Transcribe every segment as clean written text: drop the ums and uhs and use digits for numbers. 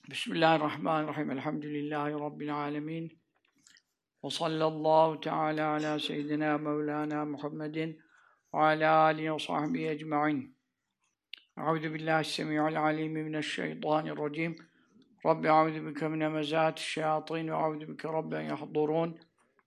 Bismillahirrahmanirrahim. Elhamdülillahi Rabbil alemin. Ve sallallahu teala ala seyyidina Mevlana Muhammedin ve ala alihi ve sahbihi ecma'in. Euzu billahi s-semi'il alim mineşşeytanirracim. Rabbi euzu bike min hemezati'ş-şeyatin ve euzu bike rabbi en yahdurun.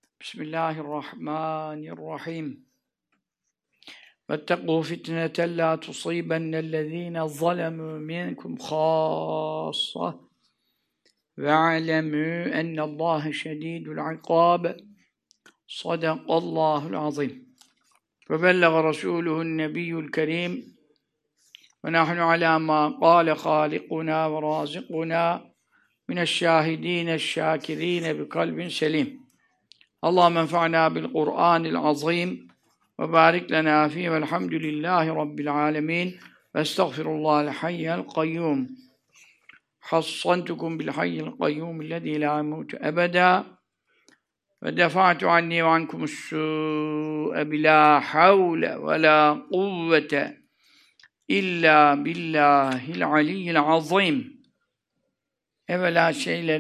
Bismillahirrahmanirrahim. وَاتَّقُوا فِتْنَةً لَا تُصِيبَنَّ الَّذ۪ينَ ظَلَمُوا مِنْكُمْ خَاصَّةً وَاعْلَمُوا اَنَّ اللّٰهَ شَد۪يدُ الْعِقَابِ صَدَقَ اللّٰهُ الْعَظِيمُ وَبَلَّغَ رَسُولُهُ النَّبِيُّ الْكَرِيمُ وَنَحْنُ عَلَى مَا قَالَ خَالِقُنَا وَرَازِقُنَا مِنَ الشَّاهِد۪ينَ الشَّاكِر۪ينَ بِقَلْبٍ سَلِيمٍ اللّٰهُمَّ انفَعْنَا بِالْقُرْآنِ الْعَظِيمِ وَبَارِكْ لَنَا فِيهِ وَالْحَمْدُ لِلّٰهِ رَبِّ الْعَالَمِينَ وَاسْتَغْفِرُ اللّٰهَ الْحَيَّ الْقَيُّومَ حَصَّنْتُكُمْ بِالْحَيِّ الْقَيُّومِ الَّذ۪ي لَا يَمُوتُ أَبَدًا وَدَفَعْتُ عَنِّي وَعَنْكُمُ السُّوءَ بِلَا حَوْلَ وَلَا قُوَّةَ إِلَّا بِاللّٰهِ الْعَلِيِّ الْعَظِيمِ. Evvela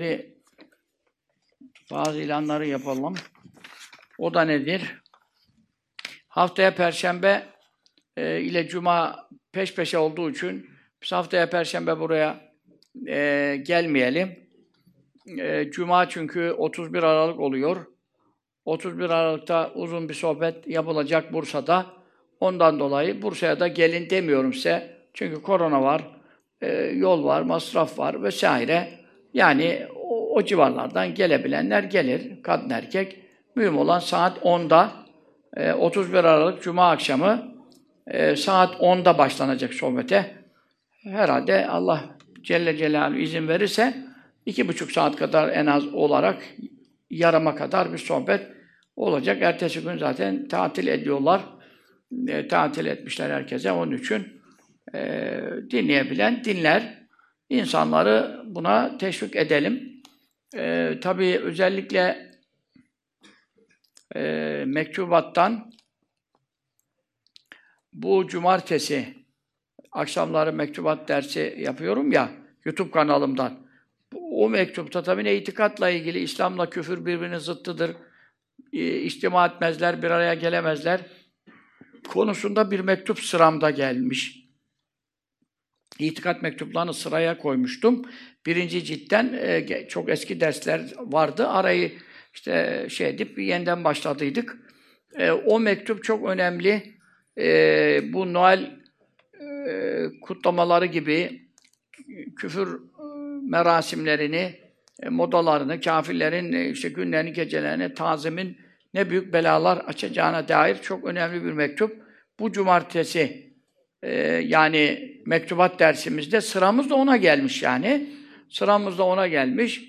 bazı ilanları yapalım. O da nedir? Haftaya Perşembe ile Cuma peş peşe olduğu için biz haftaya Perşembe buraya gelmeyelim. Cuma çünkü 31 Aralık oluyor. 31 Aralık'ta uzun bir sohbet yapılacak Bursa'da. Ondan dolayı Bursa'ya da gelin demiyorum size. Çünkü korona var, yol var, masraf var vesaire. Yani o civarlardan gelebilenler gelir. Kadın erkek. Mühim olan saat 10'da 31 Aralık Cuma akşamı saat 10'da başlanacak sohbete. Herhalde Allah Celle Celaluhu izin verirse 2,5 saat kadar en az olarak yarıma kadar bir sohbet olacak. Ertesi gün zaten tatil ediyorlar. Tatil etmişler herkese. Onun için dinleyebilen dinler. İnsanları buna teşvik edelim. Tabii özellikle mektubattan bu cumartesi akşamları mektubat dersi yapıyorum ya YouTube kanalımdan. O mektupta tabii ne itikatla ilgili İslam'la küfür birbirinin zıttıdır. İçtima etmezler, bir araya gelemezler. Konusunda bir mektup sıramda gelmiş. İtikat mektuplarını sıraya koymuştum. Birinci ciltten çok eski dersler vardı. Arayı edip yeniden başladıydık. O mektup çok önemli. Bu Noel kutlamaları gibi küfür merasimlerini, modalarını, kâfirlerin günlerini, gecelerini, tazimin ne büyük belalar açacağına dair çok önemli bir mektup. Bu cumartesi yani mektubat dersimizde sıramız da ona gelmiş yani. Sıramız da ona gelmiş.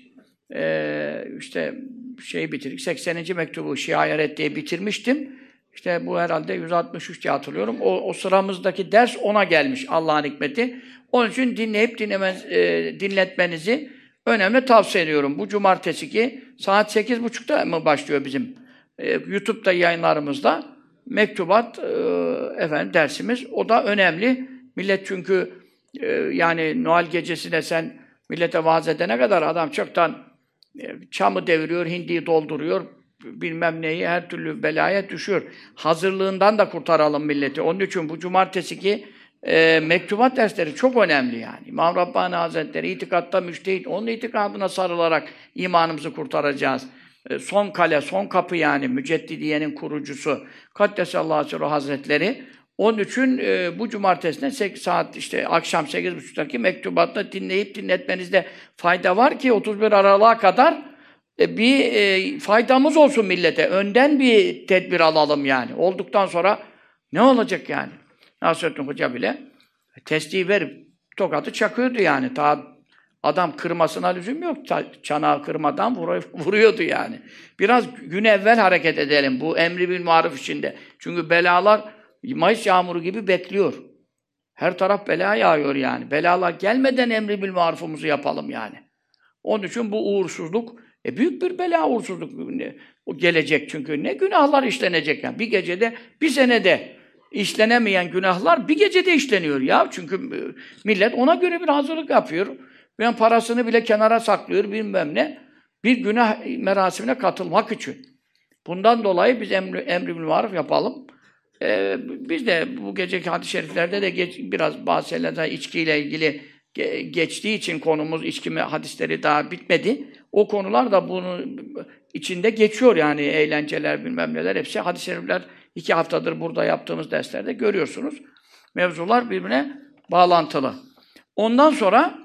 Bitirdik. 80. mektubu Şia-i Reddiye bitirmiştim. Bu herhalde 163 diye hatırlıyorum. O sıramızdaki ders ona gelmiş Allah'ın hikmeti. Onun için dinletmenizi önemli tavsiye ediyorum. Bu cumartesi ki saat 8.30'da mı başlıyor bizim YouTube'da yayınlarımızda mektubat dersimiz. O da önemli. Millet çünkü yani Noel gecesinde sen millete vaaz edene kadar adam çoktan çamı deviriyor, hindiyi dolduruyor, bilmem neyi, her türlü belaya düşüyor. Hazırlığından da kurtaralım milleti. Onun için bu cumartesi ki mektubat dersleri çok önemli yani. İmam Rabbani Hazretleri itikatta müştehit, onun itikadına sarılarak imanımızı kurtaracağız. Son kale, son kapı yani Müceddidiye'nin kurucusu Kaddesallahu Sirruhu Hazretleri. Onun için bu cumartesinde saat akşam 8.30'daki mektubatta dinleyip dinletmenizde fayda var ki 31 Aralık'a kadar bir faydamız olsun millete. Önden bir tedbir alalım yani. Olduktan sonra ne olacak yani? Nasrettin Hoca bile testiyi verip tokadı çakıyordu yani. Ta adam kırmasına lüzum yok. Çanağı kırmadan vuruyordu yani. Biraz gün evvel hareket edelim bu emri bil maruf içinde. Çünkü belalar Mayıs yağmuru gibi bekliyor. Her taraf bela yağıyor yani. Belalar gelmeden emri bil marufumuzu yapalım yani. Onun için bu uğursuzluk büyük bir bela uğursuzluk o gelecek çünkü. Ne günahlar işlenecek yani. Bir gecede, bir senede işlenemeyen günahlar bir gecede işleniyor ya. Çünkü millet ona göre bir hazırlık yapıyor. Ben parasını bile kenara saklıyor bilmem ne. Bir günah merasimine katılmak için. Bundan dolayı biz emri bil maruf yapalım. Biz de bu geceki hadis-i şeriflerde de biraz bazı şeyler içkiyle ilgili geçtiği için konumuz içki hadisleri daha bitmedi. O konular da bunun içinde geçiyor yani eğlenceler bilmem neler hepsi hadis-i şerifler 2 haftadır burada yaptığımız derslerde görüyorsunuz. Mevzular birbirine bağlantılı. Ondan sonra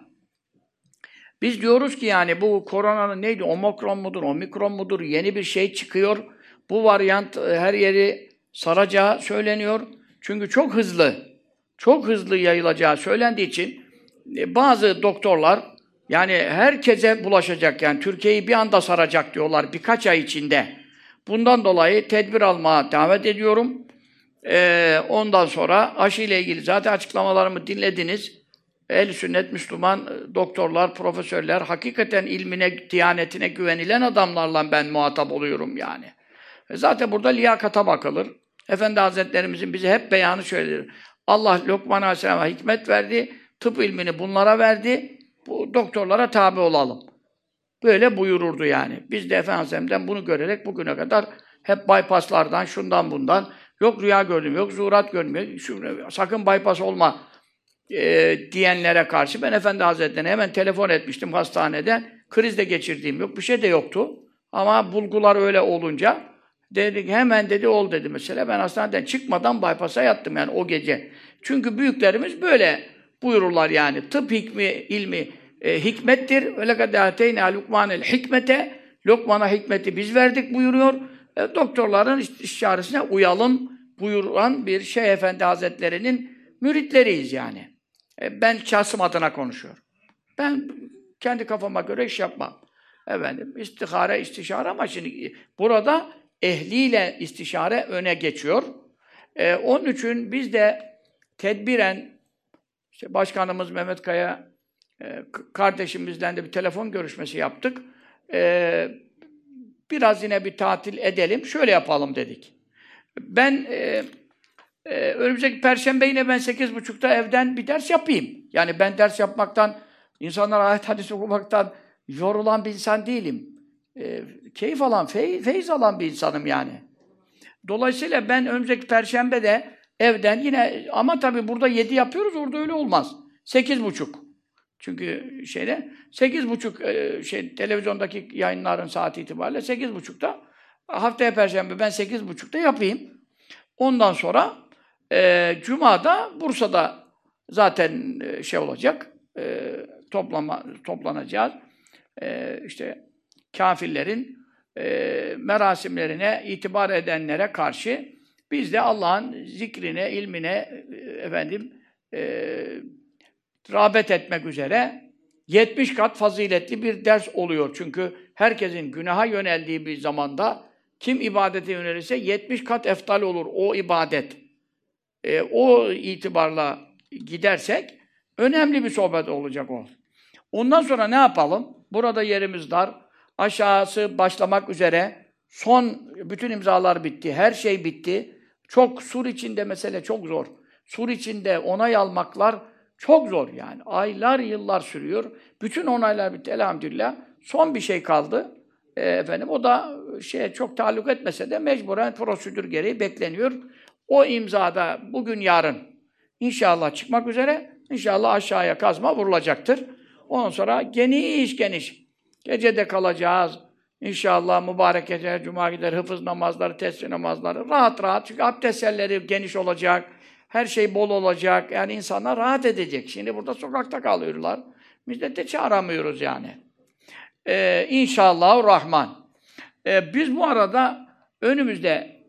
biz diyoruz ki yani bu koronanın neydi? Omikron mudur? Omikron mudur? Yeni bir şey çıkıyor. Bu varyant her yeri saracağı söyleniyor. Çünkü çok hızlı yayılacağı söylendiği için bazı doktorlar yani herkese bulaşacak yani Türkiye'yi bir anda saracak diyorlar birkaç ay içinde. Bundan dolayı tedbir almaya davet ediyorum. Ondan sonra aşı ile ilgili zaten açıklamalarımı dinlediniz. Ehl-i sünnet, Müslüman doktorlar, profesörler, hakikaten ilmine, diyanetine güvenilen adamlarla ben muhatap oluyorum yani. Zaten burada liyakata bakılır. Efendi Hazretlerimizin bize hep beyanı şöyledir. Allah Lokman Aleyhisselam'a hikmet verdi, tıp ilmini bunlara verdi, bu doktorlara tabi olalım. Böyle buyururdu yani. Biz de Efendimiz'den bunu görerek bugüne kadar hep bypasslardan, şundan bundan, yok rüya gördüm, yok zuhurat gördüm, sakın bypass olma diyenlere karşı ben Efendi Hazretleri'ne hemen telefon etmiştim hastanede. Kriz de geçirdiğim yok, bir şey de yoktu. Ama bulgular öyle olunca dedik hemen dedi ol dedi mesela. Ben hastaneden çıkmadan bypass'a yattım yani o gece. Çünkü büyüklerimiz böyle buyururlar yani. Tıp ilmi hikmettir. Ve lekad âteyna Lukmanel hikmete. Lokman'a hikmeti biz verdik buyuruyor. Doktorların istişaresine uyalım buyuran bir Şeyh Efendi Hazretleri'nin müritleriyiz yani. Ben şahsım adına konuşuyorum. Ben kendi kafama göre iş yapmam. Efendim, istişare ama şimdi burada ehliyle istişare öne geçiyor. Onun için biz de tedbiren işte Başkanımız Mehmet Kaya kardeşimizden de bir telefon görüşmesi yaptık. Biraz yine bir tatil edelim, şöyle yapalım dedik. Ben önümüzdeki Perşembe yine ben 8.30'da evden bir ders yapayım. Yani ben ders yapmaktan, insanlar ayet hadis okumaktan yorulan bir insan değilim. Keyif alan, feyiz alan bir insanım yani. Dolayısıyla ben önümüzdeki Perşembe'de evden yine, ama tabii burada 7 yapıyoruz, orada öyle olmaz. 8.30. Çünkü 8.30 televizyondaki yayınların saati itibariyle 8.30'da haftaya Perşembe ben 8.30'da yapayım. Ondan sonra Cuma'da Bursa'da zaten olacak. Toplanacağız. İşte kâfirlerin merasimlerine itibar edenlere karşı biz de Allah'ın zikrine, ilmine rağbet etmek üzere 70 kat faziletli bir ders oluyor. Çünkü herkesin günaha yöneldiği bir zamanda kim ibadete yönelirse 70 kat eftal olur o ibadet. O itibarla gidersek önemli bir sohbet olacak o. Ondan sonra ne yapalım? Burada yerimiz dar. Aşağısı başlamak üzere. Son bütün imzalar bitti. Her şey bitti. Çok sur içinde mesele çok zor. Sur içinde onay almaklar çok zor yani. Aylar, yıllar sürüyor. Bütün onaylar bitti elhamdülillah. Son bir şey kaldı. O da çok taalluk etmese de mecburen prosedür gereği bekleniyor. O imzada bugün yarın inşallah çıkmak üzere. İnşallah aşağıya kazma vurulacaktır. Ondan sonra geniş gecede kalacağız. İnşallah mübarek gece, cuma gider, hıfız namazları, tesbih namazları rahat. Çünkü abdest yerleri geniş olacak. Her şey bol olacak. Yani insanlar rahat edecek. Şimdi burada sokakta kalıyorlar. Biz de çağıramıyoruz yani. İnşallahurrahman. Biz bu arada önümüzde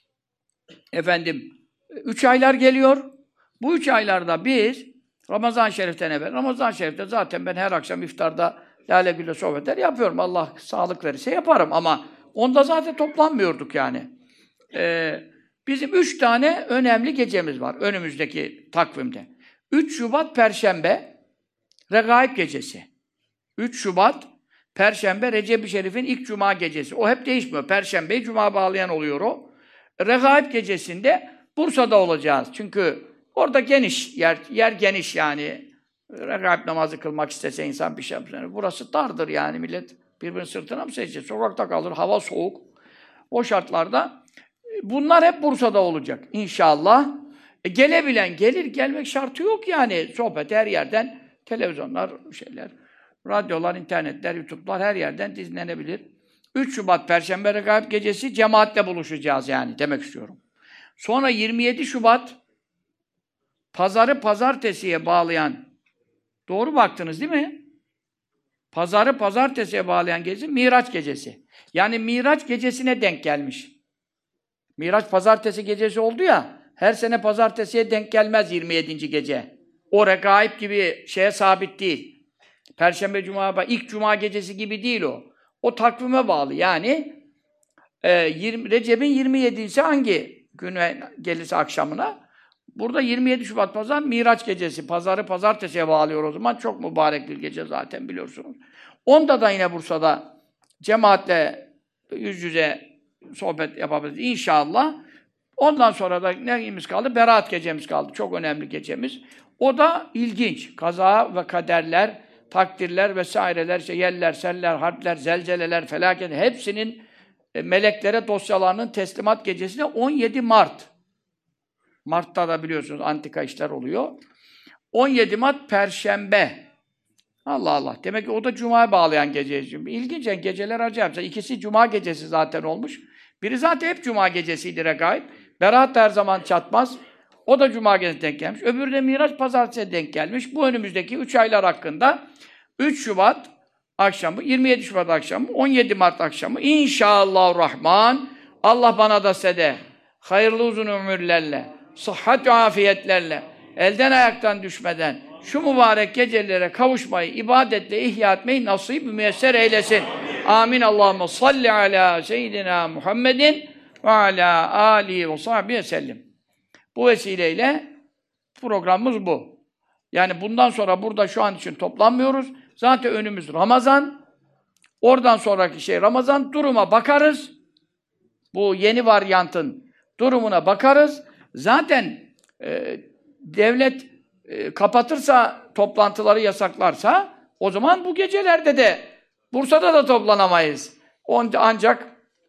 3 aylar geliyor. Bu 3 aylarda biz Ramazan-ı Şerif'ten evvel, Ramazan-ı Şerif'te zaten ben her akşam iftarda Lale Gül'le sohbetler yapıyorum. Allah sağlık verirse yaparım ama onda zaten toplanmıyorduk yani. Bizim 3 tane önemli gecemiz var önümüzdeki takvimde. 3 Şubat Perşembe Regaib Gecesi. 3 Şubat Perşembe Recep-i Şerif'in ilk Cuma gecesi. O hep değişmiyor. Perşembeyi Cuma bağlayan oluyor o. Regaib Gecesi'nde Bursa'da olacağız. Çünkü orada geniş, yer geniş yani. Regaib namazı kılmak istese insan bir şey yapsın. Burası dardır yani millet birbirinin sırtına mı secde? Sokakta kalır, hava soğuk. O şartlarda bunlar hep Bursa'da olacak inşallah. Gelebilen gelir, gelmek şartı yok yani. Sohbet her yerden, televizyonlar, şeyler, radyolar, internetler, YouTube'lar her yerden dinlenebilir. 3 Şubat Perşembe Regaib Gecesi cemaatle buluşacağız yani demek istiyorum. Sonra 27 Şubat Pazarı pazartesiye bağlayan, doğru baktınız değil mi? Pazarı pazartesiye bağlayan gece Miraç Gecesi. Yani Miraç Gecesi'ne denk gelmiş. Miraç pazartesi gecesi oldu ya, her sene pazartesiye denk gelmez 27. gece. O regaib gibi şeye sabit değil. Perşembe, Cuma, ilk Cuma gecesi gibi değil o. O takvime bağlı. Yani Recep'in 27'si hangi güne gelirse akşamına? Burada 27 Şubat Pazar Miraç Gecesi. Pazarı pazartesiye bağlıyor o zaman. Çok mübarek bir gece zaten biliyorsunuz. Onda da yine Bursa'da cemaatle yüz yüze sohbet yapabiliriz inşallah. Ondan sonra da neyimiz kaldı? Berat gecemiz kaldı. Çok önemli gecemiz. O da ilginç. Kaza ve kaderler, takdirler vesaireler, işte yeller, seller, harpler, zelzeleler, felaket hepsinin meleklere dosyalarının teslimat gecesine 17 Mart. Mart'ta da biliyorsunuz antika işler oluyor. 17 Mart Perşembe. Allah Allah. Demek ki o da Cuma'ya bağlayan gece. İlginç yani geceler acayip. İkisi Cuma gecesi zaten olmuş. Biri zaten hep Cuma gecesiydi regaib. Berat da her zaman çatmaz. O da Cuma gecesine denk gelmiş. Öbürü de Miraç Pazartesi'ne denk gelmiş. Bu önümüzdeki 3 aylar hakkında 3 Şubat akşamı, 27 Şubat akşamı, 17 Mart akşamı İnşallahurrahman Allah bana da size de hayırlı uzun ömürlerle, sıhhat ve afiyetlerle, elden ayaktan düşmeden şu mübarek gecelere kavuşmayı, ibadetle ihya etmeyi nasip müyesser eylesin. Amin. Allahümme salli ala seyyidina Muhammedin ve ala alihi ve sahbihi sellem. Bu vesileyle programımız bu. Yani bundan sonra burada şu an için toplanmıyoruz. Zaten önümüz Ramazan. Oradan sonraki şey Ramazan. Duruma bakarız. Bu yeni varyantın durumuna bakarız. Zaten devlet kapatırsa, toplantıları yasaklarsa o zaman bu gecelerde de Bursa'da da toplanamayız. Ancak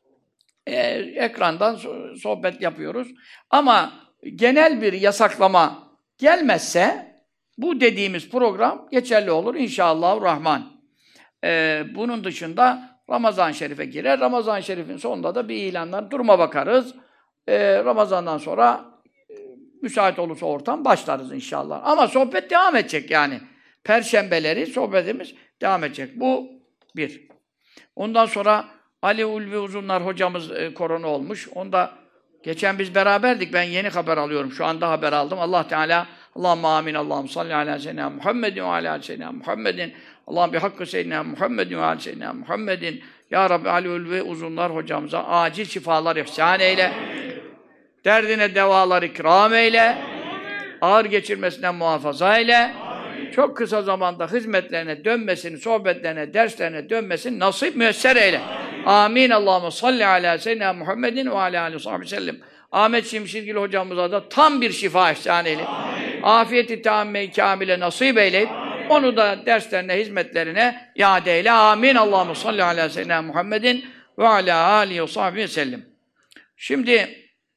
ekrandan sohbet yapıyoruz. Ama genel bir yasaklama gelmezse bu dediğimiz program geçerli olur inşallahurrahman. Bunun dışında Ramazan-ı Şerif'e girer. Ramazan-ı Şerif'in sonunda da bir ilanlar duruma bakarız. Ramazan'dan sonra müsait olursa ortam başlarız inşallah. Ama sohbet devam edecek yani. Perşembeleri sohbetimiz devam edecek. Bu bir. Ondan sonra Ali Ulvi Uzunlar hocamız korona olmuş. Onda geçen biz beraberdik. Ben yeni haber alıyorum. Şu anda haber aldım. Allah Teala Allahümme amin. Allahümme salli ala seyyidina Muhammedin ve ala seyyidina Muhammedin. Allahümme bihakkı seyyidina Muhammedin ve ala seyyidina Muhammedin. Ya Rabbi Ali Ulvi Uzunlar hocamıza acil şifalar ihsan eyle. Derdine devalar ikram eyle. Ağır geçirmesinden muhafaza eyle. Çok kısa zamanda hizmetlerine dönmesini, sohbetlerine, derslerine dönmesini nasip müyesser eyle. Amin. Allahümme salli ala seyyidina Muhammedin ve ala aleyhi ve sellem. Ahmet Şimşirgil hocamıza da tam bir şifa ihsan eyle. Afiyeti tamme-i kâmile nasip eyleyip onu da derslerine, hizmetlerine iade eyle. Amin. Allahümme salli ala seyyidina Muhammedin ve ala aleyhi ve sellem. Şimdi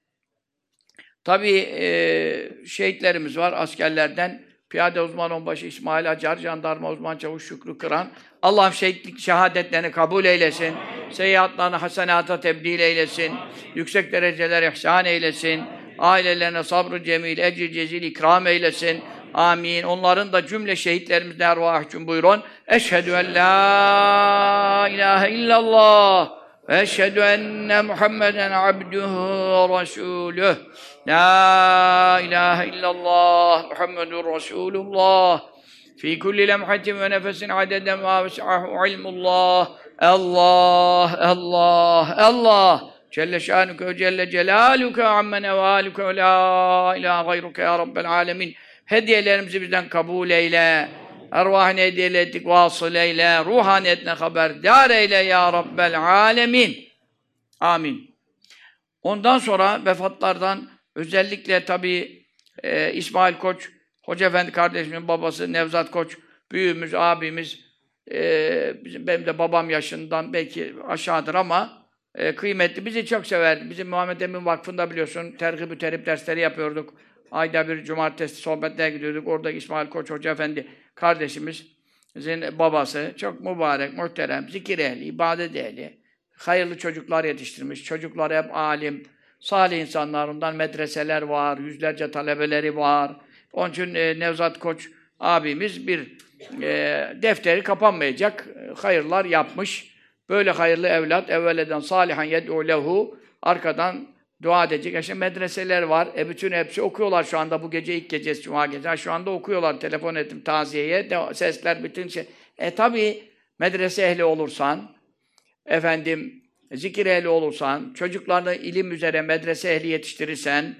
tabii şehitlerimiz var askerlerden. Piyade uzman onbaşı İsmail Acar, jandarma uzman çavuş Şükrü Kıran. Allah'ım şehitlik şehadetlerini kabul eylesin. Seyyiatlarını hasenata tebdil eylesin. Yüksek dereceler ihsan eylesin. Ailelerine sabrı cemil, ecri cezil ikram eylesin. Amin. Onların da cümle şehitlerimizin ervah için buyurun. Eşhedü en la ilahe illallah. Ve eşhedü enne Muhammeden abduhu ve resuluh. La ilahe illallah Muhammedun Resulullah. Fi kulli lemhatin ve nefesin adeden ma ves'ahu ilmullah. Allah, Allah, Allah. Celle şanuke ve celle celaluke amme nevaluke ve la ilahe gayruke ya Rabbel alemin. Hediyelerimizi bizden kabul eyle. Ervahine hediye ettik, vasıl eyle. Ruhaniyetine haberdar eyle ya Rabbel alemin. Amin. Ondan sonra vefatlardan özellikle tabii İsmail Koç Hoca Efendi kardeşimin babası Nevzat Koç, büyüğümüz, abimiz, benim de babam yaşından belki aşağıdır ama kıymetli. Bizi çok severdi. Bizim Muhammed Emin Vakfı'nda biliyorsun tergib-ü terhip dersleri yapıyorduk. Ayda bir cumartesi sohbetlere gidiyorduk. Orada İsmail Koç Hoca Efendi kardeşimizin babası çok mübarek, muhterem, zikir ehli, ibadet ehli, hayırlı çocuklar yetiştirmiş. Çocuklar hep alim, salih insanlarından medreseler var, yüzlerce talebeleri var. Onun için Nevzat Koç abimiz bir defteri kapanmayacak hayırlar yapmış. Böyle hayırlı evlat, evveleden salihan yed'u lehu, arkadan dua edecek. İşte medreseler var. Bütün hepsi okuyorlar şu anda. Bu gece ilk gecesi, cuma gecesi. Şu anda okuyorlar. Telefon ettim taziyeye. Sesler bütün şey. Tabii medrese ehli olursan, efendim zikir ehli olursan, çocuklarını ilim üzere medrese ehli yetiştirirsen,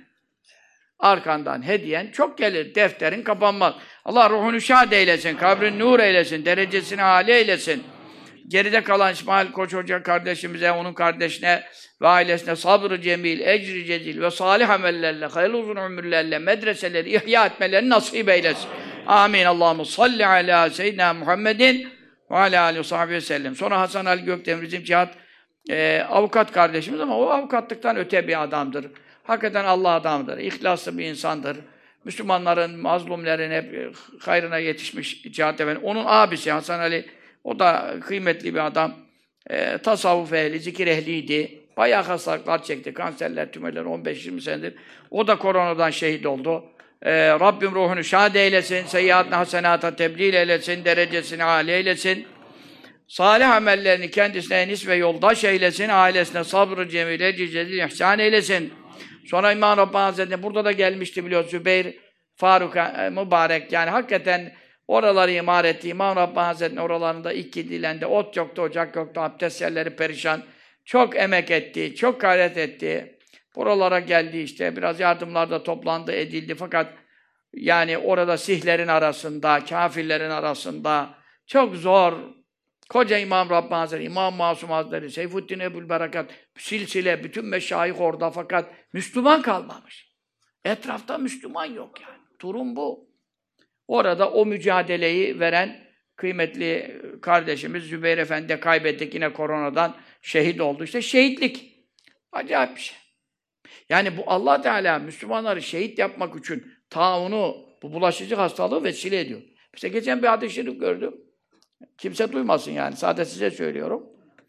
arkandan hediyen çok gelir. Defterin kapanmaz. Allah ruhunu şad eylesin, kabrini nur eylesin, derecesini âli eylesin. Geride kalan İsmail Koç Hoca kardeşimize, onun kardeşine ve ailesine sabrı cemil, ecri cezil ve salih amellerle, hayırlı uzun ömürlerle medreseleri ihya etmelerini nasip eylesin. Amin. Allahumme salli ala seyyidina Muhammedin ve ala aleyhi ve sahbihi ve sellem. Sonra Hasan Ali Gökdemir bizim Cihat avukat kardeşimiz ama o avukatlıktan öte bir adamdır. Hakikaten Allah adamıdır. İhlaslı bir insandır. Müslümanların, mazlumların hep hayrına yetişmiş Cihat Efendi. Onun abisi Hasan Ali, o da kıymetli bir adam. Tasavvuf ehli, zikir ehliydi. Bayağı hastalıklar çekti. Kanserler, tümörler 15-20 senedir. O da koronadan şehit oldu. Rabbim ruhunu şad eylesin, seyyiatine hasenata tebdil eylesin, derecesini âli eylesin. Salih amellerini kendisine enis ve yoldaş eylesin, ailesine sabrı cemile, cizeli ihsan eylesin. Sonra İmam Rabbani Hazretleri burada da gelmişti biliyorsunuz. Zübeyir Faruk mübarek, yani hakikaten oraları imar etti. İmam Rabbani Hazretleri oralarında ilk gidilende ot yoktu, ocak yoktu, abdest yerleri perişan. Çok emek etti, çok gayret etti. Buralara geldi işte, biraz yardımlarda toplandı, edildi. Fakat yani orada sihlerin arasında, kâfirlerin arasında çok zor. Koca İmam Rabbani Hazretleri, İmam Masum Hazretleri, Seyfuddin Ebu'l-Berekat, silsile, bütün meşayih orada fakat Müslüman kalmamış. Etrafta Müslüman yok yani. Durum bu. Orada o mücadeleyi veren kıymetli kardeşimiz Zübeyir Efendi kaybettik, yine koronadan şehit oldu. İşte şehitlik. Acayip bir şey. Yani bu Allah Teala Müslümanları şehit yapmak için taunu, bu bulaşıcı hastalığı vesile ediyor. İşte geçen bir hadis-i şerif gördüm. Kimse duymasın yani. Sadece size söylüyorum.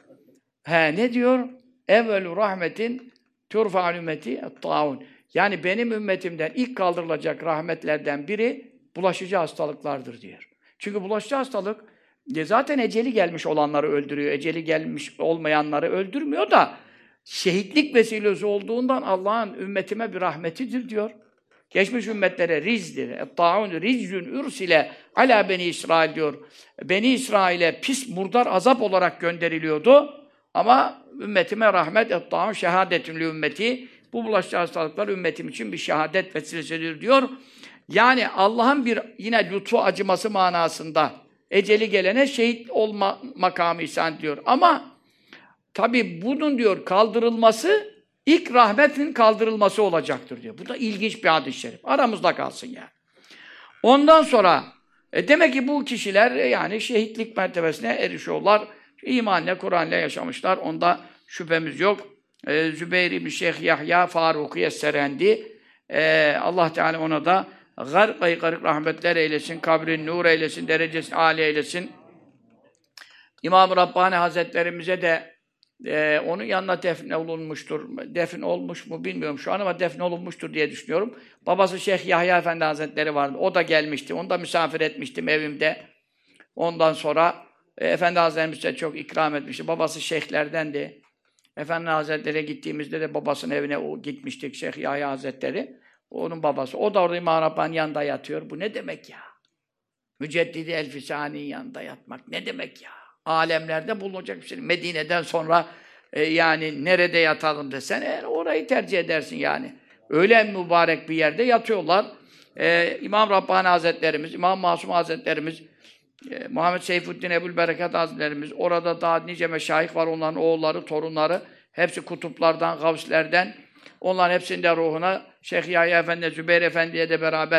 Ne diyor? Evvelü rahmetin turfa'an ümmeti et-taun. Yani benim ümmetimden ilk kaldırılacak rahmetlerden biri bulaşıcı hastalıklardır diyor. Çünkü bulaşıcı hastalık zaten eceli gelmiş olanları öldürüyor. Eceli gelmiş olmayanları öldürmüyor da şehitlik vesilesi olduğundan Allah'ın ümmetime bir rahmetidir diyor. Geçmiş ümmetlere rizdir. Et-taun rizcun ürsile ala beni İsrail diyor. Beni İsrail'e pis murdar azap olarak gönderiliyordu. Ama ümmetime rahmet, et-taun şehadetün li ümmeti. Bu bulaşıcı hastalıklar ümmetim için bir şehadet vesilesidir diyor. Yani Allah'ın bir yine lütfu acıması manasında eceli gelene şehit olma makamı ihsan diyor. Ama tabii bunun diyor kaldırılması İlk rahmetin kaldırılması olacaktır diyor. Bu da ilginç bir hadis-i şerif. Aramızda kalsın yani. Ondan sonra demek ki bu kişiler yani şehitlik mertebesine erişiyorlar. İmanla, Kur'an'la yaşamışlar. Onda şüphemiz yok. Zübeyir İbni Şeyh Yahya Faruk Yesserendi. Allah Teala ona da garip rahmetler eylesin, kabrin nur eylesin, derecesini âli eylesin. İmam-ı Rabbani Hazretlerimize de onun yanına defnolunmuştur. Defn olmuş mu bilmiyorum şu an ama defnolunmuştur diye düşünüyorum. Babası Şeyh Yahya Efendi Hazretleri vardı. O da gelmişti. Onu da misafir etmiştim evimde. Ondan sonra Efendi Hazretlerimiz de çok ikram etmişti. Babası şeyhlerdendi. Efendi Hazretleri'ne gittiğimizde de babasının evine gitmiştik. Şeyh Yahya Hazretleri. Onun babası. O da orada İmam Rabbani'nin yanında yatıyor. Bu ne demek ya? Müceddidi Elfisani'nin yanında yatmak ne demek ya? Alemlerde bulunacak bir şey. Medine'den sonra yani nerede yatalım desen orayı tercih edersin yani. Öyle mübarek bir yerde yatıyorlar. İmam Rabbani Hazretlerimiz, İmam Masum Hazretlerimiz, Muhammed Seyfuddin Ebu'l-Berekat Hazretlerimiz, orada daha nice meşayih var, onların oğulları, torunları, hepsi kutuplardan, gavslerden, onların hepsinin de ruhuna Şeyh Yahya Efendi, Zübeyir Efendi'ye de beraber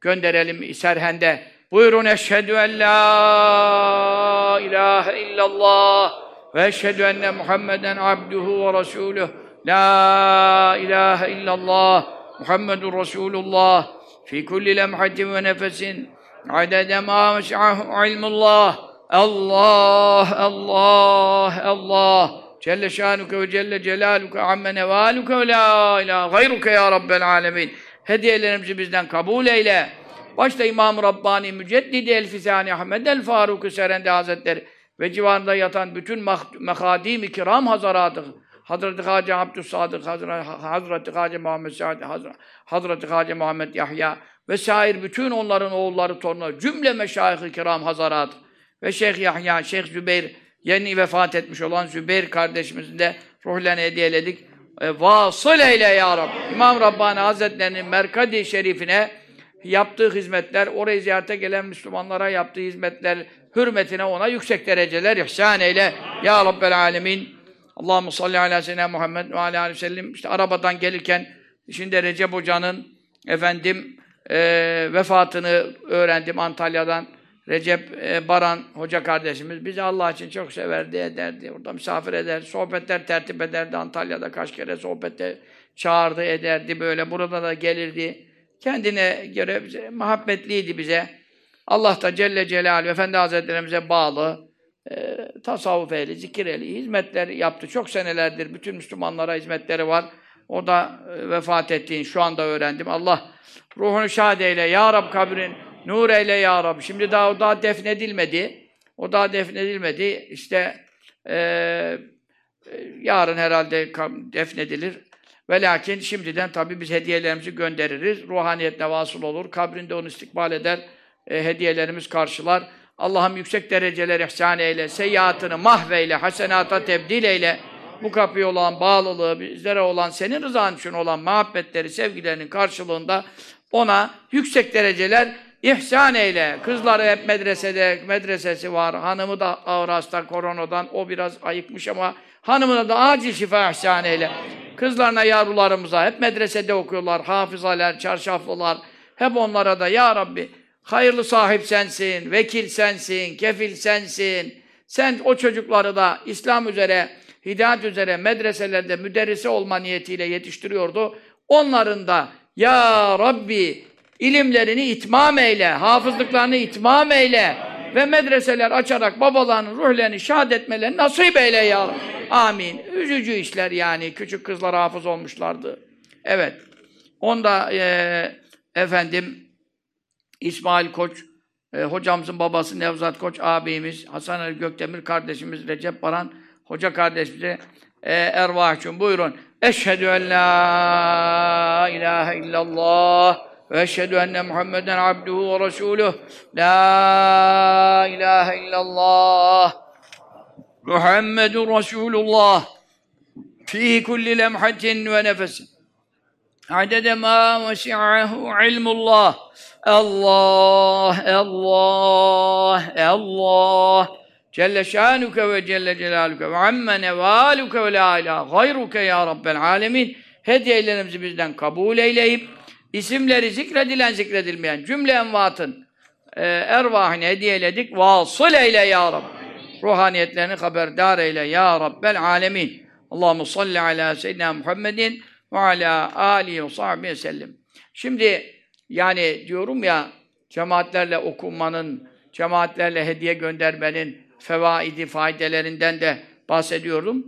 gönderelim Serhend'e. Buyurun eşhedü en la ilahe illallah ve eşhedü enne Muhammeden abduhu ve resuluh. La ilahe illallah Muhammedun Resulullah fi kulli lemhatin ve nefesin adede ma mes'ahu ilmullah. Allah, Allah, Allah. Celle şanuke ve celle celaluke amme nevaluke ve la ilahe gayruke ya Rabbel alemin. Hediyelerimizi bizden kabul eyle. Başta İmam-ı Rabbani Müceddidi El-Fisani Ahmed El-Faruk-u Serendi Hazretleri ve civarında yatan bütün mekadim-i kiram hazaratı, Hazreti Hacı Abdüssadık, Hazreti Hacı Muhammed Said, Hazreti Hacı Muhammed Yahya vesaire bütün onların oğulları, torunları, cümle meşayih-i kiram hazaratı ve Şeyh Yahya, Şeyh Zübeyir, yeni vefat etmiş olan Zübeyir kardeşimizin de ruhlarını hediyeledik. Vasıl eyle ya Rabbi. İmam Rabbani Hazretleri'nin Merkadi Şerifine yaptığı hizmetler, oraya ziyarete gelen Müslümanlara yaptığı hizmetler hürmetine ona yüksek dereceler ihsan eyle ya Rabbel alemin. Allahumme salli ala seyyidina Muhammed ve ala aleyhi ve sellem. İşte arabadan gelirken şimdi Recep Hoca'nın vefatını öğrendim Antalya'dan. Recep Baran Hoca kardeşimiz bizi Allah için çok severdi, ederdi. Orada misafir eder, sohbetler tertip ederdi. Antalya'da kaç kere sohbette çağırdı, ederdi böyle. Burada da gelirdi. Kendine göre bize, muhabbetliydi bize. Allah da Celle Celaluhu Efendi Hazretlerimize bağlı, tasavvuf ehli, zikir ehli, hizmetler yaptı. Çok senelerdir bütün Müslümanlara hizmetleri var. O da vefat ettiğini şu anda öğrendim. Allah ruhunu şad eyle. Ya Rab kabrin nur eyle ya Rab. Şimdi o daha defnedilmedi. O daha defnedilmedi. İşte yarın herhalde defnedilir. Ve lakin şimdiden tabii biz hediyelerimizi göndeririz. Ruhaniyetle vasıl olur. Kabrinde onu istikbal eder. Hediyelerimiz karşılar. Allah'ım yüksek dereceler ihsan eyle. Seyyiatını mahveyle. Hasenata tebdil eyle. Bu kapıya olan bağlılığı, bizlere olan, senin rızan için olan muhabbetleri, sevgilerinin karşılığında ona yüksek dereceler ihsan eyle. Kızları hep medresesi var. Hanımı da ağır hasta koronadan. O biraz ayıkmış ama hanımına da acil şifa ihsan eyle. Kızlarına, yavrularımıza hep medresede okuyorlar. Hafızalar, çarşaflılar. Hep onlara da ya Rabbi hayırlı sahip sensin, vekil sensin, kefil sensin. Sen o çocukları da İslam üzere, hidayet üzere medreselerde müderrisi olma niyetiyle yetiştiriyordu. Onların da ya Rabbi ilimlerini itmam eyle, hafızlıklarını itmam eyle ve medreseler açarak babalarının ruhlarını şad etmelerini nasip eyle ya Rabbi. Amin. Üzücü işler yani. Küçük kızlar hafız olmuşlardı. Evet. Onda İsmail Koç, hocamızın babası Nevzat Koç abimiz, Hasan Ali Gökdemir kardeşimiz, Recep Baran hoca kardeşimize ervahçum buyurun. Eşhedü en la ilahe illallah ve eşhedü enne Muhammeden abduhu ve resuluh. La ilahe illallah Muhammedun Resulullah fi kulli lemhatin ve nefesin adede ma vesi'ahu ilmullah. Allah, Allah, Allah. Celle şanuke ve celle celaluke ve amme nevaluke ve la ilahe gayruke ya Rabbel alemin. Hediyelerimizi bizden kabul eyleyip isimleri zikredilen zikredilmeyen cümle envatın ervahını hediyeledik. Vasıl eyle ya Rabbi. Ruhaniyetlerini haberdar eyle ya Rabbel alemin. Allahumme salli ala seyyidina Muhammedin ve ala alihi ve sahbihi sellem. Şimdi yani diyorum ya cemaatlerle okunmanın, cemaatlerle hediye göndermenin fevaidi, faydelerinden de bahsediyorum.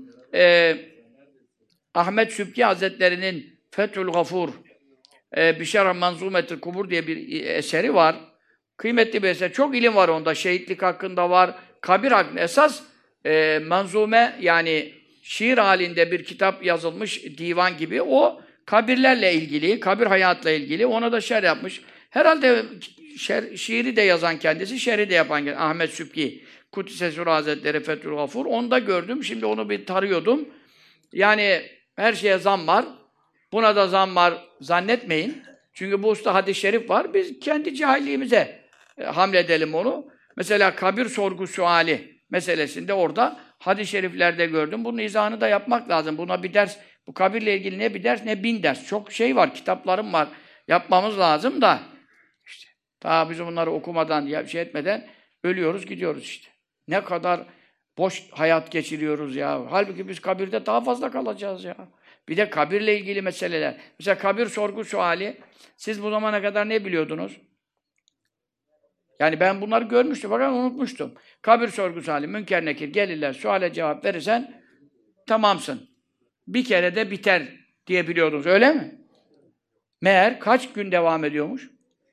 Ahmet Sübki Hazretleri'nin Fethül Gafur Bişara Manzumetül Kubur diye bir eseri var. Kıymetli bir eser. Çok ilim var onda. Şehitlik hakkında var. Kabir hakkında. Esas manzume yani şiir halinde bir kitap yazılmış divan gibi. O kabirlerle ilgili, kabir hayatla ilgili. Ona da şerh yapmış. Herhalde şiiri de yazan kendisi, şerhi de yapan kendisi. Ahmet Sübki, Kuddisesur Hazretleri Fethül Gafur. Onu da gördüm. Şimdi onu bir tarıyordum. Yani her şeye zam var. Buna da zam var zannetmeyin. Çünkü bu usta hadis-i şerif var. Biz kendi cahilliğimize hamledelim onu. Mesela kabir sorgu suali meselesinde orada hadis-i şeriflerde gördüm. Bunun izahını da yapmak lazım. Buna bir ders, bu kabirle ilgili ne bir ders ne bin ders. Çok şey var, kitaplarım var. Yapmamız lazım da. İşte Daha biz bunları okumadan, şey etmeden ölüyoruz, gidiyoruz işte. Ne kadar boş hayat geçiriyoruz ya. Halbuki biz kabirde daha fazla kalacağız ya. Bir de kabirle ilgili meseleler. Mesela kabir sorgu suali. Siz bu zamana kadar ne biliyordunuz? Yani ben bunları görmüştüm fakat unutmuştum. Kabir sorgu suali, Münker Nekir gelirler, suale cevap verirsen tamamsın. Bir kere de biter diye biliyordunuz, öyle mi? Meğer kaç gün devam ediyormuş?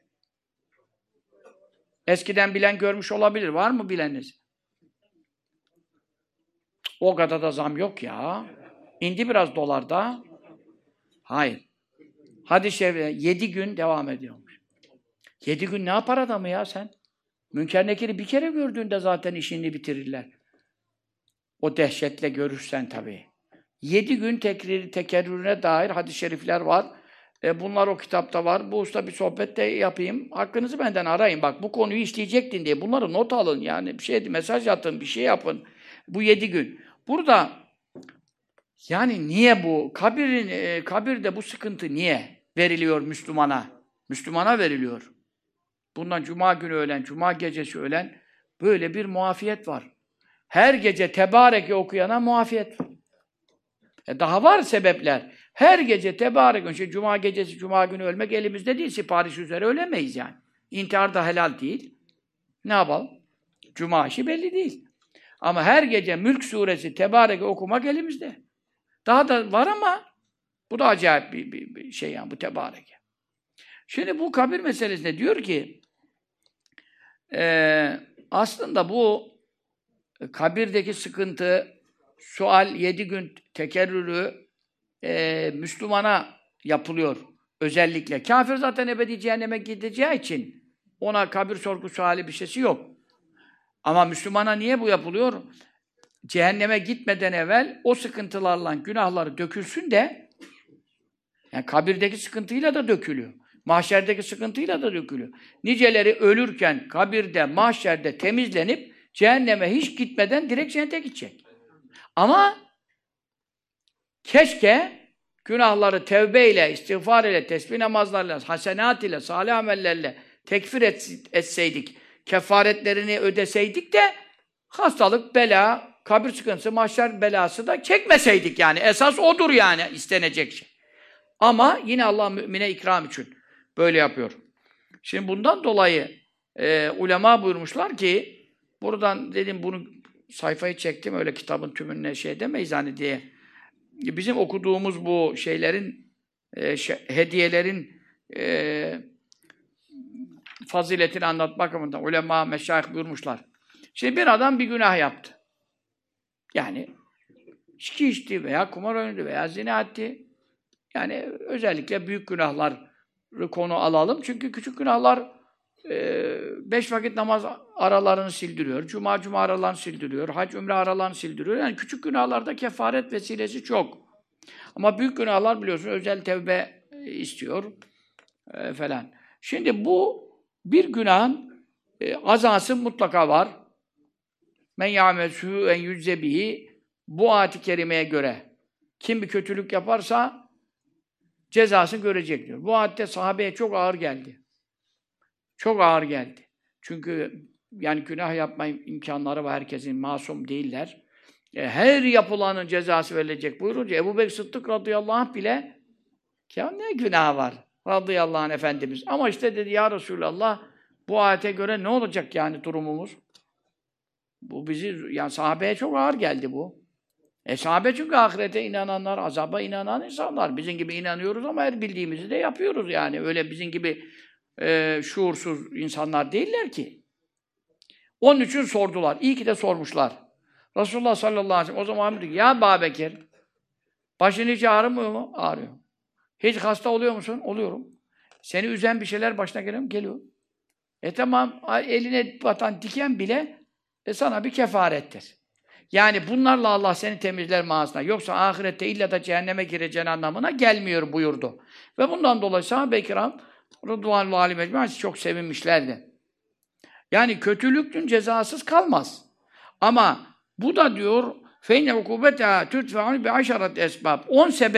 Eskiden bilen görmüş olabilir. Var mı bileniniz? O kadar da zam yok ya. İndi biraz dolarda. Hayır. Hadis-i şerifte 7 gün devam ediyormuş. 7 gün ne yapar adamı ya sen? Münker Nekir'i bir kere gördüğünde zaten işini bitirirler. O dehşetle görürsen tabii. 7 gün tekerrürüne dair hadis-i şerifler var. Bunlar o kitapta var. Bu usta bir sohbet de yapayım. Hakkınızı benden arayın. Bak bu konuyu işleyecektin diye. Bunları not alın yani. Bir şey mesaj atın, bir şey yapın. Bu 7 gün. Burada yani niye bu? Kabirde bu sıkıntı niye veriliyor Müslümana? Müslümana veriliyor. Bundan cuma günü ölen, cuma gecesi ölen böyle bir muafiyet var. Her gece Tebareke okuyana muafiyet var. Daha var sebepler. Her gece Tebareke, cuma gecesi, cuma günü ölmek elimizde değil. Sipariş üzere ölemeyiz yani. İntihar da helal değil. Ne yapalım? Cuma işi belli değil. Ama her gece Mülk suresi Tebareke okumak elimizde. Daha da var ama bu da acayip bir şey yani bu Tebareke. Şimdi bu kabir meselesinde diyor ki aslında bu kabirdeki sıkıntı, sual 7 gün tekerrürü Müslümana yapılıyor özellikle. Kafir zaten ebedi cehenneme gideceği için ona kabir sorgu suali bir şeysi yok. Ama Müslümana niye bu yapılıyor? Cehenneme gitmeden evvel o sıkıntılarla günahları dökülsün de yani kabirdeki sıkıntıyla da dökülüyor. Mahşerdeki sıkıntıyla da dökülüyor. Niceleri ölürken kabirde, mahşerde temizlenip cehenneme hiç gitmeden direkt cennete gidecek. Ama keşke günahları tevbe istiğfar ile, tesbih namazlarıyla, hasenat ile, salih amellerle tekfir etseydik, kefaretlerini ödeseydik de hastalık, bela, kabir sıkıntısı, mahşer belası da çekmeseydik yani. Esas odur yani istenecek şey. Ama yine Allah mümine ikram için böyle yapıyor. Şimdi bundan dolayı ulema buyurmuşlar ki buradan dedim bunu sayfayı çektim öyle kitabın tümününe şey demeyiz hani diye. Bizim okuduğumuz bu şeylerin hediyelerin faziletini anlatmak bakımından ulema, meşayih buyurmuşlar. Şimdi bir adam bir günah yaptı. Yani içki içti veya kumar oynadı veya zina etti. Yani özellikle büyük günahları konu alalım. Çünkü küçük günahlar 5 vakit namaz aralarını sildiriyor. Cuma aralarını sildiriyor. Hac, ümre aralarını sildiriyor. Yani küçük günahlarda kefaret vesilesi çok. Ama büyük günahlar biliyorsun özel tevbe istiyor falan. Şimdi bu bir günahın azası mutlaka var. Men ya'mel su'en yüzze bihi bu ayet-i kerimeye göre kim bir kötülük yaparsa cezasını görecek diyor. Bu ayette sahabeye çok ağır geldi. Çok ağır geldi. Çünkü yani günah yapma imkanları var. Herkesin masum değiller. Her yapılanın cezası verilecek buyurunca Ebu Bekir Sıddık radıyallahu anh bile ya ne günah var radıyallahu anh Efendimiz. Ama işte dedi ya Resulallah bu ayete göre ne olacak yani durumumuz? Bu bizi yani sahabeye çok ağır geldi bu. Sahabe çünkü ahirete inananlar, azaba inanan insanlar. Bizim gibi inanıyoruz ama her bildiğimizi de yapıyoruz yani. Öyle bizim gibi şuursuz insanlar değiller ki. Onun için sordular. İyi ki de sormuşlar. Resulullah sallallahu aleyhi ve sellem o zaman dedi ki, ya Ebu Bekir, başın hiç ağrımıyor mu? Ağrıyor. Hiç hasta oluyor musun? Oluyorum. Seni üzen bir şeyler başına geliyor mu? Geliyor. Tamam, eline batan diken bile sana bir kefarettir. Yani bunlarla Allah seni temizler manasına. Yoksa ahirette illa da cehenneme gireceğin anlamına gelmiyor buyurdu. Ve bundan dolayı sahabe-i kiram Rıdvanullah aleyhi mecmu'an çok sevinmişlerdi. Yani kötülüktün cezasız kalmaz. Ama bu da diyor feyne ukubeta tutfa'u bi aşarat esbab.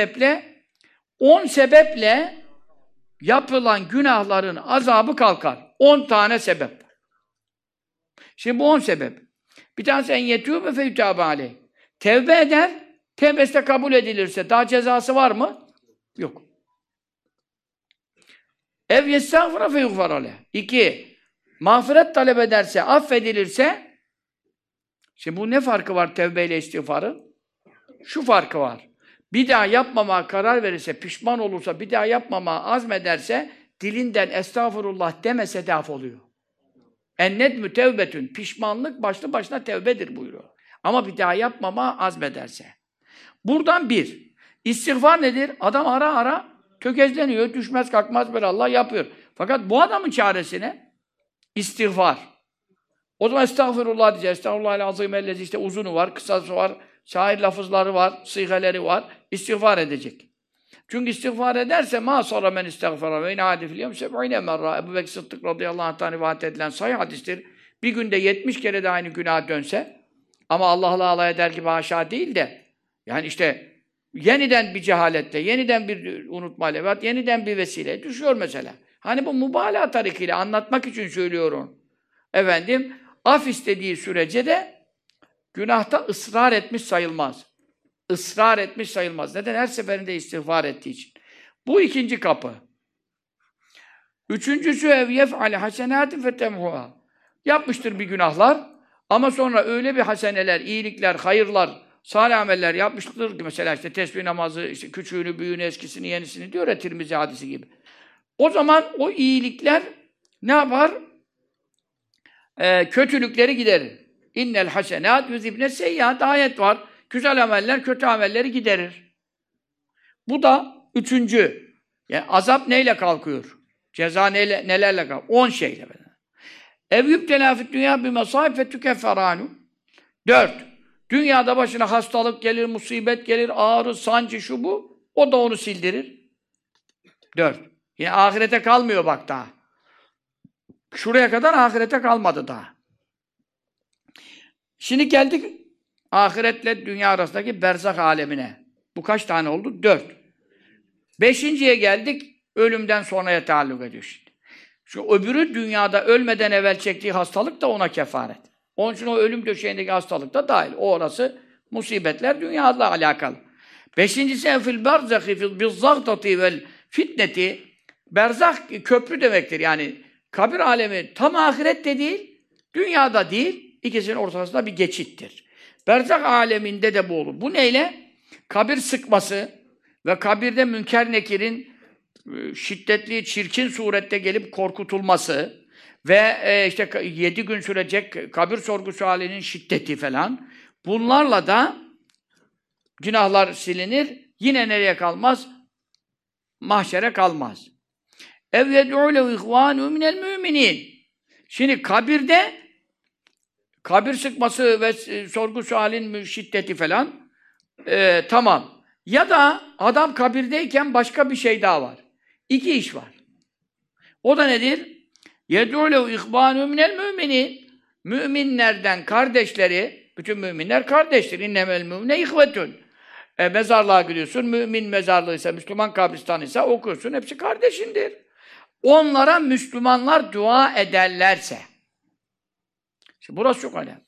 10 sebeple yapılan günahların azabı kalkar. 10 tane sebep var. Şimdi bu 10 sebep. Bir tanesi en yetûbe fe yutâbe aleyh. Tevbe eder, tevbesi de kabul edilirse daha cezası var mı? Yok. Ev yestağfira fe yughfar aleyh. 2. Mağfiret talep ederse, affedilirse. Şimdi bu ne farkı var tevbeyle istiğfarın? Şu farkı var. Bir daha yapmamaya karar verirse, pişman olursa, bir daha yapmamaya azmederse, dilinden estağfurullah demese de af oluyor. Ennedmü tevbetün. Pişmanlık başlı başına tevbedir buyuruyor. Ama bir daha yapmamaya azmederse. Buradan bir. İstiğfar nedir? Adam ara ara tökezleniyor, düşmez kalkmaz böyle Allah yapıyor. Fakat bu adamın çaresi ne? İstiğfar. O zaman estağfurullah diyeceğiz. Estağfurullahal azim ellezi, işte uzunu var, kısası var, şair lafızları var, sigaleri var. İstiğfar edecek. Çünkü istiğfar ederse ma sonra men istiğfara ve inâdi fil yevm seb'ine merra. Ebu Bekir Sıddık radıyallahu anh'tan rivayet edilen sahih hadistir. Bir günde 70 kere de aynı günah dönse ama Allah'la alay eder gibi haşa değil de yani işte yeniden bir cehalette, yeniden bir unutmayla ve yeniden bir vesile düşüyor mesela. Hani bu mübalağa tarikiyle anlatmak için söylüyorum. Efendim, af istediği sürece de günahta ısrar etmiş sayılmaz. Israr etmiş sayılmaz. Neden? Her seferinde istiğfar ettiği için. Bu ikinci kapı. Üçüncüsü ev yef'ale hasenâtin fetemhuha. Yapmıştır bir günahlar ama sonra öyle bir haseneler, iyilikler, hayırlar, salih ameller yapmıştır ki mesela işte tesbih namazı, işte küçüğünü, büyüğünü, eskisini, yenisini diyor ya Tirmizi hadisi gibi. O zaman o iyilikler ne yapar? Kötülükleri giderir. İnnel hasenât yüzibne seyyiat ayet var. Güzel ameller kötü amelleri giderir. Bu da üçüncü. Yani azap neyle kalkıyor? Ceza nelerle kalkıyor? 10 şeyle. Ev yübtelâ fid dünya bimesâib fe tükefferânu. 4. Dünyada başına hastalık gelir, musibet gelir, ağrı, sancı, şu bu. O da onu sildirir. 4. Yine ahirete kalmıyor bak daha. Şuraya kadar ahirete kalmadı daha. Şimdi geldik ahiretle dünya arasındaki berzak alemine. Bu kaç tane oldu? 4. 5.'ye geldik. Ölümden sonraya taalluk ediyor şimdi. Şu öbürü dünyada ölmeden evvel çektiği hastalık da ona kefaret. Onun için o ölüm döşeğindeki hastalık da dahil. O orası musibetler dünyayla alakalı. 5.'si enfil berzakhi fil bizzagtati vel fitneti. Berzak köprü demektir. Yani kabir alemi tam ahirette değil, dünyada değil, ikisinin ortasında bir geçittir. Berzak aleminde de bu olur. Bu neyle? Kabir sıkması ve kabirde Münker Nekir'in şiddetli, çirkin surette gelip korkutulması ve işte 7 gün sürecek kabir sorgusu halinin şiddeti falan. Bunlarla da günahlar silinir. Yine nereye kalmaz? Mahşere kalmaz. Ev yed'û lehu ihvânû minel müminin. Şimdi kabirde kabir sıkması ve sorgu sualin şiddeti falan tamam. Ya da adam kabirdeyken başka bir şey daha var. 2 iş var. O da nedir? يَدْعُوا لَوْ اِخْبَانُوا مِنَ الْمُؤْمِنِينَ. Müminlerden kardeşleri, bütün müminler kardeştir. اِنَّمَا الْمُؤْمِنَ اِخْوَةٌ. Mezarlığa gidiyorsun, mümin mezarlığıysa, Müslüman kabristanıysa okuyorsun, hepsi kardeşindir. Onlara Müslümanlar dua ederlerse. Şimdi burası çok önemli.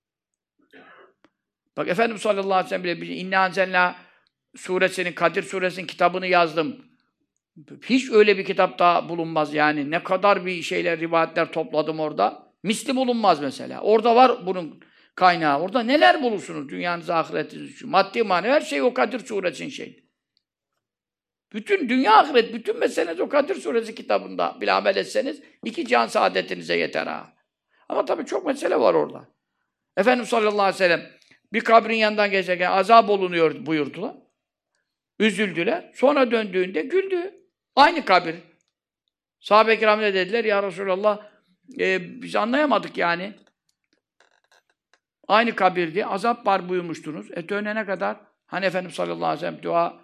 Bak Efendimiz sallallahu aleyhi ve sellem bile İnne Anzelna suresinin, Kadir suresinin kitabını yazdım. Hiç öyle bir kitap daha bulunmaz yani. Ne kadar bir şeyler, rivayetler topladım orada. Misli bulunmaz mesela. Orada var bunun kaynağı. Orada neler bulursunuz dünyanız, ahiretiniz için. Maddi manevi her şey o Kadir suresinin şeyi. Bütün dünya ahiret, bütün meseleniz o Kadir suresi kitabında bile amel etseniz 2 can saadetinize yeter ha. Ama tabii çok mesele var orada. Efendimiz sallallahu aleyhi ve sellem bir kabrin yanından geçerken azap olunuyor buyurdular. Üzüldüler. Sonra döndüğünde güldü. Aynı kabir. Sahabe-i kiram ne dediler? Ya Resulallah biz anlayamadık yani. Aynı kabirdi. Azap var buyurmuştunuz. Dönene kadar hani Efendimiz sallallahu aleyhi ve sellem dua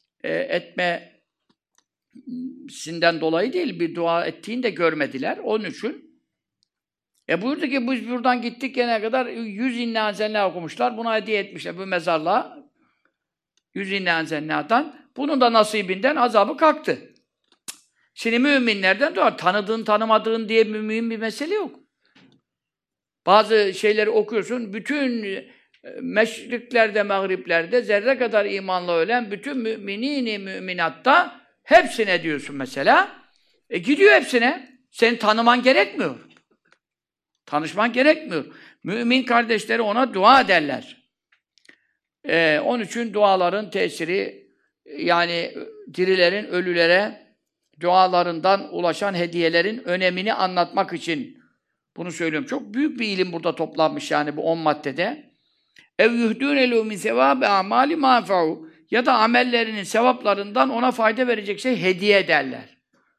etmesinden dolayı değil, bir dua ettiğini de görmediler. Onun için buyurdu ki biz buradan gittik gene kadar 100 inna anzelna okumuşlar. Buna hediye etmişler bu mezarlığa. 100 inna anzelna'dan. Bunun da nasibinden azabı kalktı. Şimdi müminlerden doğar. Tanıdığın, tanımadığın diye mümin bir mesele yok. Bazı şeyleri okuyorsun, bütün meşriklerde, mağriplerde zerre kadar imanla ölen bütün müminini müminatta hepsine diyorsun mesela. Gidiyor hepsine. Seni tanıman gerekmiyor. Tanışman gerekmiyor. Mümin kardeşleri ona dua ederler. Onun için duaların tesiri, yani dirilerin ölülere dualarından ulaşan hediyelerin önemini anlatmak için bunu söylüyorum. Çok büyük bir ilim burada toplanmış yani bu 10 maddede. Ev yuhdûne min sevâbi a'mâli mâfe'u, ya da amellerinin sevaplarından ona fayda verecek şey hediye ederler.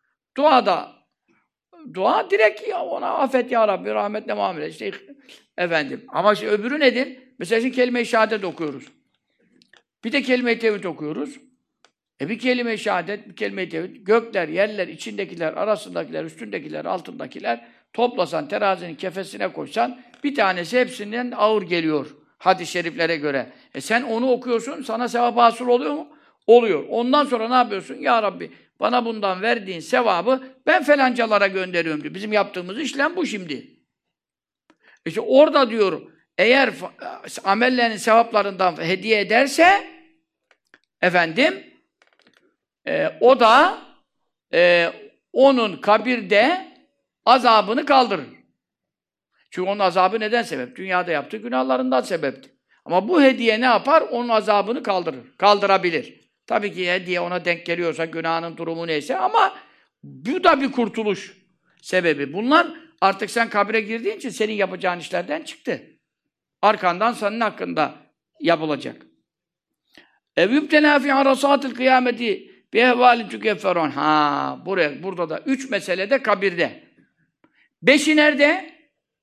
Dua direkt ya ona affet ya Rabbi, rahmetle muamele. İşte efendim. Ama işte öbürü nedir? Mesela şimdi kelime-i şehadet okuyoruz. Bir de kelime-i tevhid okuyoruz. Bir kelime-i şehadet, bir kelime-i tevhid. Gökler, yerler, içindekiler, arasındakiler, üstündekiler, altındakiler toplasan, terazinin kefesine koysan bir tanesi hepsinden ağır geliyor hadis-i şeriflere göre. Sen onu okuyorsun, sana sevap hasıl oluyor mu? Oluyor. Ondan sonra ne yapıyorsun? Ya Rabbi, bana bundan verdiğin sevabı ben falancalara gönderiyorum diyor. Bizim yaptığımız işlem bu şimdi. İşte orada diyor, eğer amellerinin sevaplarından hediye ederse efendim o da onun kabirde azabını kaldırır. Çünkü onun azabı neden sebep? Dünyada yaptığı günahlarından sebepti. Ama bu hediye ne yapar? Onun azabını kaldırır. Kaldırabilir. Tabii ki hediye ona denk geliyorsa, günahının durumu neyse, ama bu da bir kurtuluş sebebi. Bunlar artık sen kabre girdiğin için senin yapacağın işlerden çıktı. Arkandan senin hakkında yapılacak. Evübtenâ fî arasâtil kıyameti bi ehvâlin tükefferûn. Burada da 3 mesele de kabirde. 5'i nerede?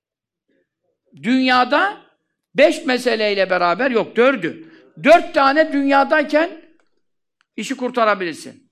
Dünyada 5 meseleyle beraber, yok 4'ü. 4 tane dünyadayken işi kurtarabilirsin.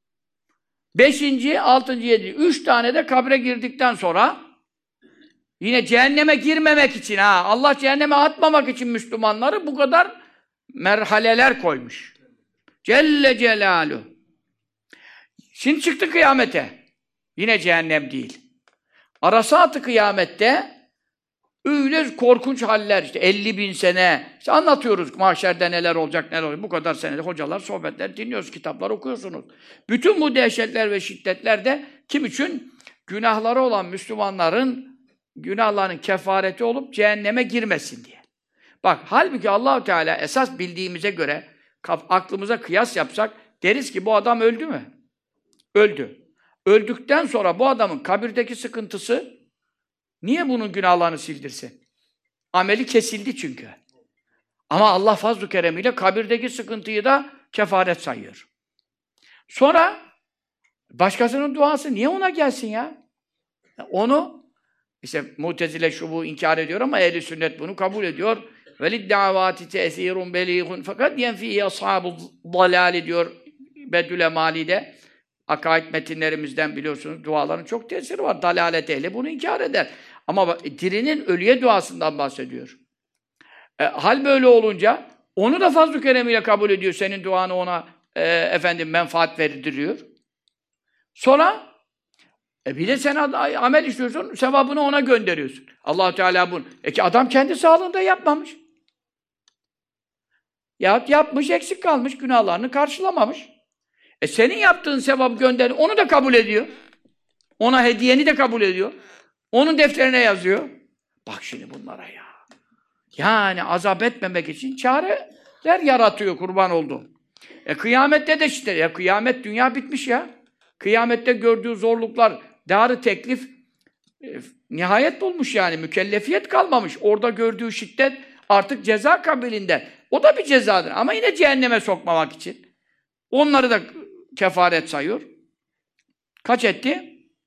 5. 6. 7. 3 tane de kabre girdikten sonra yine cehenneme girmemek için, Allah cehenneme atmamak için Müslümanları bu kadar merhaleler koymuş. Celle Celaluhu. Şimdi çıktı kıyamete. Yine cehennem değil. Arasat-ı kıyamette öyle korkunç haller, işte 50.000 sene, işte anlatıyoruz mahşerde neler olacak, neler olacak. Bu kadar senede hocalar, sohbetler dinliyoruz, kitaplar okuyorsunuz. Bütün bu dehşetler ve şiddetler de kim için? Günahları olan Müslümanların günahlarının kefareti olup cehenneme girmesin diye. Bak, halbuki Allah-u Teala esas bildiğimize göre aklımıza kıyas yapsak deriz ki bu adam öldü mü? Öldü. Öldükten sonra bu adamın kabirdeki sıkıntısı niye bunun günahlarını sildirsin? Ameli kesildi çünkü. Ama Allah fazl-ı keremiyle kabirdeki sıkıntıyı da kefaret sayıyor. Sonra başkasının duası niye ona gelsin ya? Onu işte Mu'tezile bu inkar ediyor ama ehl-i sünnet bunu kabul ediyor. وَلِدَّعَوَاتِ تَأْثِيرٌ بَلِيغٌ fakat يَنْفِيهِ أَصْحَابُ الضَّلَالِ diyor Bedül Emali'de. Akaid metinlerimizden biliyorsunuz duaların çok tesiri var. Dalalet ehli bunu inkar eder. Ama dirinin ölüye duasından bahsediyor. Hal böyle olunca onu da fazl-ı keremiyle kabul ediyor. Senin duanı ona menfaat verdiriyor. Sonra bir de sen amel işliyorsun, sevabını ona gönderiyorsun. Allah Teala bunu. Ki adam kendi sağlığında yapmamış. Ya yapmış, eksik kalmış, günahlarını karşılamamış. Senin yaptığın sevabı gönder, onu da kabul ediyor. Ona hediyeni de kabul ediyor. Onun defterine yazıyor. Bak şimdi bunlara ya. Yani azap etmemek için çareler yaratıyor, kurban olduğum. Kıyamette de işte, kıyamet dünya bitmiş ya. Kıyamette gördüğü zorluklar, dar-ı teklif nihayet bulmuş yani. Mükellefiyet kalmamış. Orada gördüğü şiddet artık ceza kabilinden. O da bir cezadır. Ama yine cehenneme sokmamak için. Onları da kefaret sayıyor. Kaç etti?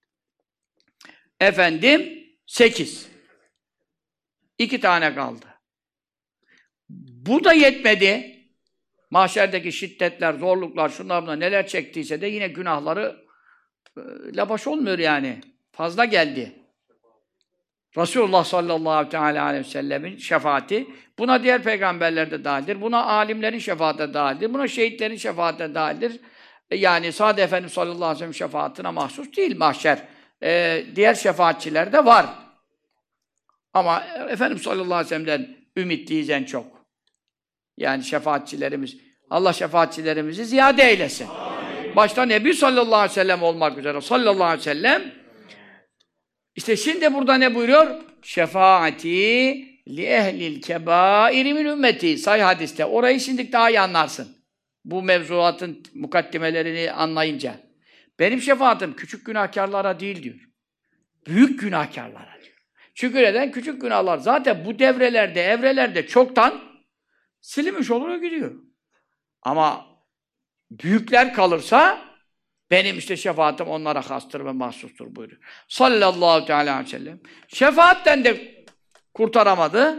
8. 2 tane kaldı. Bu da yetmedi. Mahşerdeki şiddetler, zorluklar, şunlar bunlar neler çektiyse de yine günahları labaş olmuyor yani. Fazla geldi. Resulullah sallallahu aleyhi ve sellemin şefaati, buna diğer peygamberler de dahildir. Buna alimlerin şefaati de dahildir. Buna şehitlerin şefaati de dahildir. Yani sadece Efendimiz sallallahu aleyhi ve sellem şefaatine mahsus değil mahşer. Diğer şefaatçiler de var. Ama Efendimiz sallallahu aleyhi ve sellem'den ümitliyiz en çok. Yani şefaatçilerimiz, Allah şefaatçilerimizi ziyade eylesin. Amin. Başta Nebi sallallahu aleyhi ve sellem olmak üzere sallallahu aleyhi ve sellem. İşte şimdi burada ne buyuruyor? Şefaati li ehlil kebairi min ümmeti. Sahih hadiste. Orayı şimdi daha iyi anlarsın. Bu mevzuatın mukaddimelerini anlayınca. Benim şefaatim küçük günahkarlara değil diyor. Büyük günahkarlara diyor. Çünkü neden? Küçük günahlar zaten bu devrelerde, evrelerde çoktan silinmiş olur gidiyor. Ama büyükler kalırsa benim işte şefaatim onlara hastır ve mahsustur buyuruyor. Sallallahu teala aleyhi ve sellem. Şefaatten de kurtaramadı.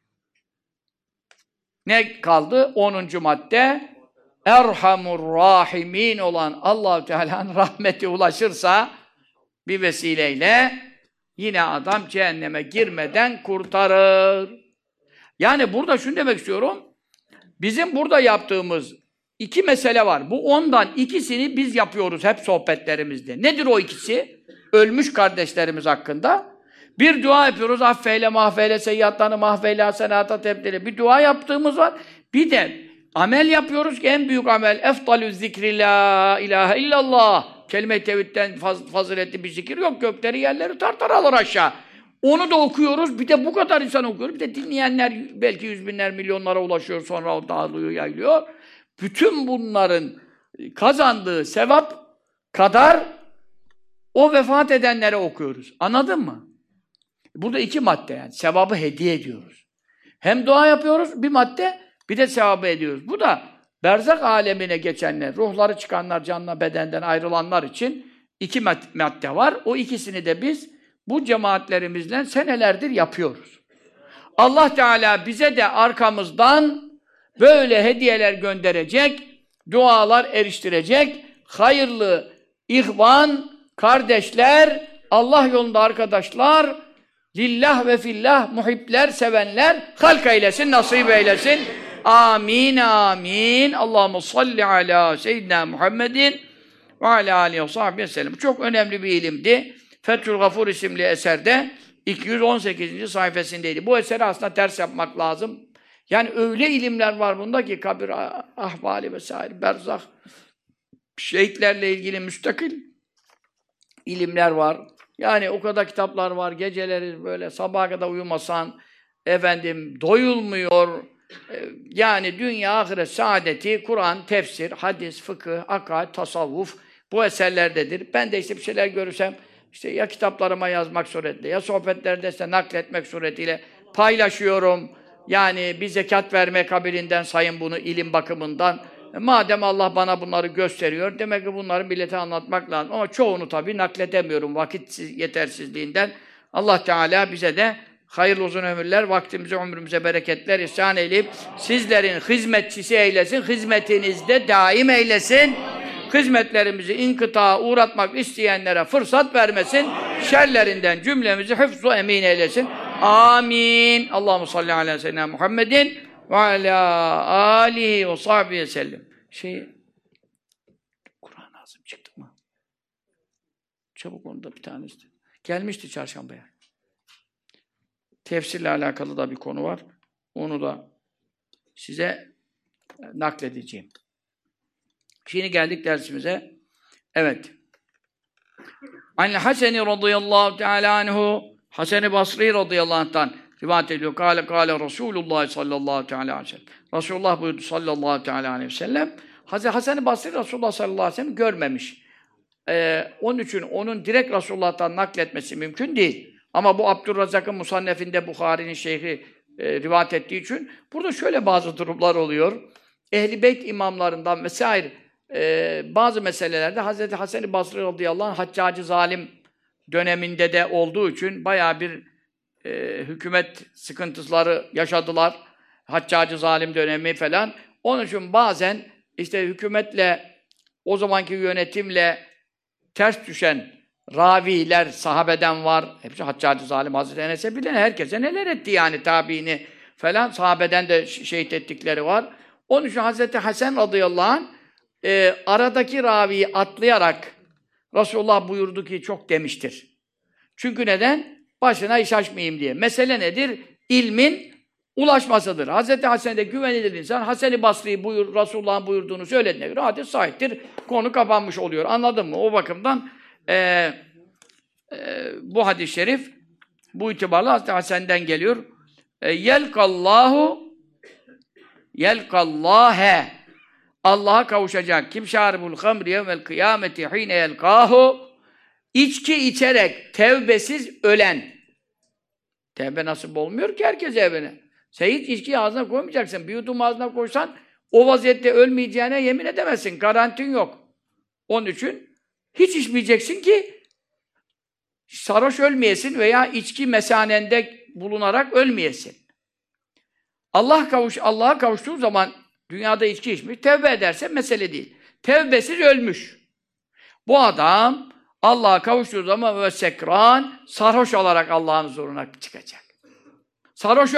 Ne kaldı? 10. madde. Erhamur rahimin olan Allah-u Teala'nın rahmeti ulaşırsa bir vesileyle yine adam cehenneme girmeden kurtarır. Yani burada şunu demek istiyorum. Bizim burada yaptığımız 2 mesele var. Bu 10'dan ikisini biz yapıyoruz hep sohbetlerimizde. Nedir o ikisi? Ölmüş kardeşlerimiz hakkında. Bir dua yapıyoruz. Affeyle, mahfeyle, seyyiatlarını mahfeyle, hasenata tebdile. Bir dua yaptığımız var. Bir de amel yapıyoruz ki en büyük amel. Efdalü zikri la ilahe illallah. Kelime-i tevhidden faziletli bir zikir yok. Gökleri yerleri tartar alır aşağı. Onu da okuyoruz. Bir de bu kadar insan okuyor. Bir de dinleyenler belki 100 binler, milyonlara ulaşıyor. Sonra o dağılıyor, yayılıyor. Bütün bunların kazandığı sevap kadar o vefat edenlere okuyoruz. Anladın mı? Burada 2 madde yani. Sevabı hediye ediyoruz. Hem dua yapıyoruz bir madde, bir de sevabı ediyoruz. Bu da berzak alemine geçenler, ruhları çıkanlar, canla bedenden ayrılanlar için 2 madde var. O ikisini de biz bu cemaatlerimizle senelerdir yapıyoruz. Allah Teala bize de arkamızdan böyle hediyeler gönderecek, dualar eriştirecek, hayırlı ihvan, kardeşler, Allah yolunda arkadaşlar, lillah ve fillah, muhibler, sevenler, halk eylesin, nasip eylesin. Amin, amin. Allahumme salli ala seyyidina Muhammedin ve ala aleyhi ve sahbihi sellem. Çok önemli bir ilimdi. Fethül Gafur isimli eserde 218. sayfasındaydı. Bu eseri aslında ders yapmak lazım. Yani öyle ilimler var bunda ki kabir ahvali vesaire, berzah, şehitlerle ilgili müstakil ilimler var. Yani o kadar kitaplar var. Geceleri böyle sabaha kadar uyumasan doyulmuyor. Yani dünya ahiret saadeti, Kur'an, tefsir, hadis, fıkıh, akaid, tasavvuf bu eserlerdedir. Ben de işte bir şeyler görürsem işte ya kitaplarıma yazmak suretiyle ya sohbetlerde işte nakletmek suretiyle paylaşıyorum. Yani bir zekat verme kabilinden sayın bunu ilim bakımından. Madem Allah bana bunları gösteriyor, demek ki bunları millete anlatmak lazım. Ama çoğunu tabii nakledemiyorum vakit yetersizliğinden. Allah Teala bize de hayırlı uzun ömürler, vaktimize, ömrümüze bereketler ihsan eyleyip sizlerin hizmetçisi eylesin, hizmetinizde daim eylesin. Hizmetlerimizi inkıtağa uğratmak isteyenlere fırsat vermesin. Şerlerinden cümlemizi hıfz-ı emin eylesin. Amin. Allahumme salli ala seyyidina Muhammedin ve ala alihi ve sahbihi sellem. Kur'an-ı Azim çıktı mı? Çabuk onu da bir tane iste. Gelmişti çarşambaya. Tefsirle alakalı da bir konu var. Onu da size nakledeceğim. Şimdi geldik dersimize. Evet. An Hasan radıyallahu teala anhu, Hasan-ı Basri radıyallahu anh'tan rivayet ediyor. Kâle Resulullah sallallahu teala aleyhi ve sellem. Resulullah buyurdu sallallahu teala aleyhi ve sellem. Hasan-ı Basri Resulullah sallallahu aleyhi ve sellem görmemiş. Onun için onun direkt Resulullah'tan nakletmesi mümkün değil. Ama bu Abdurrazak'ın Musannef'inde Buhari'nin şeyhi rivayet ettiği için burada şöyle bazı durumlar oluyor. Ehl-i Beyt imamlarından vesaire bazı meselelerde Hazreti Hasan-ı Basri radıyallahu anh Haccacı zalim döneminde de olduğu için bayağı bir hükümet sıkıntıları yaşadılar. Haccacı zalim dönemi falan. Onun için bazen işte hükümetle o zamanki yönetimle ters düşen raviler, sahabeden var. Hepsi Haccacı zalim Hazreti Enes'e bilen herkese neler etti yani tabiini falan. Sahabeden de şehit ettikleri var. Onun için Hazreti Hasan radıyallahu anh aradaki raviyi atlayarak Resulullah buyurdu ki çok demiştir. Çünkü neden? Başına iş açmayayım diye. Mesele nedir? İlmin ulaşmasıdır. Hz. Hasen'de güvenilir insan, Hasen-i Basri'yi Resulullah'ın buyurduğunu söylediğine göre hadis sahiptir. Konu kapanmış oluyor. Anladın mı? O bakımdan bu hadis-i şerif bu itibarla Hz. Hasen'den geliyor. Yelkallâhe Allah'a kavuşacak. Kim şâribul hamri yevmel kıyameti hîne yelkâhu İçki içerek tevbesiz ölen. Tevbe nasip olmuyor ki herkese evine. Sen hiç içkiyi ağzına koymayacaksın. Bir yudum ağzına koysan o vaziyette ölmeyeceğine yemin edemezsin. Garantin yok. Onun için hiç içmeyeceksin ki sarhoş ölmeyesin veya içki mesanende bulunarak ölmeyesin. Allah'a kavuştuğu zaman dünyada içki içmiş, tevbe ederse mesele değil. Tevbesiz ölmüş. Bu adam Allah'a kavuştuğu zaman ve sekran sarhoş olarak Allah'ın huzuruna çıkacak. Sarhoş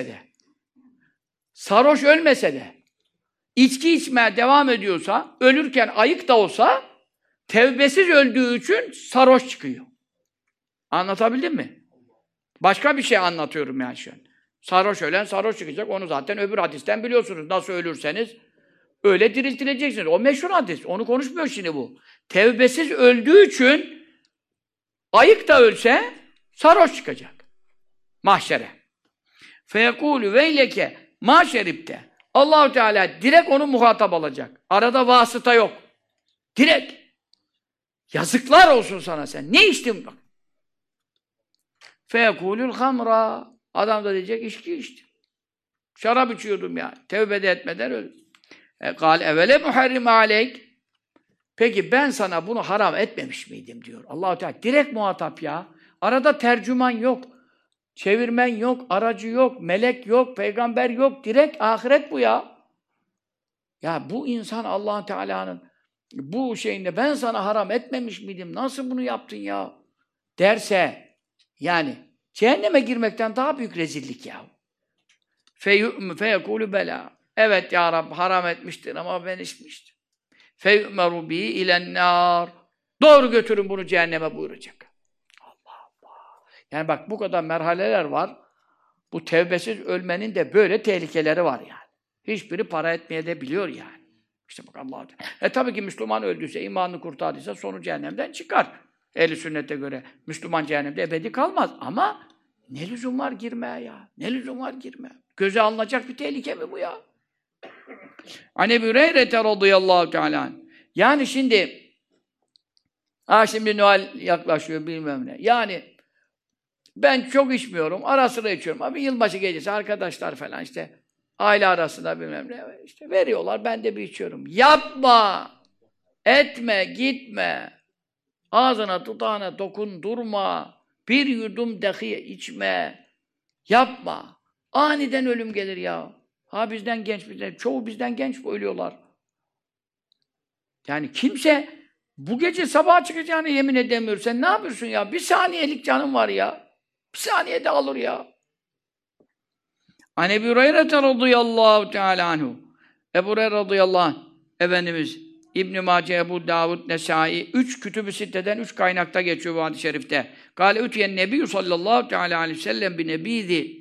ölmese de içki içmeye devam ediyorsa, ölürken ayık da olsa tevbesiz öldüğü için sarhoş çıkıyor. Anlatabildim mi? Başka bir şey anlatıyorum yani şu an. Sarhoş ölen sarhoş çıkacak. Onu zaten öbür hadisten biliyorsunuz. Nasıl ölürseniz öyle diriltileceksiniz. O meşhur hadis. Onu konuşmuyor şimdi bu. Tevbesiz öldüğü için ayık da ölse sarhoş çıkacak. Mahşere. Feyekûlü veyleke maşeripte. Allah-u Teala direkt onu muhatap alacak. Arada vasıta yok. Direkt. Yazıklar olsun sana sen. Ne içtin bak? Feyekûlül hamra. Adam da diyecek içki içtim. Şarap içiyordum ya. Tevbe de etmeden öldüm. Kâl evele muharrim aleyk. Peki ben sana bunu haram etmemiş miydim diyor. Allah-u Teala direkt muhatap ya. Arada tercüman yok. Çevirmen yok, aracı yok, melek yok, peygamber yok. Direkt ahiret bu ya. Ya bu insan Allah Teala'nın bu şeyinde ben sana haram etmemiş miydim? Nasıl bunu yaptın ya? Derse yani cehenneme girmekten daha büyük rezillik ya. Feyekûlü belâ. Evet ya Rabbi haram etmiştin ama ben içmiştim. Feyü'meru bihi ilennâr. Doğru götürün bunu cehenneme buyuracak. Allah Allah. Yani bak bu kadar merhaleler var. Bu tevbesiz ölmenin de böyle tehlikeleri var yani. Hiçbiri para etmeye de biliyor yani. İşte bak Allah'a. Tabii ki Müslüman öldüyse, imanını kurtardıysa sonu cehennemden çıkar. Ehl-i sünnete göre Müslüman cehennemde ebedi kalmaz. Ama ne lüzum var girmeye ya? Ne lüzum var girmeye? Göze alınacak bir tehlike mi bu ya? An Ebu Hureyre radıyallahu teala. Yani şimdi Noel yaklaşıyor bilmem ne. Yani ben çok içmiyorum, ara sıra içiyorum. Abi yılbaşı gecesi arkadaşlar falan işte aile arasında bilmem ne işte veriyorlar. Ben de bir içiyorum. Yapma! Etme, gitme. Ağzına, dudağına dokundurma. Bir yudum dahi içme. Yapma. Aniden ölüm gelir ya. Ha çoğu bizden genç ölüyorlar. Yani kimse bu gece sabaha çıkacağını yemin edemiyor. Sen ne yapıyorsun ya? Bir saniyelik canın var ya. Bir saniyede alır ya. An Ebu Hureyre radıyallahu teala anhu. Ebu Hureyre radıyallahu anh. Efendimiz İbn-i Mace, Ebu Davud, Nesai, 3 kütüb-ü sitteden 3 kaynakta geçiyor bu hadis-i şerifte. Kâle ütiyen nebiyyü sallallahu teala aleyhi ve sellem bi nebîdi.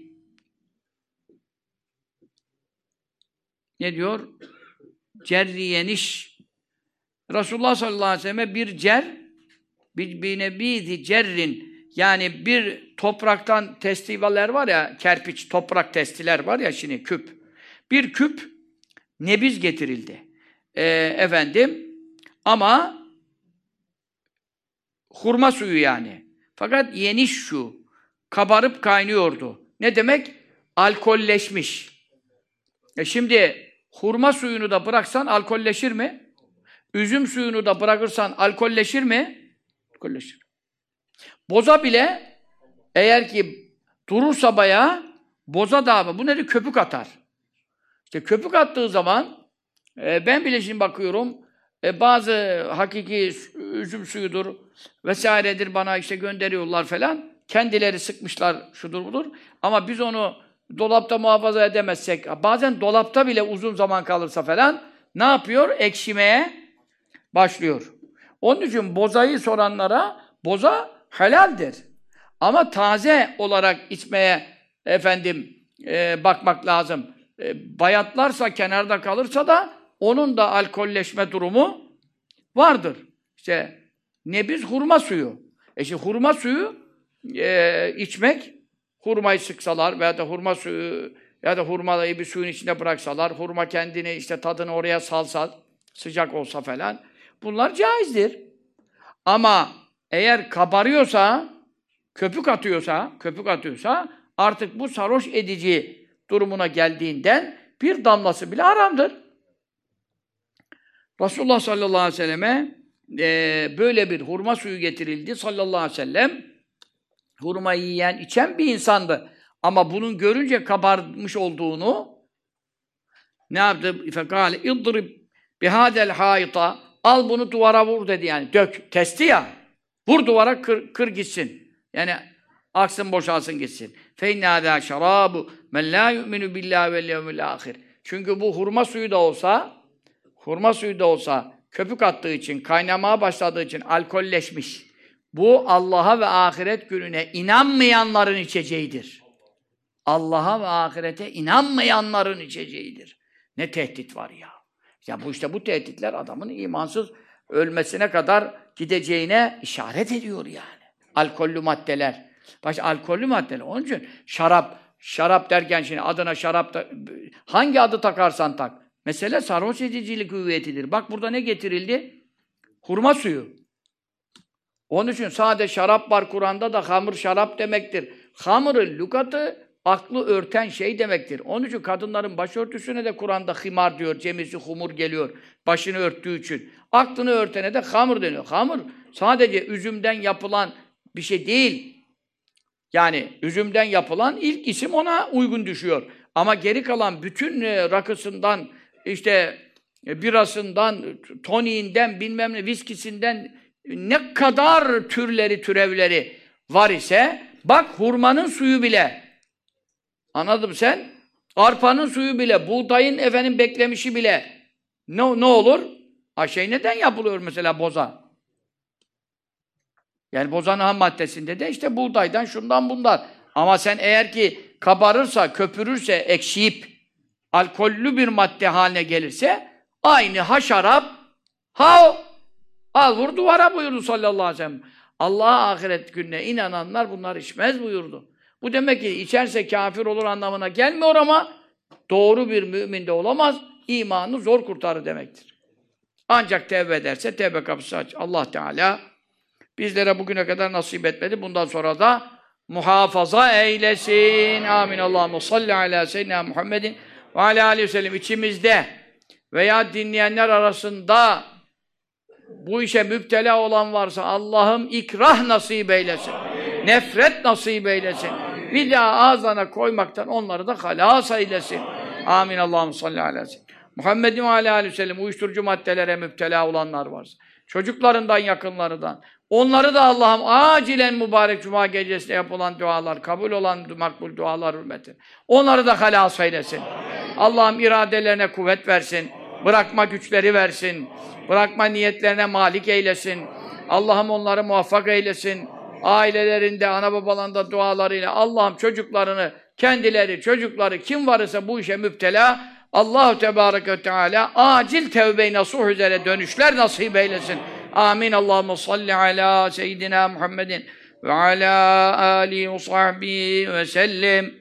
Ne diyor? Cerriyeniş. Resulullah sallallahu aleyhi ve selleme bir nebîdi cerrin. Yani bir topraktan testivaler var ya, kerpiç, toprak testiler var ya şimdi küp. Bir küp nebiz getirildi. Ama hurma suyu yani. Fakat yeniş şu, kabarıp kaynıyordu. Ne demek? Alkolleşmiş. Şimdi hurma suyunu da bıraksan alkolleşir mi? Üzüm suyunu da bırakırsan alkolleşir mi? Alkolleşir. Boza bile eğer ki durursa bayağı boza da bu nedir? Köpük atar. İşte köpük attığı zaman ben bile şimdi bakıyorum bazı hakiki üzüm suyudur vesairedir bana işte gönderiyorlar falan. Kendileri sıkmışlar şudur budur. Ama biz onu dolapta muhafaza edemezsek bazen dolapta bile uzun zaman kalırsa falan ne yapıyor? Ekşimeye başlıyor. Onun için bozayı soranlara boza helaldir. Ama taze olarak içmeye bakmak lazım. Bayatlarsa, kenarda kalırsa da onun da alkolleşme durumu vardır. İşte nebiz hurma suyu. Şimdi hurma suyu içmek, hurmayı sıksalar veya da hurma suyu ya da hurmayı bir suyun içinde bıraksalar, hurma kendini işte tadını oraya salsa, sıcak olsa falan, bunlar caizdir. Ama eğer kabarıyorsa, köpük atıyorsa artık bu sarhoş edici durumuna geldiğinden bir damlası bile haramdır. Resulullah sallallahu aleyhi ve selleme böyle bir hurma suyu getirildi sallallahu aleyhi ve sellem. Hurmayı yiyen, içen bir insandı. Ama bunun görünce kabarmış olduğunu ne yaptı? Fekâle idrib bihâdel hâita, al bunu duvara vur dedi yani. Dök. Testi ya. Vur duvara, kır gitsin. Yani aksın boşalsın gitsin. فَاِنَّ هَذَا شَرَابُ مَنْ لَا يُؤْمِنُ بِاللّٰهِ وَالْيَوْمِ الْآخِرِ. Çünkü bu hurma suyu da olsa köpük attığı için, kaynamaya başladığı için alkolleşmiş. Bu Allah'a ve ahiret gününe inanmayanların içeceğidir. Allah'a ve ahirete inanmayanların içeceğidir. Ne tehdit var ya. Ya bu tehditler adamın imansız ölmesine kadar gideceğine işaret ediyor yani. Alkollü maddeler. Alkollü maddeler. Onun için şarap derken şimdi adına şarap da hangi adı takarsan tak. Mesele sarhoş edicilik hüviyetidir. Bak burada ne getirildi? Hurma suyu. Onun için sade şarap var Kur'an'da da hamur şarap demektir. Hamurun lügatı aklı örten şey demektir. Onun için kadınların başörtüsüne de Kur'an'da himar diyor, cemisi humur geliyor. Başını örttüğü için. Aklını örtene de hamur deniyor. Hamur sadece üzümden yapılan bir şey değil. Yani üzümden yapılan ilk isim ona uygun düşüyor. Ama geri kalan bütün rakısından, işte birasından, toniğinden, bilmem ne, viskisinden ne kadar türevleri var ise, bak hurmanın suyu bile, anladın mı sen? Arpanın suyu bile, buğdayın beklemişi bile ne olur? Neden yapılıyor mesela boza? Yani bozanın ham maddesinde de işte buğdaydan, şundan bundan. Ama sen eğer ki kabarırsa, köpürürse, ekşiyip alkollü bir madde haline gelirse aynı şarap, al vur duvara buyurdu sallallahu aleyhi ve sellem. Allah'a ahiret gününe inananlar bunlar içmez buyurdu. Bu demek ki içerse kafir olur anlamına gelmiyor ama doğru bir mümin de olamaz. İmanı zor kurtarır demektir. Ancak tevbe ederse tevbe kapısı aç. Allah Teala bizlere bugüne kadar nasip etmedi. Bundan sonra da muhafaza eylesin. Amin. Allahumme salli ala seyyidina Muhammedin ve ala aleyhi ve sellem. İçimizde veya dinleyenler arasında bu işe müptela olan varsa Allah'ım ikrah nasip eylesin. Nefret nasip eylesin. Bir daha ağzına koymaktan onları da halas eylesin. Amin. Allahumme salli ala seyyidina Muhammedin ve ala aleyhi ve sellem. Uyuşturucu maddelere müptela olanlar varsa, çocuklarından, yakınlarından, onları da Allah'ım acilen mübarek Cuma gecesinde yapılan dualar, kabul olan makbul dualar hürmetine onları da halas eylesin. Allah'ım iradelerine kuvvet versin, bırakma güçleri versin, bırakma niyetlerine malik eylesin. Allah'ım onları muvaffak eylesin. Ailelerinde, ana babalarında dualarıyla Allah'ım çocuklarını, kendileri, çocukları kim varsa bu işe müptela Allah-u Tebareke ve Teala acil tevbe-i nasuh üzere dönüşler nasip eylesin. Amin. Allahumme salli ala seyyidina Muhammedin ve ala alihi ve sahbihi ve sellem.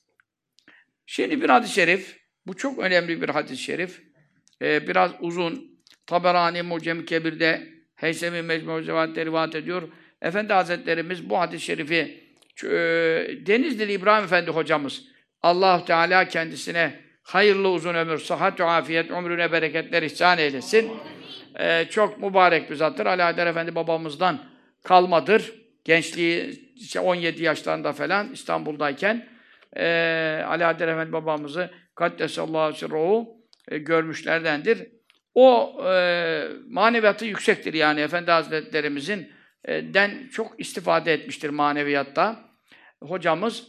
Şimdi bir hadis-i şerif, bu çok önemli bir hadis-i şerif. Biraz uzun. Taberani Mucem-i Kebir'de Heysemi Mecmu-i Zevat'te rivayet ediyor. Efendi Hazretlerimiz bu hadis-i şerifi Denizli İbrahim Efendi hocamız Allah Teala kendisine hayırlı uzun ömür, sıhhat ve afiyet, ömrüne bereketler ihsan eylesin. Çok mübarek bir zattır. Ali Haydar Efendi babamızdan kalmadır. Gençliği 17 yaşlarında falan İstanbul'dayken Ali Haydar Efendi babamızı Kaddesallahu sirruhu görmüşlerdendir. O maneviyatı yüksektir yani Efendi Hazretlerimizin den çok istifade etmiştir maneviyatta. Hocamız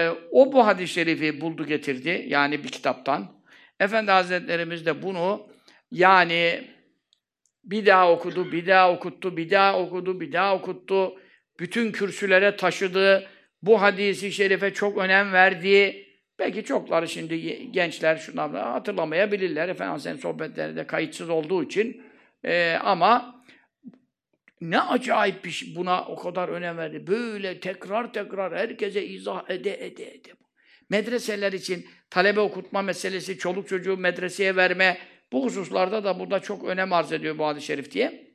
bu hadis-i şerifi buldu getirdi yani bir kitaptan. Efendi Hazretlerimiz de bunu Yani bir daha okudu, bir daha okuttu, bir daha okudu, bir daha okuttu. Bütün kürsülere taşıdı. Bu hadisi şerife çok önem verdi. Belki çokları şimdi gençler şunları hatırlamayabilirler. Efendimiz'in sohbetleri de kayıtsız olduğu için. Ama ne acayip bir şey. Buna o kadar önem verdi. Böyle tekrar tekrar herkese izah ede. Medreseler için talebe okutma meselesi, çoluk çocuğu medreseye verme, bu hususlarda da burada çok önem arz ediyor bu hadis-i şerif diye.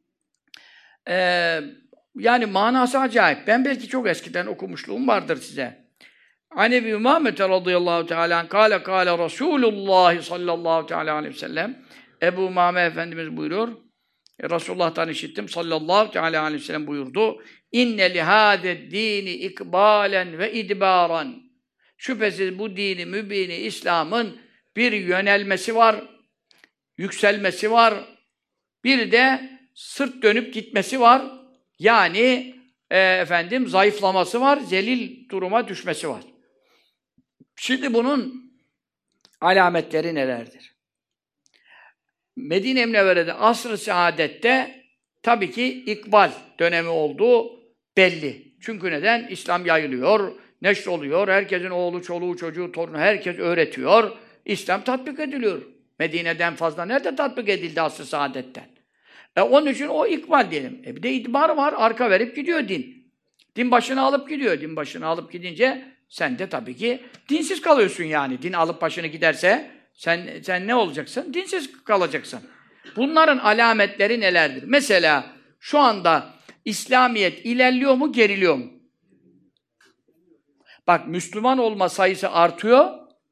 Yani manası acayip. Ben belki çok eskiden okumuşluğum vardır size. An Ebi Ümame radıyallahu teala kâle Resulullah sallallahu teala aleyhi ve sellem. Ebu Ümame Efendimiz buyuruyor. Resulullah'tan işittim sallallahu teala aleyhi ve sellem buyurdu. İnne lihâded dîni ikbâlen ve idbâran. Şüphesiz bu dini mübini İslam'ın bir yönelmesi var, yükselmesi var. Bir de sırt dönüp gitmesi var. Yani zayıflaması var, zelil duruma düşmesi var. Şimdi bunun alametleri nelerdir? Medine-i Münevvere'de asr-ı saadette tabii ki ikbal dönemi olduğu belli. Çünkü neden? İslam yayılıyor, neşroluyor, herkesin oğlu, çoluğu, çocuğu, torunu, herkes öğretiyor. İslam tatbik ediliyor. Medine'den fazla nerede tatbik edildi asr-ı saadetten? Onun için o ikbal diyelim. Bir de idbar var, arka verip gidiyor din. Din başını alıp gidiyor. Din başını alıp gidince sen de tabii ki dinsiz kalıyorsun yani. Din alıp başını giderse sen ne olacaksın? Dinsiz kalacaksın. Bunların alametleri nelerdir? Mesela şu anda İslamiyet ilerliyor mu, geriliyor mu? Bak Müslüman olma sayısı artıyor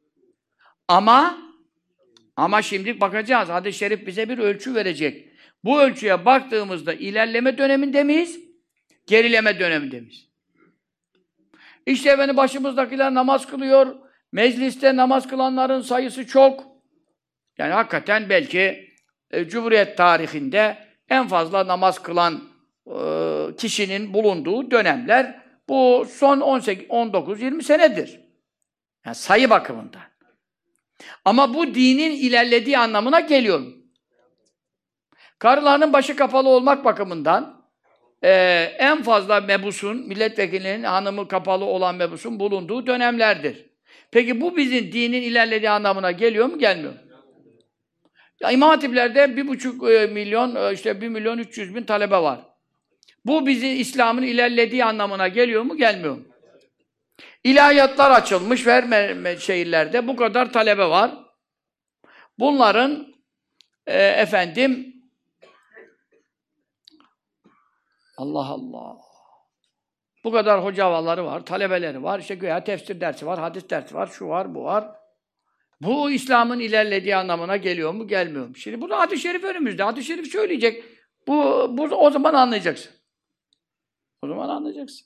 ama şimdi bakacağız. Hadis-i şerif bize bir ölçü verecek. Bu ölçüye baktığımızda ilerleme döneminde miyiz? Gerileme döneminde miyiz? İşte başımızdakiler namaz kılıyor. Mecliste namaz kılanların sayısı çok. Yani hakikaten belki Cumhuriyet tarihinde en fazla namaz kılan kişinin bulunduğu dönemler bu son 19-20 senedir. Yani sayı bakımından. Ama bu dinin ilerlediği anlamına geliyor. Karılarının başı kapalı olmak bakımından en fazla mebusun, milletvekillerinin hanımı kapalı olan mebusun bulunduğu dönemlerdir. Peki bu bizim dinin ilerlediği anlamına geliyor mu, gelmiyor mu? Ya, İmam Hatiplerde 1,5 milyon, 1.300.000 talebe var. Bu bizim İslam'ın ilerlediği anlamına geliyor mu, gelmiyor mu? İlahiyatlar açılmış, şehirlerde bu kadar talebe var. Bunların Allah Allah. Bu kadar hocaları var, talebeleri var, güya tefsir dersi var, hadis dersi var, şu var, bu var. Bu İslam'ın ilerlediği anlamına geliyor mu, gelmiyor mu? Şimdi burada hadis-i şerif önümüzde. Hadis-i şerif söyleyecek. O zaman anlayacaksın. O zaman anlayacaksın.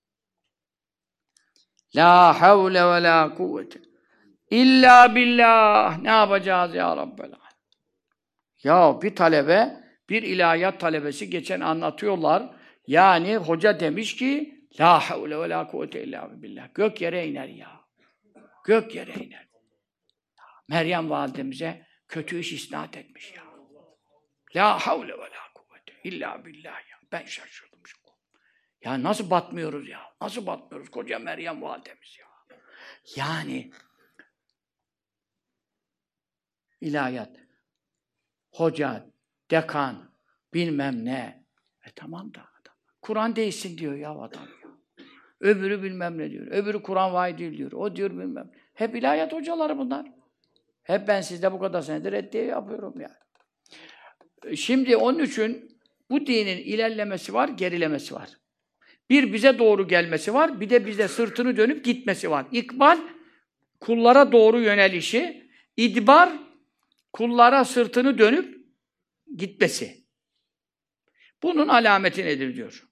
La havle ve la kuvvete illa billah. Ne yapacağız ya Rabbel? Ya bir talebe, bir ilahiyat talebesi geçen anlatıyorlar. Yani hoca demiş ki la havle ve la kuvvete illa billah. Gök yere iner ya. Gök yere iner. Meryem validemize kötü iş isnat etmiş ya. La havle ve la kuvvete illa billah ya. Ben şaşırdım. Ya nasıl batmıyoruz ya? Nasıl batmıyoruz? Koca Meryem validemiz ya. Yani ilahiyat, hoca, dekan, bilmem ne. Tamam da adam. Kur'an değilsin diyor ya adam ya. Öbürü bilmem ne diyor. Öbürü Kur'an vahiy değil diyor. O diyor bilmem. Hep ilahiyat hocaları bunlar. Hep ben sizde bu kadar senedir reddiye yapıyorum yani. Şimdi onun için bu dinin ilerlemesi var, gerilemesi var. Bir bize doğru gelmesi var, bir de bize sırtını dönüp gitmesi var. İkbal, kullara doğru yönelişi, idbar, kullara sırtını dönüp gitmesi. Bunun alameti nedir diyor.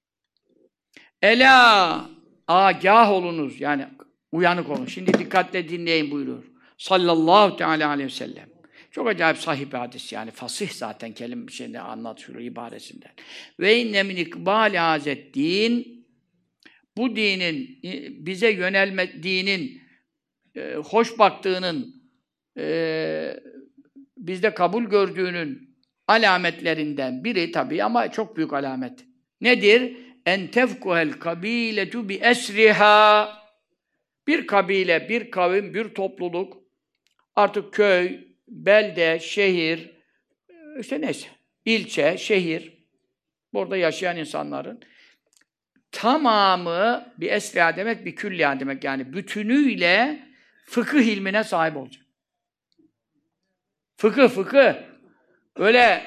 Ela, agah olunuz, yani uyanık olun. Şimdi dikkatle dinleyin buyuruyor. Sallallahu teala aleyhi ve sellem. Çok acayip sahih bir hadis yani. Fasih zaten kelime bir şeyini anlatıyor ibaresinden. Ve inne min ikbali hazet din, bu dinin, bize dinin hoş baktığının bizde kabul gördüğünün alametlerinden biri tabii ama çok büyük alamet. Nedir? En tefkuhel kabiletu bi esriha. Bir kabile, bir kavim, bir topluluk, artık köy, belde, şehir, işte neyse, ilçe, şehir, burada yaşayan insanların tamamı bir esriha demek, bir külliha demek. Yani bütünüyle fıkıh ilmine sahip olacak. Fıkıh. Öyle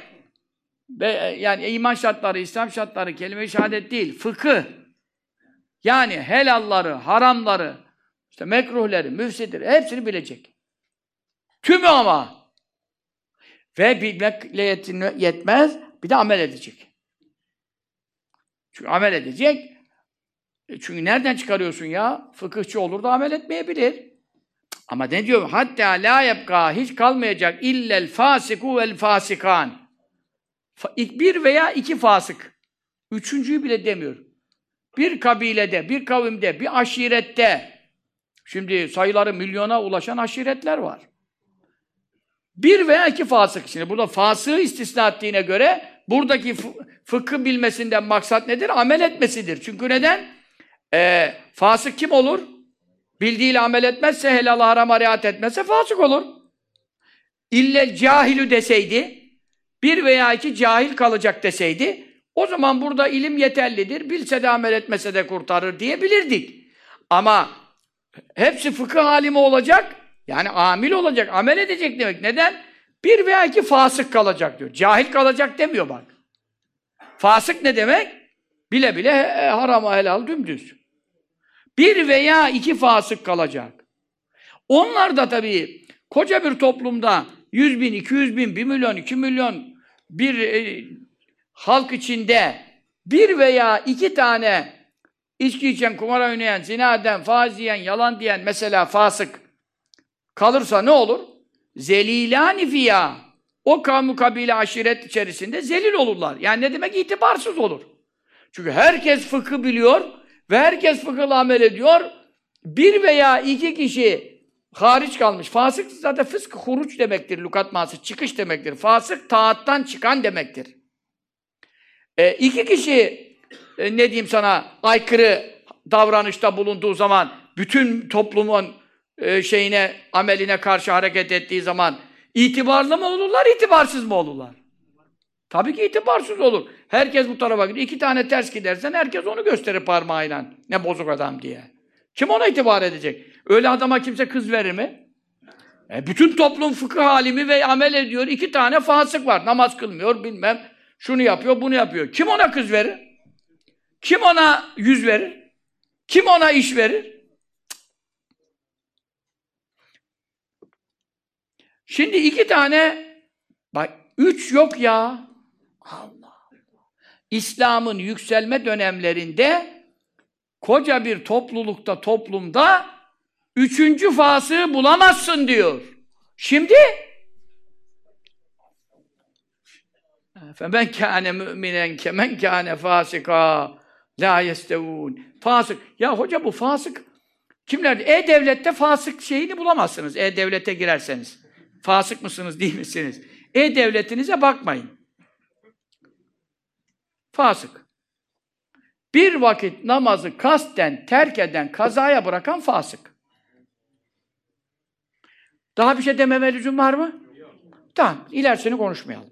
yani iman şartları, İslam şartları, kelime-i şehadet değil, fıkıh. Yani helalları, haramları, işte mekruhleri, müfsidleri, hepsini bilecek. Tümü ama. Ve bilmekle yetmez, bir de amel edecek. Çünkü amel edecek. Çünkü nereden çıkarıyorsun ya? Fıkıhçı olur da amel etmeyebilir. Ama ne diyor? Hatta la yebka, hiç kalmayacak illel fasiku vel fasikan. Bir veya iki fasık. Üçüncüyü bile demiyor. Bir kabilede, bir kavimde, bir aşirette, şimdi sayıları milyona ulaşan aşiretler var. Bir veya iki fasık. Şimdi burada fasığı istisna ettiğine göre buradaki fıkıh bilmesinden maksat nedir? Amel etmesidir. Çünkü neden? Fasık kim olur? Bildiğiyle amel etmezse, helal harama riayet etmezse fasık olur. İlle cahilü deseydi, bir veya iki cahil kalacak deseydi, o zaman burada ilim yeterlidir, bilse de amel etmese de kurtarır diyebilirdik. Ama hepsi fıkıh alimi olacak, yani amil olacak, amel edecek demek. Neden? Bir veya iki fasık kalacak diyor. Cahil kalacak demiyor bak. Fasık ne demek? Bile bile harama helal dümdüz. Bir veya iki fasık kalacak. Onlar da tabii koca bir toplumda 100 bin, 200 bin, 1 milyon, 2 milyon bir halk içinde bir veya iki tane içki içen, kumar oynayan, zina eden, faiz yiyen, yalan diyen mesela fasık kalırsa ne olur? Zelilâni fiyâ. O kavmi, kabile, aşiret içerisinde zelil olurlar. Yani ne demek? İtibarsız olur. Çünkü herkes fıkıh biliyor ve herkes fıkıhla amel ediyor. Bir veya iki kişi hariç kalmış. Fasık zaten fısk huruç demektir. Lukat manası çıkış demektir. Fasık taattan çıkan demektir. İki kişi ne diyeyim sana aykırı davranışta bulunduğu zaman bütün toplumun ameline karşı hareket ettiği zaman itibarlı mı olurlar, itibarsız mı olurlar? Tabii ki itibarsız olur. Herkes bu tarafa gidiyor. İki tane ters gidersen herkes onu gösterir parmağıyla. Ne bozuk adam diye. Kim ona itibar edecek? Öyle adama kimse kız verir mi? Bütün toplum fıkıh alimi ve amel ediyor. İki tane fasık var. Namaz kılmıyor, bilmem. Şunu yapıyor, bunu yapıyor. Kim ona kız verir? Kim ona yüz verir? Kim ona iş verir? Şimdi iki tane, bak üç yok ya. Allah Allah. İslam'ın yükselme dönemlerinde koca bir toplumda üçüncü fasığı bulamazsın diyor. Şimdi فَمَنْ كَانَ مُؤْمِنًا كَمَنْ كَانَ فَاسِقًا لَا يَسْتَوُونَ. Fasık. Ya hoca bu fasık kimlerdi? E-Devlet'te fasık şeyini bulamazsınız. E-Devlet'e girerseniz. Fasık mısınız, değil misiniz? E-Devlet'inize bakmayın. Fasık. Bir vakit namazı kasten terk eden, kazaya bırakan fasık. Daha bir şey dememe lüzum var mı? Yok. Tamam, ilerisini konuşmayalım.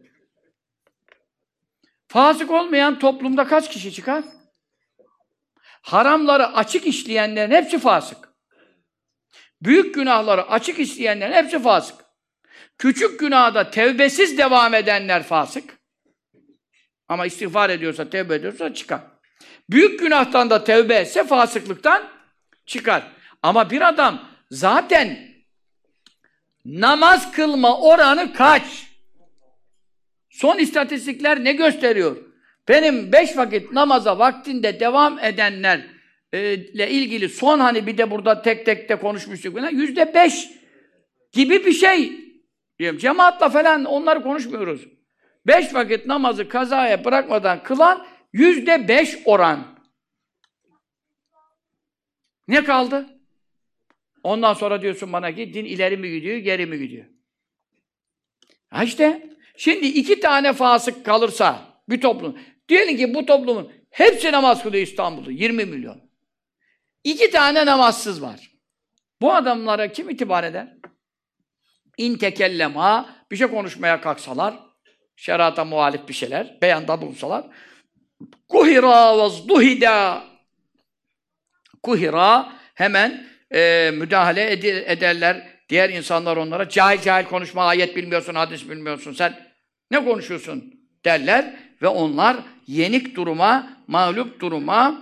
Fasık olmayan toplumda kaç kişi çıkar? Haramları açık işleyenlerin hepsi fasık. Büyük günahları açık işleyenlerin hepsi fasık. Küçük günahda tevbesiz devam edenler fasık. Ama istiğfar ediyorsa, tevbe ediyorsa çıkar. Büyük günahtan da tevbe etse fasıklıktan çıkar. Ama bir adam zaten namaz kılma oranı kaç? Son istatistikler ne gösteriyor? Benim 5 vakit namaza vaktinde devam edenlerle ilgili son hani bir de burada tek tek de konuşmuştuk. %5 gibi bir şey. Cemaatla falan onları konuşmuyoruz. 5 vakit namazı kazaya bırakmadan kılan %5 oran. Ne kaldı? Ondan sonra diyorsun bana ki din ileri mi gidiyor, geri mi gidiyor? Ha işte, şimdi 2 tane fasık kalırsa bir toplum, diyelim ki bu toplumun hepsi namaz kılıyor İstanbul'da, 20 milyon. 2 tane namazsız var. Bu adamlara kim itibar eder? İn tekellema, bir şey konuşmaya kalksalar, şerata muhalif bir şeyler, beyanda bulunsalar, kuhira ve zduhida, kuhira, hemen müdahale ederler. Diğer insanlar onlara, cahil cahil konuşma, ayet bilmiyorsun, hadis bilmiyorsun, sen ne konuşuyorsun derler ve onlar yenik duruma, mağlup duruma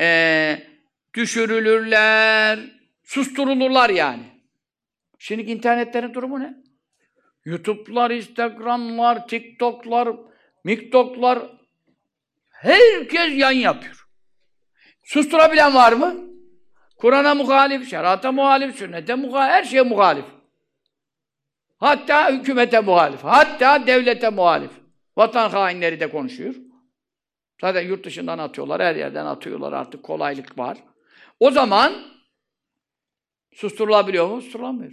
düşürülürler, susturulurlar yani. Şimdi internetlerin durumu ne? YouTube'lar, Instagram'lar, TikTok'lar, MikTok'lar, herkes yayın yapıyor. Susturabilen var mı? Kur'an'a muhalif, şerata muhalif, sünnete muhalif, her şeye muhalif. Hatta hükümete muhalif, hatta devlete muhalif. Vatan hainleri de konuşuyor. Zaten yurt dışından atıyorlar, her yerden atıyorlar, artık kolaylık var. O zaman susturulabiliyor mu? Susturulamıyor.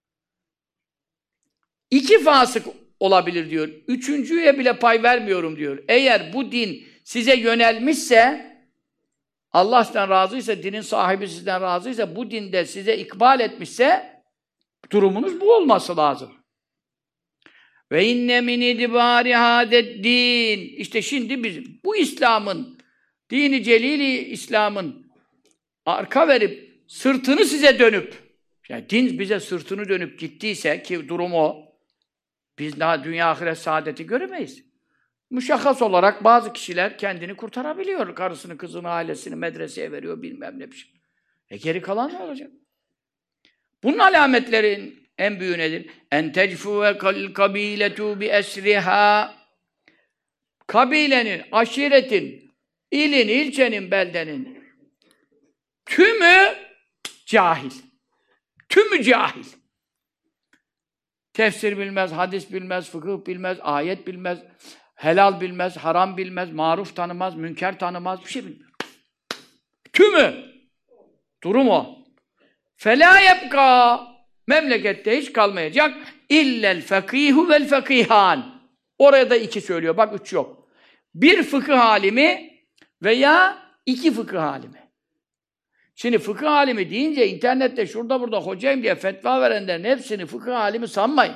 2 fasık olabilir diyor. 3.'ye bile pay vermiyorum diyor. Eğer bu din size yönelmişse, Allah sizden razıysa, dinin sahibi sizden razıysa, bu dinde size ikbal etmişse, durumunuz bu olması lazım. Ve inne min idbari hadeddin. İşte şimdi bizim bu İslam'ın, dini celili İslam'ın arka verip, sırtını size dönüp, yani din bize sırtını dönüp gittiyse, ki durum o, biz daha dünya ahiret saadeti göremeyiz. Müşahhas olarak bazı kişiler kendini kurtarabiliyor. Karısını, kızını, ailesini medreseye veriyor, bilmem ne bir şey. Geri kalan ne olacak? Bunun alametlerin en büyüğü nedir? En tecfuve kal kabiletu bi esriha. Kabilenin, aşiretin, ilin, ilçenin, beldenin tümü cahil. Tümü cahil. Tefsir bilmez, hadis bilmez, fıkıh bilmez, ayet bilmez, helal bilmez, haram bilmez, maruf tanımaz, münker tanımaz, bir şey bilmiyor. Tümü. Durum o. فَلَا يَبْقَى Memlekette hiç kalmayacak. İllel fakihu vel fakihan. Oraya da 2 söylüyor. Bak 3 yok. 1 fıkıh alimi veya 2 fıkıh alimi. Şimdi fıkıh alimi deyince internette şurada burada hocayım diye fetva verenlerin hepsini fıkıh alimi sanmayın.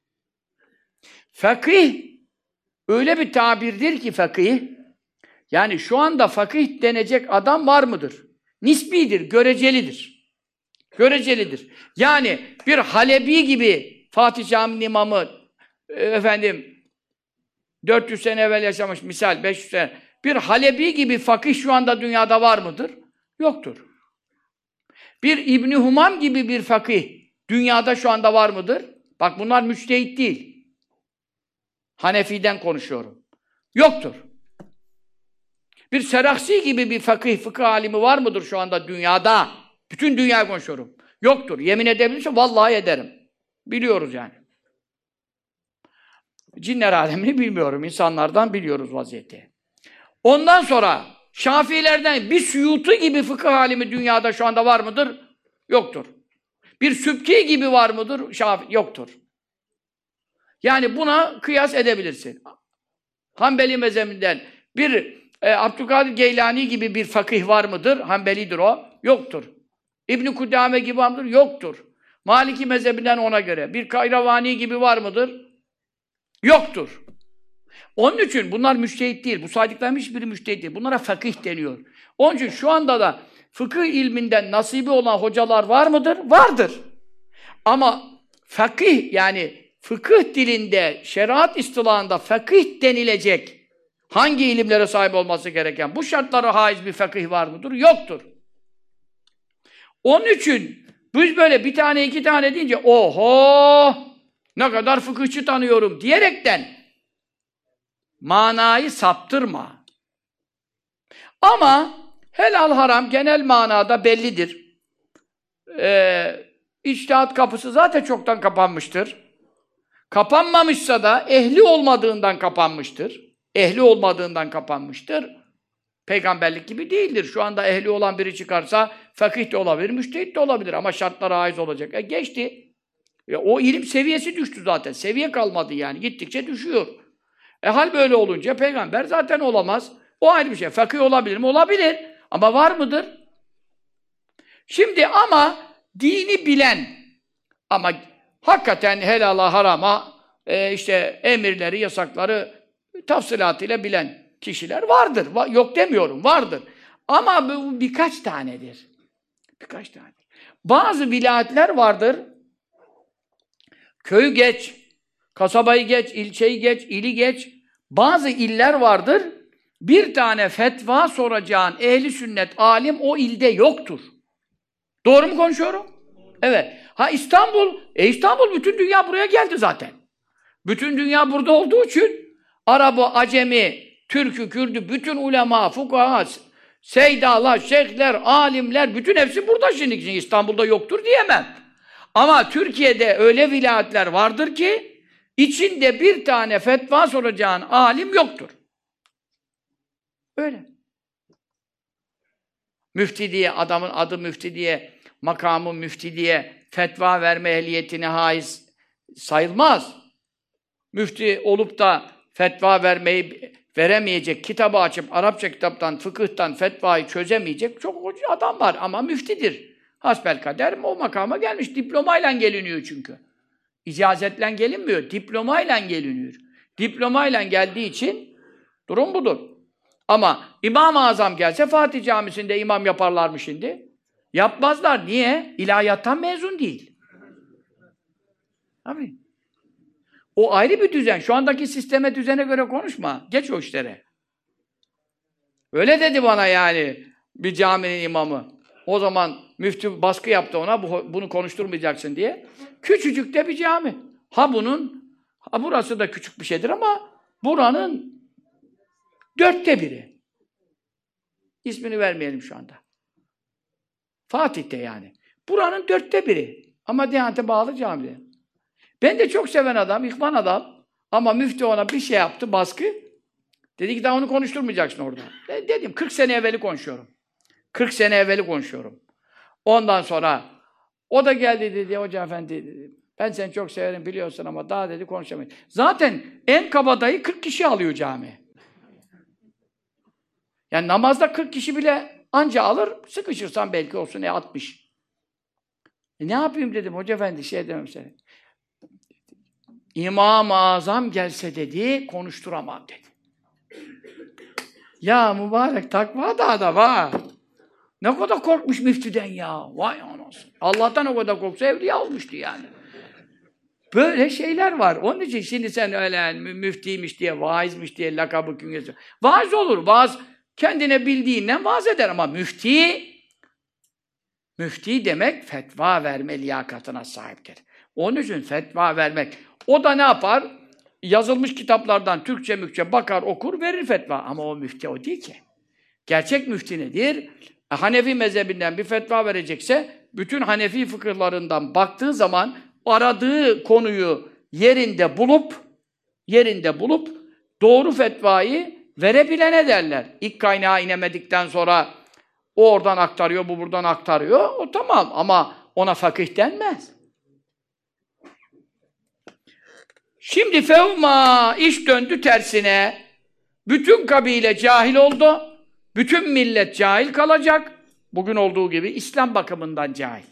Fakih öyle bir tabirdir ki fakih, yani şu anda fakih denecek adam var mıdır? Nisbidir, görecelidir. Görecelidir. Yani bir Halebi gibi Fatih Camii'nin imamı, 400 sene evvel yaşamış, misal 500 sene, bir Halebi gibi fakih şu anda dünyada var mıdır? Yoktur. Bir İbn Humam gibi bir fakih dünyada şu anda var mıdır? Bak bunlar müçtehit değil. Hanefi'den konuşuyorum. Yoktur. Bir Seraksi gibi bir fıkıh alimi var mıdır şu anda dünyada? Bütün dünyayı konuşuyorum. Yoktur. Yemin edebilirsem vallahi ederim. Biliyoruz yani. Cinler alemini bilmiyorum. İnsanlardan biliyoruz vaziyeti. Ondan sonra Şafiilerden bir Suyuti gibi fıkıh alimi dünyada şu anda var mıdır? Yoktur. Bir Sübki gibi var mıdır? Yoktur. Yani buna kıyas edebilirsin. Hanbeli mezhebinden bir Abdülkadir Geylani gibi bir fakih var mıdır? Hanbelidir o. Yoktur. İbn-i Kudame gibi var mıdır? Yoktur. Maliki mezhebinden ona göre. Bir Kayravani gibi var mıdır? Yoktur. Onun için bunlar müçtehit değil. Bu saydıklarım hiçbiri müçtehit değil. Bunlara fakih deniyor. Onun için şu anda da fıkıh ilminden nasibi olan hocalar var mıdır? Vardır. Ama fakih, yani fıkıh dilinde, şeriat istilahında fakih denilecek hangi ilimlere sahip olması gereken, bu şartlara haiz bir fakih var mıdır? Yoktur. Onun için biz böyle bir tane 2 tane deyince oho ne kadar fıkıhçı tanıyorum diyerekten manayı saptırma. Ama helal haram genel manada bellidir. İçtihat kapısı zaten çoktan kapanmıştır. Kapanmamışsa da ehli olmadığından kapanmıştır. Ehli olmadığından kapanmıştır. Peygamberlik gibi değildir. Şu anda ehli olan biri çıkarsa fakih de olabilir, müştehit de olabilir ama şartlara haiz olacak. Geçti. O ilim seviyesi düştü zaten. Seviye kalmadı yani. Gittikçe düşüyor. Hal böyle olunca peygamber zaten olamaz. O ayrı bir şey. Fakih olabilir mi? Olabilir. Ama var mıdır? Şimdi ama dini bilen ama hakikaten helala harama işte emirleri, yasakları tafsilatıyla bilen kişiler vardır. Yok demiyorum, vardır. Ama bu birkaç tanedir. Birkaç tane. Bazı vilayetler vardır. Köyü geç, kasabayı geç, ilçeyi geç, ili geç. Bazı iller vardır. Bir tane fetva soracağın ehli sünnet alim o ilde yoktur. Doğru mu konuşuyorum? Evet. İstanbul, İstanbul bütün dünya buraya geldi zaten. Bütün dünya burada olduğu için Arabı, Acemi, Türk'ü, Kürd'ü, bütün ulema, fukaha, seydalar, şeyhler, alimler, bütün hepsi burada şimdi. İstanbul'da yoktur diyemem. Ama Türkiye'de öyle vilayetler vardır ki içinde bir tane fetva soracağın alim yoktur. Öyle. Müfti diye, adamın adı müfti diye, makamı müfti diye fetva verme ehliyetine haiz sayılmaz. Müfti olup da fetva veremeyecek, kitabı açıp Arapça kitaptan, fıkıhtan fetvayı çözemeyecek çok adam var ama müftidir. Hasbelkader o makama gelmiş. Diplomayla geliniyor çünkü. İcazetle gelinmiyor. Diplomayla geliniyor. Diplomayla geldiği için durum budur. Ama İmam-ı Azam gelse Fatih Camisi'nde imam yaparlar mı şimdi? Yapmazlar. Niye? İlahiyattan mezun değil. Tabii. O ayrı bir düzen. Şu andaki sisteme, düzene göre konuşma. Geç o işlere. Öyle dedi bana yani bir caminin imamı. O zaman müftü baskı yaptı ona, bunu konuşturmayacaksın diye. Küçücük de bir cami. Burası da küçük bir şeydir ama buranın 1/4. İsmini vermeyelim şu anda. Fatih'te yani. Buranın 1/4. Ama Diyanet'e bağlı cami. Ben de çok seven adam, ihvan adam. Ama müftü ona bir şey yaptı, baskı. Dedi ki daha onu konuşturmayacaksın orada. Dedim 40 sene evveli konuşuyorum. 40 sene evveli konuşuyorum. Ondan sonra o da geldi dedi, Hoca Efendi dedi, ben seni çok severim biliyorsun ama daha dedi konuşamayız. Zaten en kabadayı 40 kişi alıyor cami. Yani namazda 40 kişi bile anca alır, sıkışırsan belki olsun 60. Ne yapayım dedim, Hoca Efendi şey demem seni. İmam-ı Azam gelse dedi, konuşturamam dedi. Ya mübarek takva da adam ha. Ne kadar korkmuş müftüden ya. Vay anasını. Allah'tan o kadar korksa evliya olmuştu yani. Böyle şeyler var. Onun için şimdi sen öyle müftiymiş diye, vaizmiş diye lakabı künyesi. Vaaz olur. Vaaz kendine bildiğinden vaaz eder ama müfti demek fetva verme liyakatına sahiptir. Onun için fetva vermek. O da ne yapar? Yazılmış kitaplardan Türkçe mükçe bakar, okur, verir fetva. Ama o müfti o değil ki. Gerçek müfti nedir? Hanefi mezhebinden bir fetva verecekse, bütün Hanefi fıkıhlarından baktığı zaman aradığı konuyu yerinde bulup doğru fetvayı verebilene derler. İlk kaynağa inemedikten sonra o oradan aktarıyor, bu buradan aktarıyor. O tamam ama ona fakih denmez. Şimdi fevma iş döndü tersine. Bütün kabile cahil oldu. Bütün millet cahil kalacak. Bugün olduğu gibi İslam bakımından cahil.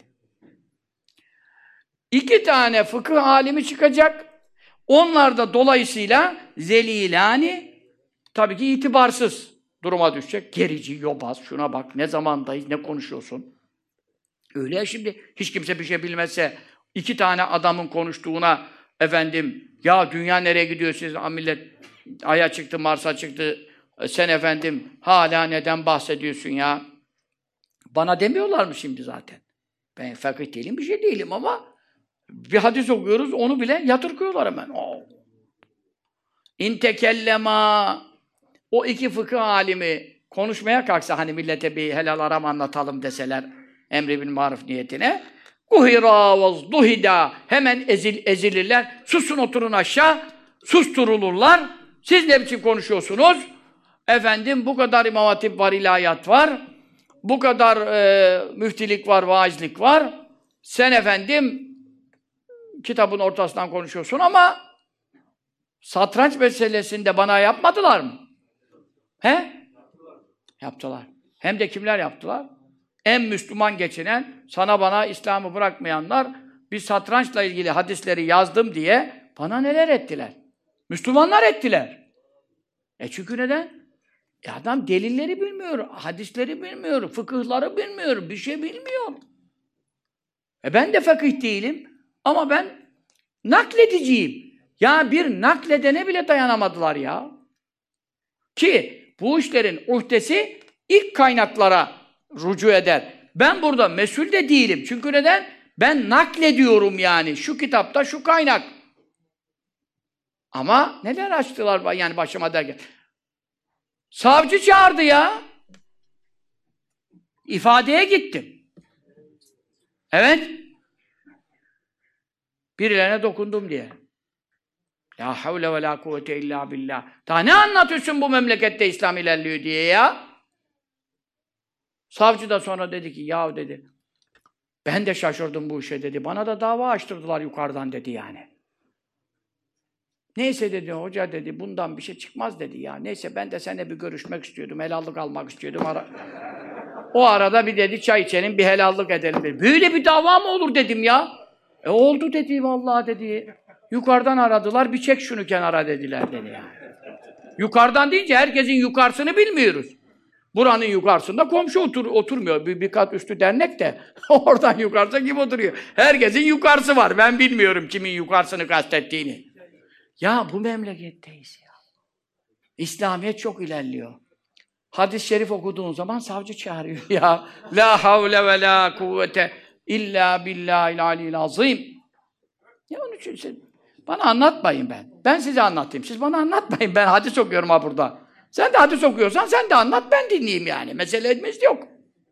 2 tane fıkıh alimi çıkacak. Onlar da dolayısıyla zelilani, tabii ki itibarsız duruma düşecek. Gerici, yobaz, şuna bak, ne zamandayız, ne konuşuyorsun? Öyle ya şimdi, hiç kimse bir şey bilmezse, 2 tane adamın konuştuğuna, efendim, ya dünya nereye gidiyor siz, millet Ay'a çıktı, Mars'a çıktı, sen efendim hala neden bahsediyorsun ya? Bana demiyorlar mı şimdi zaten? Ben fakih değilim, bir şey değilim ama bir hadis okuyoruz, onu bile yatırkıyorlar hemen. İntekellema, o 2 fıkıh alimi konuşmaya kalksa, hani millete bir helal haram anlatalım deseler, emri bil maruf niyetine, kuhira ve duhida, hemen ezilirler, susun oturun aşağı, susturulurlar, siz ne biçim konuşuyorsunuz? Efendim bu kadar imam hatip var, ilahiyat var, bu kadar müftilik var, vaizlik var, sen efendim kitabın ortasından konuşuyorsun ama satranç meselesinde bana yapmadılar mı? He? Yaptılar. Hem de kimler yaptılar? En Müslüman geçinen, sana bana İslam'ı bırakmayanlar, bir satrançla ilgili hadisleri yazdım diye bana neler ettiler? Müslümanlar ettiler. Çünkü neden? Adam delilleri bilmiyor, hadisleri bilmiyor, fıkıhları bilmiyor, bir şey bilmiyor. Ben de fakih değilim ama ben naklediciyim. Ya bir nakledene bile dayanamadılar ya. Ki bu işlerin uhdesi ilk kaynaklara rücu eder. Ben burada mesul de değilim. Çünkü neden? Ben naklediyorum yani. Şu kitapta şu kaynak. Ama neler açtılar yani başıma derken. Savcı çağırdı ya. İfadeye gittim. Evet. Birilerine dokundum diye. La havle ve la kuvvete illa billah. Daha ne anlatıyorsun bu memlekette İslam ilerliyor diye ya? Savcı da sonra dedi ki, yahu dedi, ben de şaşırdım bu işe dedi. Bana da dava açtırdılar yukarıdan dedi yani. Neyse dedi, hoca dedi, bundan bir şey çıkmaz dedi ya. Neyse ben de seninle bir görüşmek istiyordum, helallik almak istiyordum. O arada bir dedi, çay içelim, bir helallik edelim dedi. Böyle bir dava mı olur dedim ya. Oldu dedi, vallahi dedi. Yukarıdan aradılar, bir çek şunu kenara dediler dedi yani. Yukarıdan deyince herkesin yukarısını bilmiyoruz. Buranın yukarısında komşu oturmuyor. Bir kat üstü dernek de oradan yukarıda kim oturuyor? Herkesin yukarısı var. Ben bilmiyorum kimin yukarısını kastettiğini. Ya bu memleketteyiz ya. İslamiyet çok ilerliyor. Hadis-i şerif okuduğun zaman savcı çağırıyor ya. La havle ve la kuvvete illa billahil aliyyil azim. Ya onun için bana anlatmayın ben. Ben size anlatayım. Siz bana anlatmayın. Ben hadis okuyorum ha burada. Sen de hadis okuyorsan sen de anlat, ben dinleyeyim yani. Meselemiz yok.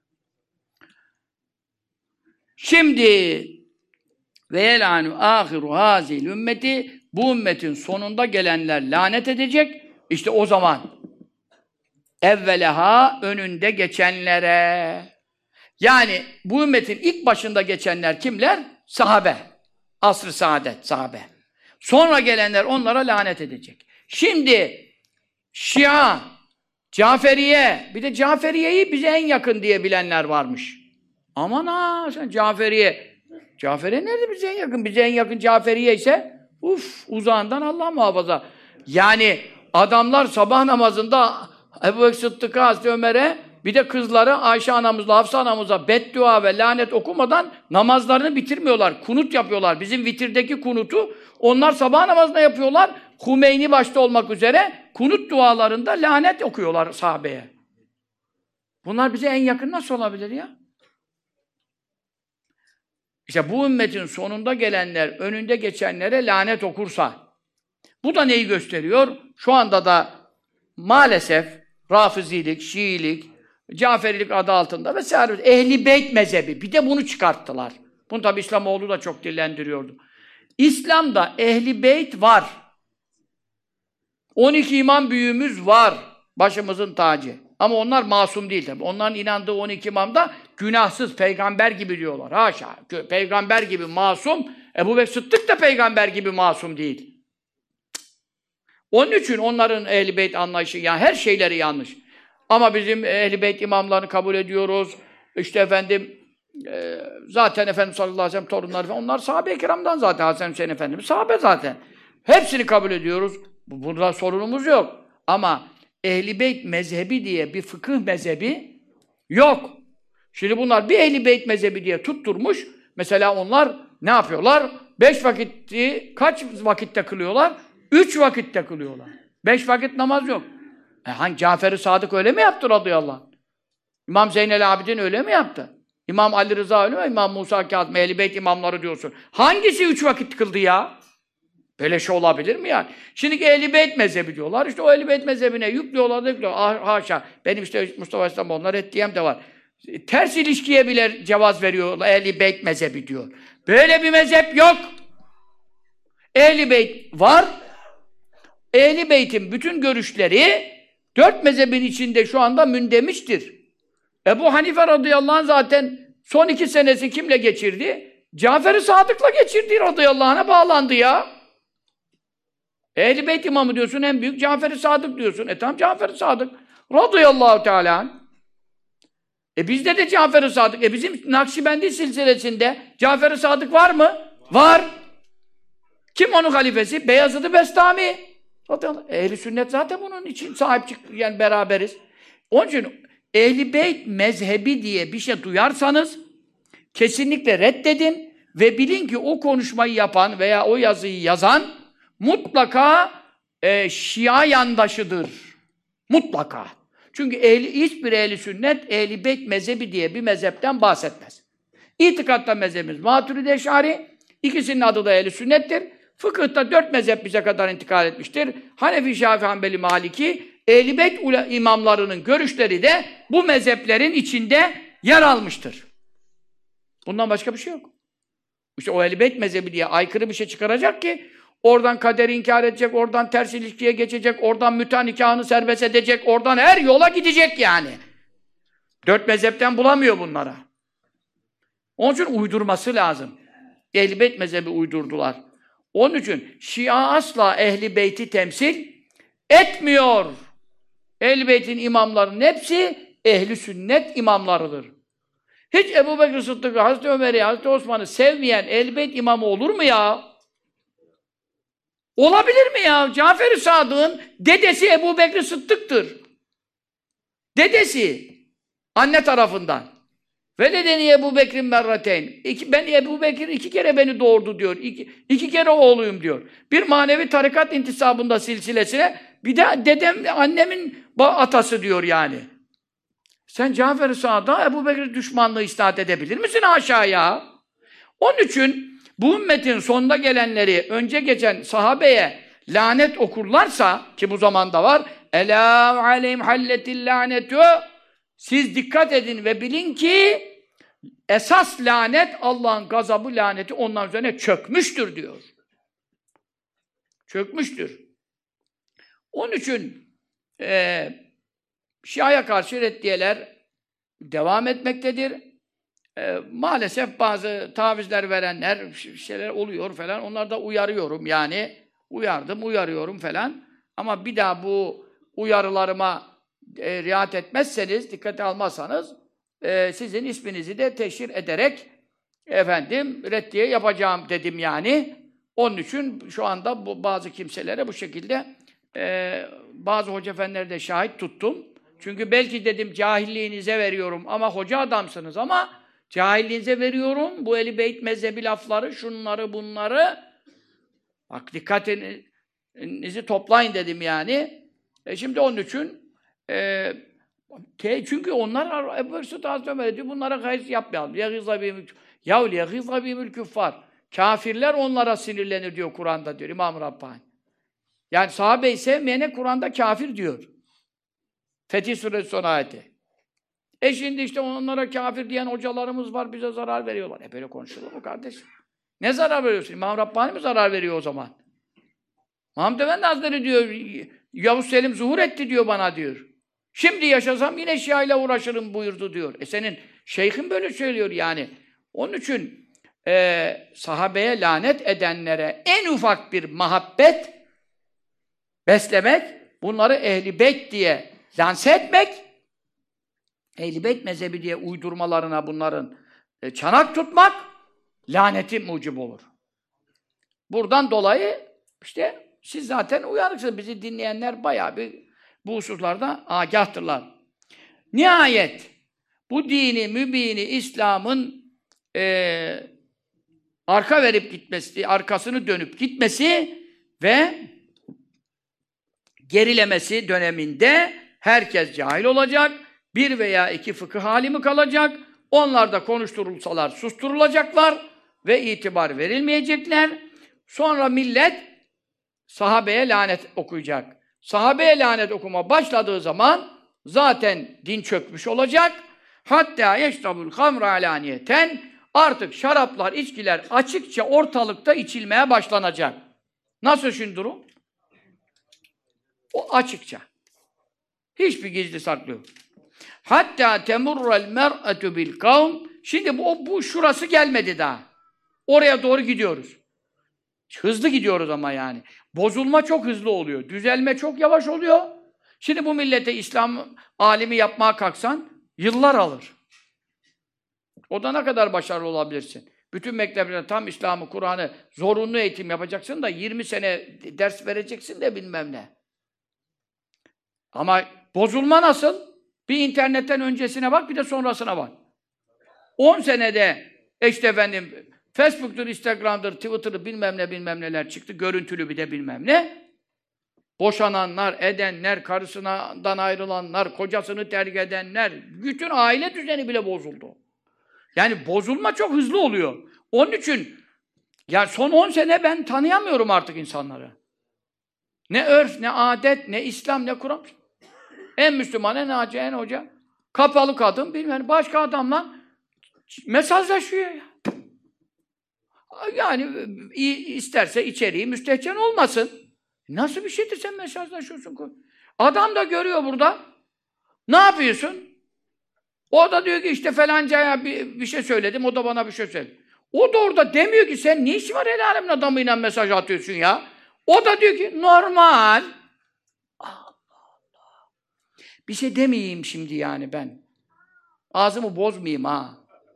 Şimdi ve yel'anu ahiru hazil ümmeti, bu ümmetin sonunda gelenler lanet edecek. İşte o zaman evvelaha, önünde geçenlere. Yani bu ümmetin ilk başında geçenler kimler? Sahabe. Asr-ı saadet, sahabe. Sonra gelenler onlara lanet edecek. Şimdi Şia, Caferiye, bir de Caferiye'yi bize en yakın diye bilenler varmış. Aman ha, sen Caferiye. Caferiye nerede bize en yakın? Bize en yakın Caferiye ise uzağından Allah muhafaza. Yani adamlar sabah namazında Ebu Bekir Sıddık'a, Hazreti Ömer'e, bir de kızları Ayşe anamızla Hafsa anamıza beddua ve lanet okumadan namazlarını bitirmiyorlar. Kunut yapıyorlar. Bizim vitirdeki kunutu onlar sabah namazında yapıyorlar. Hümeyni başta olmak üzere kunut dualarında lanet okuyorlar sahabeye. Bunlar bize en yakın nasıl olabilir ya? İşte bu ümmetin sonunda gelenler önünde geçenlere lanet okursa, bu da neyi gösteriyor? Şu anda da maalesef Rafizilik, Şiilik, Caferilik adı altında vesaire Ehl-i Beyt mezhebi. Bir de bunu çıkarttılar. Bunu tabi İslamoğlu da çok dillendiriyordu. İslam'da Ehl-i Beyt var. 12 imam büyüğümüz var. Başımızın tacı. Ama onlar masum değil tabi. Onların inandığı 12 imam da günahsız, peygamber gibi diyorlar. Haşa. Peygamber gibi masum. Ebu Bekir Sıddık da peygamber gibi masum değil. Onun için onların Ehl-i Beyt anlayışı, yani her şeyleri yanlış. Ama bizim Ehl-i Beyt imamlarını kabul ediyoruz. İşte efendim, zaten Efendimiz sallallahu aleyhi ve sellem torunları falan, onlar sahabe-i kiramdan zaten. Hasan Hüseyin Efendimiz sahabe zaten. Hepsini kabul ediyoruz. Burada sorunumuz yok. Ama Ehl-i Beyt mezhebi diye bir fıkıh mezhebi yok. Şimdi bunlar bir Ehl-i Beyt mezhebi diye tutturmuş. Mesela onlar ne yapıyorlar? 5 vakiti kaç vakitte kılıyorlar? 3 vakitte kılıyorlar. 5 vakit namaz yok. Hangi Cafer-i Sadık öyle mi yaptı radıyallahu anh? İmam Zeynel Abidin öyle mi yaptı? İmam Ali Rıza öyle mi? İmam Musa Kâzım, Ehl-i Beyt imamları diyorsun. Hangisi 3 vakit kıldı ya? Böyle şey olabilir mi yani? Şimdi Ehl-i Beyt mezhebi diyorlar. İşte o Ehl-i Beyt mezhebine yüklüyorlar. Haşa. Benim işte Mustafa İslamoğlu'na reddiyem de var. Ters ilişkiye bile cevaz veriyor Ehl-i Beyt mezhebi diyor. Böyle bir mezhep yok. Ehl-i Beyt var. Ehl-i Beyt'in bütün görüşleri 4 mezhebin içinde şu anda mündemiştir. Ebu Hanife radıyallahu anh zaten son 2 senesi kimle geçirdi? Cafer-i Sadık'la geçirdiği radıyallahu anh'a bağlandı ya. Ehl-i Beyt imamı diyorsun, en büyük Cafer-i Sadık diyorsun. Tamam Cafer-i Sadık. Radıyallahu teala anh. Bizde de Cafer-i Sadık. Bizim Nakşibendi silsilesinde Cafer-i Sadık var mı? Var. Kim onun halifesi? Beyazıt-ı Bestami. Ehl-i Sünnet zaten bunun için sahip çıktı. Yani beraberiz. Onun için Ehl-i Beyt mezhebi diye bir şey duyarsanız kesinlikle reddedin ve bilin ki o konuşmayı yapan veya o yazıyı yazan mutlaka Şia yandaşıdır. Mutlaka. Çünkü hiçbir Ehl-i Sünnet, Ehl-i Beyt mezhebi diye bir mezhepten bahsetmez. İtikatta mezhebimiz Maturidi Eş'ari, ikisinin adı da Ehl-i Sünnet'tir. Fıkıhta 4 mezhep bize kadar intikal etmiştir. Hanefi, Şafii, Hanbeli, Maliki, Ehl-i Beyt imamlarının görüşleri de bu mezheplerin içinde yer almıştır. Bundan başka bir şey yok. İşte o Ehl-i Beyt mezhebi diye aykırı bir şey çıkaracak ki oradan kaderi inkar edecek, oradan ters ilişkiye geçecek, oradan müteah nikahını serbest edecek, oradan her yola gidecek yani. 4 mezhepten bulamıyor bunlara. Onun için uydurması lazım. Ehl-i Beyt mezhebi uydurdular. Onun için Şia asla Ehl-i Beyt'i temsil etmiyor. Ehl-i Beyt'in imamlarının hepsi Ehl-i Sünnet imamlarıdır. Hiç Ebu Bekir Sıddık'ı, Hazreti Ömer'i, Hazreti Osman'ı sevmeyen Ehl-i Beyt imamı olur mu ya? Olabilir mi ya? Cafer-i Sadık'ın dedesi Ebu Bekir Sıddık'tır. Dedesi. Anne tarafından. Ve dedeni Ebu Bekir'in merrateyn. Ben Ebu Bekir 2 kere beni doğurdu diyor. 2 kere oğluyum diyor. Bir manevi tarikat intisabında silsilesine, bir de dedem, annemin atası diyor yani. Sen Cafer-i Sadık'a Ebu Bekir düşmanlığı isnat edebilir misin aşağıya? Onun için bu ümmetin sonunda gelenleri önce geçen sahabeye lanet okurlarsa, ki bu zamanda var, elâ aleyhim halletil lânetü, siz dikkat edin ve bilin ki esas lanet, Allah'ın gazabı, laneti onların üzerine çökmüştür diyor. Çökmüştür. Onun için Şia'ya karşı reddiyeler devam etmektedir. Maalesef bazı tavizler verenler, şeyler oluyor falan. Onları da uyarıyorum yani. Uyarıyorum falan. Ama bir daha bu uyarılarıma riayet etmezseniz, dikkate almazsanız sizin isminizi de teşhir ederek reddiye yapacağım dedim yani. Onun için şu anda bazı kimselere bu şekilde bazı hoca efendileri de şahit tuttum. Çünkü belki dedim cahilliğinize veriyorum ama hoca adamsınız ama cahilliğinize veriyorum. Bu Ehl-i Beyt mezhebi lafları, şunları bunları bak dikkatinizi toplayın dedim yani. Şimdi onun için çünkü onlar Ebu Bekir Sıddık Hazreti Ömer diyor, bunlara gayz yapmayalım. يَغِيظَ بِهِمُ الْكُفَّارِ Kafirler onlara sinirlenir diyor Kur'an'da diyor İmam-ı Rabbani. Yani sahabeyi sevmeyene Kur'an'da kafir diyor. Fetih Suresi son ayeti. Şimdi işte onlara kafir diyen hocalarımız var, bize zarar veriyorlar. Böyle konuşulur mu kardeşim? Ne zarar veriyorsun? İmam Rabbani mi zarar veriyor o zaman? Mahmud Efendi Hazretleri diyor, Yavuz Selim zuhur etti diyor bana diyor. Şimdi yaşasam yine Şia ile uğraşırım buyurdu diyor. Senin şeyhin böyle söylüyor yani. Onun için sahabeye lanet edenlere en ufak bir muhabbet beslemek, bunları Ehl-i Beyt diye lanse etmek, Ehl-i Beyt mezhebi diye uydurmalarına bunların çanak tutmak, laneti mucib olur. Buradan dolayı işte siz zaten uyanıksınız. Bizi dinleyenler bayağı bir bu hususlarda agahtırlar. Nihayet bu dini, mübini, İslam'ın arka verip gitmesi, arkasını dönüp gitmesi ve gerilemesi döneminde herkes cahil olacak. 1 veya 2 fıkıh alimi kalacak. Onlar da konuşturulsalar susturulacaklar ve itibar verilmeyecekler. Sonra millet sahabeye lanet okuyacak. Sahabeye lanet okuma başladığı zaman zaten din çökmüş olacak. Hatta yeşrabul hamra alaniyeten, artık şaraplar, içkiler açıkça ortalıkta içilmeye başlanacak. Nasıl şimdi durum? O açıkça. Hiçbir gizli saklı yok. Hatta temurrel mer'atu bil kavm. Şimdi bu şurası gelmedi daha. Oraya doğru gidiyoruz. Hızlı gidiyoruz ama yani. Bozulma çok hızlı oluyor. Düzelme çok yavaş oluyor. Şimdi bu millete İslam alimi yapmaya kalksan yıllar alır. O da ne kadar başarılı olabilirsin? Bütün mekteplerde tam İslam'ı, Kur'an'ı zorunlu eğitim yapacaksın da 20 sene ders vereceksin de bilmem ne. Ama bozulma nasıl? Bir internetten öncesine bak, bir de sonrasına bak. 10 senede işte efendim Facebook'tur, Instagram'dır, Twitter'dır bilmem ne bilmem neler çıktı. Görüntülü bir de bilmem ne. Boşananlar, edenler, karısından ayrılanlar, kocasını terk edenler, bütün aile düzeni bile bozuldu. Yani bozulma çok hızlı oluyor. Onun için ya son 10 sene ben tanıyamıyorum artık insanları. Ne örf, ne adet, ne İslam, ne Kur'an. En Müslüman, en hacı, en hoca. Kapalı kadın, bilmem başka adamla mesajlaşıyor ya. Yani isterse içeriği müstehcen olmasın. Nasıl bir şeydir sen mesajlaşıyorsun? Adam da görüyor burada. Ne yapıyorsun? O da diyor ki işte falancaya bir şey söyledim, o da bana bir şey söyledi. O da orada demiyor ki sen ne işin var el alemin adamıyla mesaj atıyorsun ya? O da diyor ki normal. Allah Allah. Bir şey demeyeyim şimdi yani ben. Ağzımı bozmayayım ha.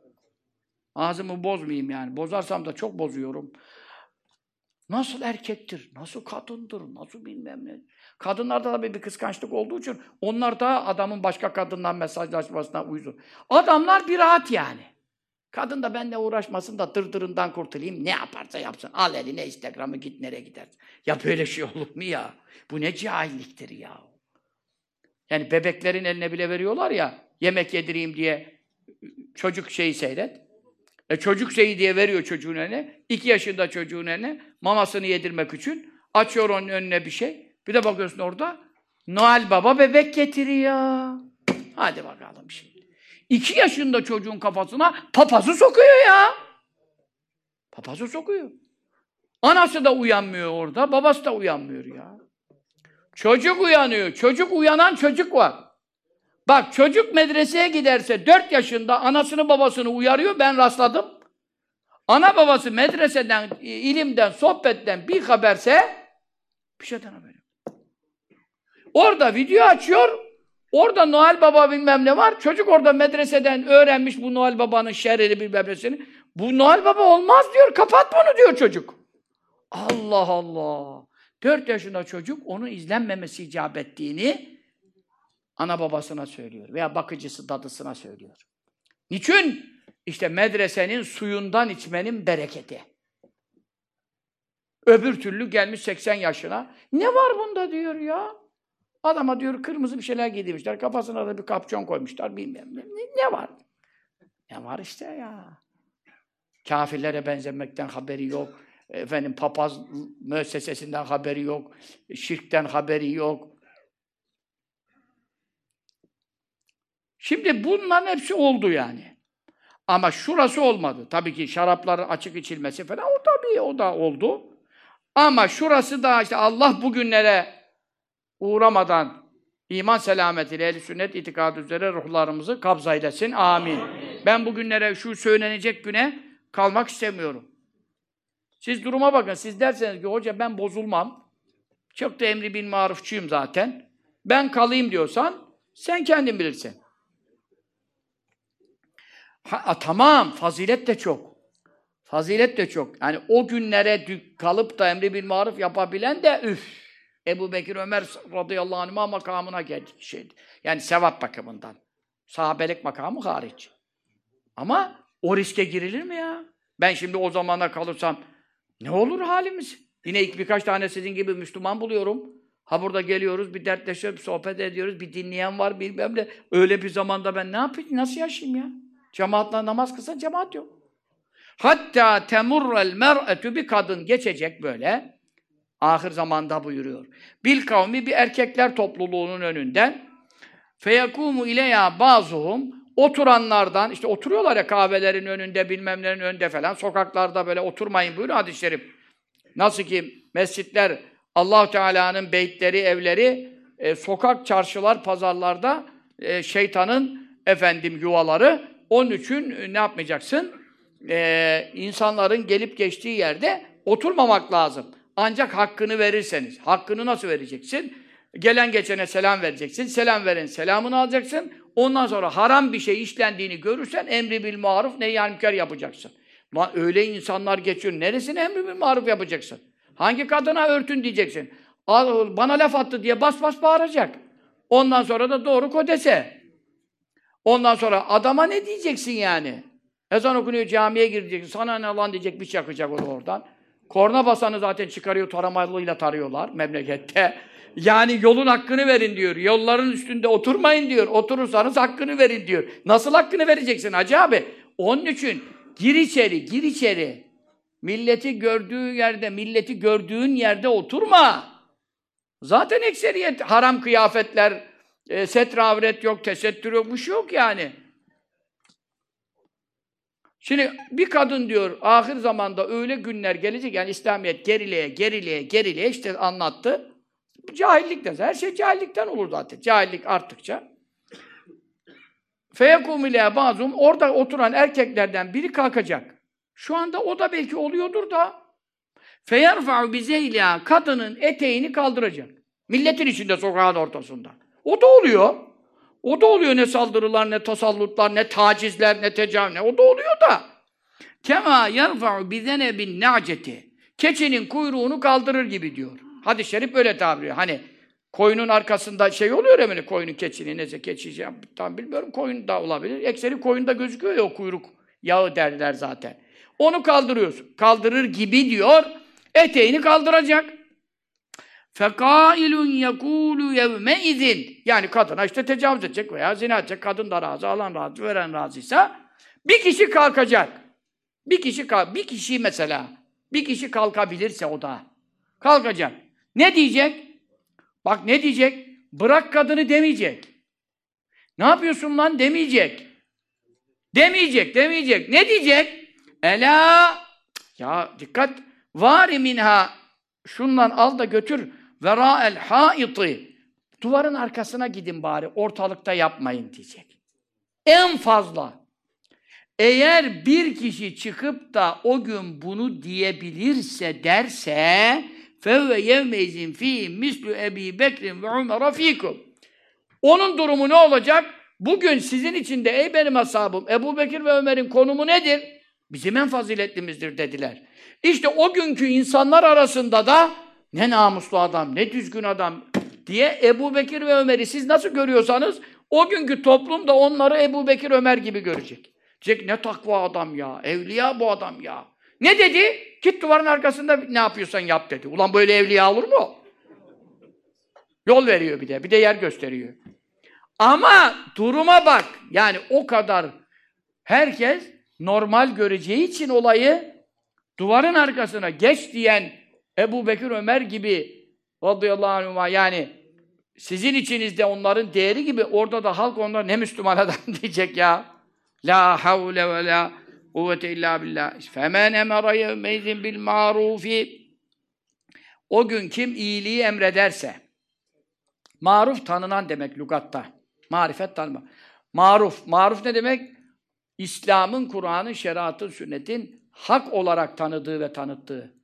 Ağzımı bozmayayım yani. Bozarsam da çok bozuyorum. Nasıl erkektir, nasıl kadındır, nasıl bilmem ne. Kadınlarda tabii bir kıskançlık olduğu için onlar da adamın başka kadından mesajlaşmasına uysun. Adamlar bir rahat yani. Kadın da benimle uğraşmasın da dırdırından kurtulayım. Ne yaparsa yapsın. Al eline Instagram'ı git nereye gidersin. Ya böyle şey olur mu ya? Bu ne cahilliktir ya? Yani bebeklerin eline bile veriyorlar ya, yemek yedireyim diye çocuk şeyi seyret. Çocuk şeyi diye veriyor çocuğun eline. 2 yaşında çocuğun eline mamasını yedirmek için. Açıyor onun önüne bir şey. Bir de bakıyorsun orada Noel Baba bebek getiriyor. Hadi bakalım şimdi. 2 yaşında çocuğun kafasına papazı sokuyor ya. Papazı sokuyor. Anası da uyanmıyor orada. Babası da uyanmıyor ya. Çocuk uyanıyor. Çocuk uyanan çocuk var. Bak çocuk medreseye giderse 4 yaşında anasını babasını uyarıyor. Ben rastladım. Ana babası medreseden, ilimden, sohbetten bir haberse bir şeyden haberi yok. Orada video açıyor. Orada Noel Baba bilmem ne var. Çocuk orada medreseden öğrenmiş bu Noel Baba'nın şerrini bilmem nesini. Bu Noel Baba olmaz diyor. Kapat bunu diyor çocuk. Allah Allah. 4 yaşında çocuk onun izlenmemesi icap ettiğini ana babasına söylüyor. Veya bakıcısı, dadısına söylüyor. Niçin? İşte medresenin suyundan içmenin bereketi. Öbür türlü gelmiş 80 yaşına. Ne var bunda diyor ya? Adama diyor kırmızı bir şeyler giydirmişler. Kafasına da bir kapşon koymuşlar. Bilmem ne. Ne var? Ne var işte ya? Kafirlere benzemekten haberi yok. Efendim papaz müessesesinden haberi yok. Şirkten haberi yok. Şimdi bunların hepsi oldu yani. Ama şurası olmadı. Tabii ki şarapların açık içilmesi falan o tabii o da oldu. Ama şurası da işte Allah bugünlere uğramadan iman selametiyle ehl-i sünnet itikadı üzere ruhlarımızı kabz eylesin. Amin. Ben bugünlere şu söylenecek güne kalmak istemiyorum. Siz duruma bakın. Siz derseniz ki hoca ben bozulmam. Çok da emri bil marufçuyum zaten. Ben kalayım diyorsan sen kendin bilirsin. Tamam, fazilet de çok. Fazilet de çok. Yani o günlere kalıp da emri bil maruf yapabilen de üf. Ebu Bekir Ömer radıyallahu anh'a makamına geldi şeydi. Yani sevap bakımından. Sahabelik makamı hariç. Ama o riske girilir mi ya? Ben şimdi o zamana kalırsam ne olur halimiz? Yine birkaç tane sizin gibi Müslüman buluyorum. Ha burada geliyoruz, bir dertleşiyoruz, bir sohbet ediyoruz, bir dinleyen var, bilmem ne. Öyle bir zamanda ben ne yapayım, nasıl yaşayayım ya? Cemaatle namaz kılsan cemaat yok. Hatta temurrel mer'etü bir kadın geçecek böyle. Ahir zamanda buyuruyor. Bil kavmi bir erkekler topluluğunun önünden. Feyekumu ileya bazuhum oturanlardan işte oturuyorlar ya kahvelerin önünde bilmem nelerin önünde falan sokaklarda böyle oturmayın buyuruyor hadis-i şerif. Nasıl ki mescitler Allah Teala'nın beytleri, evleri sokak, çarşılar, pazarlarda şeytanın yuvaları. Onun için ne yapmayacaksın? insanların gelip geçtiği yerde oturmamak lazım. Ancak hakkını verirseniz. Hakkını nasıl vereceksin? Gelen geçene selam vereceksin. Selam veren selamını alacaksın. Ondan sonra haram bir şey işlendiğini görürsen emri bil maruf nehyâ münker yapacaksın. Lan öyle insanlar geçiyor. Neresine emri bil maruf yapacaksın? Hangi kadına örtün diyeceksin? Bana laf attı diye bas bas bağıracak. Ondan sonra da doğru kodese. Ondan sonra adama ne diyeceksin yani? Ezan okunuyor, camiye gireceksin. Sana ne lan diyecek, bir çakacak o da oradan. Korna basanı zaten çıkarıyor, taramalıyla tarıyorlar memlekette. Yani yolun hakkını verin diyor. Yolların üstünde oturmayın diyor. Oturursanız hakkını verin diyor. Nasıl hakkını vereceksin hacı abi? Onun için gir içeri, gir içeri. Milleti gördüğün yerde oturma. Zaten ekseriyet haram kıyafetler, setre avret yok, tesettür yok, bir şey yok yani. Şimdi bir kadın diyor, ahir zamanda öyle günler gelecek, yani İslamiyet gerileye işte anlattı. Cahillikten, her şey cahillikten olur zaten. Cahillik arttıkça. Feyekûmü ilâ bâzûm, orada oturan erkeklerden biri kalkacak. Şu anda o da belki oluyordur da. Feyerfa'u bizeylâ, kadının eteğini kaldıracak. Milletin içinde, sokağın ortasında. O da oluyor. O da oluyor, ne saldırılar, ne tasallutlar, ne tacizler, ne tecavüz, o da oluyor da. Kema yerfa'u bizenebin na'ceti. Keçinin kuyruğunu kaldırır gibi diyor. Hadis-i şerif böyle tabir ediyor. Hani koyunun arkasında şey oluyor ya böyle, koyunun keçini, neyse keçi, tam bilmiyorum, koyun da olabilir. Ekseri koyunda gözüküyor ya o kuyruk yağı derler zaten. Onu kaldırıyorsun. Kaldırır gibi diyor. Eteğini kaldıracak. فَقَائِلٌ يَقُولُ يَوْمَئِذٍ. Yani kadına işte tecavüz edecek veya zina edecek. Kadın da razı, alan razı, veren razıysa bir kişi kalkacak. Bir kişi mesela. Bir kişi kalkabilirse o da. Kalkacak. Ne diyecek? Bak ne diyecek? Bırak kadını demeyecek. Ne yapıyorsun lan demeyecek. Demeyecek. Ne diyecek? Ela, ya dikkat. Vari minha, şundan al da götür. Vera'el haiti, duvarın arkasına gidin bari, ortalıkta yapmayın diyecek. En fazla. Eğer bir kişi çıkıp da o gün bunu diyebilirse, derse fevve yevmeyzin fî mislü Ebi Bekrin ve Ömer'e fîkum. Onun durumu ne olacak? Bugün sizin içinde ey benim ashabım, Ebu Bekir ve Ömer'in konumu nedir? Bizim en faziletlimizdir dediler. İşte o günkü insanlar arasında da ne namuslu adam, ne düzgün adam diye Ebu Bekir ve Ömer'i siz nasıl görüyorsanız o günkü toplum da onları Ebu Bekir, Ömer gibi görecek. Diyecek ne takva adam ya, evliya bu adam ya. Ne dedi? Git duvarın arkasında ne yapıyorsan yap dedi. Ulan böyle evliya olur mu? Yol veriyor bir de yer gösteriyor. Ama duruma bak, yani o kadar herkes normal göreceği için olayı duvarın arkasına geç diyen Ebu Bekir, Ömer gibi radıyallahu anh, yani sizin içinizde onların değeri gibi orada da halk onlar ne Müslüman adam diyecek ya. La havle ve la kuvvete illa billah. Femen emara yevmeyzin bil marufi. O gün kim iyiliği emrederse. Maruf tanınan demek lügatta. Marifet tanıma. Maruf ne demek? İslam'ın, Kur'an'ın, şeriatın, sünnetin hak olarak tanıdığı ve tanıttığı.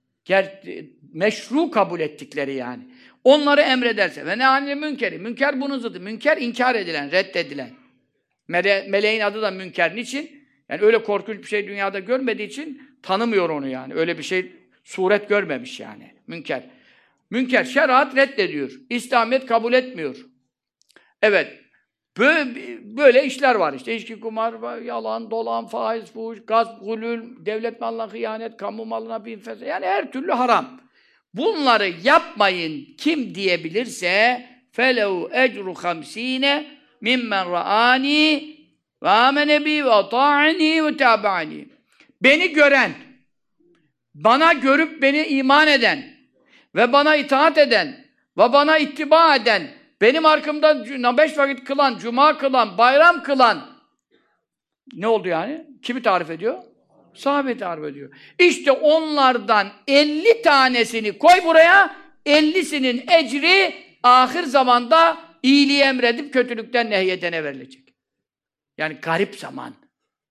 Meşru kabul ettikleri yani. Onları emrederse. Ve nehanil münkeri. Münker bunun zıddı. Münker inkar edilen, reddedilen. Meleğin adı da münker. Niçin? Yani öyle korkunç bir şey dünyada görmediği için tanımıyor onu yani. Öyle bir şey suret görmemiş yani. Münker. Münker şeriat reddediyor. İslamiyet kabul etmiyor. Evet. Böyle işler var işte. İçki, kumar, yalan, dolan, faiz, fuhuş, gasp, gulül, devlet malına hıyanet, kamu malına bir fesat. Yani her türlü haram. Bunları yapmayın kim diyebilirse felehu ecru hamsine mimmen ra'ani ve amene bi ve ta'ani ve tabani. Beni gören, bana görüp beni iman eden ve bana itaat eden ve bana ittiba eden, benim arkamda 5 vakit kılan, cuma kılan, bayram kılan ne oldu yani? Kimi tarif ediyor? Sahabe tarif ediyor. İşte onlardan 50 tanesini koy buraya, 50'sinin ecri ahir zamanda iyiliği emredip kötülükten nehyedene verilecek. Yani garip zaman.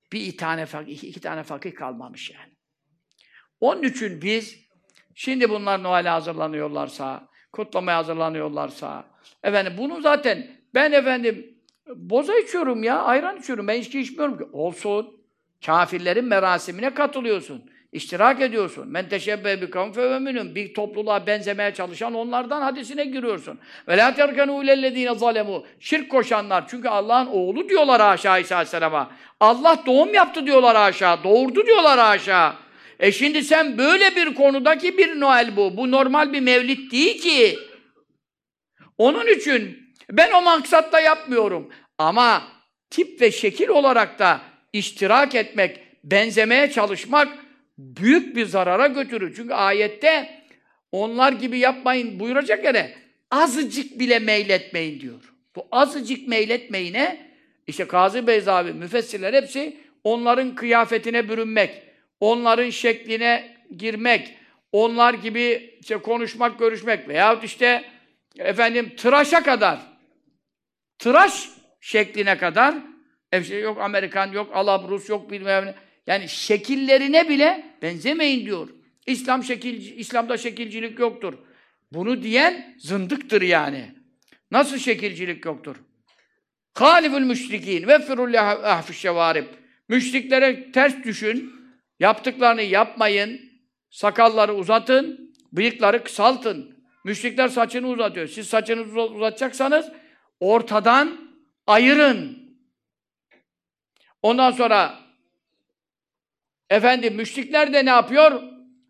Bir tane fakih, iki tane fakih kalmamış yani. Onun için biz, şimdi bunlar Noel'e hazırlanıyorlarsa, kutlamaya hazırlanıyorlarsa, efendim bunu zaten, ben efendim, boza içiyorum ya, ayran içiyorum, ben içki içmiyorum ki. Olsun, kâfirlerin merasimine katılıyorsun, iştirak ediyorsun. Men teşebbe bi kavmin fehuve minhum. Bir topluluğa benzemeye çalışan onlardan hadisine giriyorsun. Ve lâ terkenû ilellezîne zalemû. Şirk koşanlar, çünkü Allah'ın oğlu diyorlar haşa İsa Aleyhisselam'a. Allah doğum yaptı diyorlar haşa, doğurdu diyorlar haşa. Şimdi sen böyle bir konudaki bir Noel bu. Bu normal bir mevlid değil ki. Onun için ben o maksatla yapmıyorum. Ama tip ve şekil olarak da iştirak etmek, benzemeye çalışmak büyük bir zarara götürür. Çünkü ayette onlar gibi yapmayın buyuracak yere azıcık bile meyletmeyin diyor. Bu azıcık meyletmeyine işte Kazı Beyzavi, müfessirler hepsi onların kıyafetine bürünmek, onların şekline girmek, onlar gibi işte konuşmak, görüşmek veyahut işte efendim tıraşa kadar, tıraş şekline kadar yok Amerikan, yok Alabrus, yok bilmem ne. Yani şekillerine bile benzemeyin diyor. İslam'da şekilcilik yoktur. Bunu diyen zındıktır yani. Nasıl şekilcilik yoktur? Halifül müşrikîn ve firullah ahfişşevarib. Müşriklere ters düşün. Yaptıklarını yapmayın. Sakalları uzatın. Bıyıkları kısaltın. Müşrikler saçını uzatıyor. Siz saçınızı uzatacaksanız ortadan ayırın. Ondan sonra efendim müşrikler de ne yapıyor?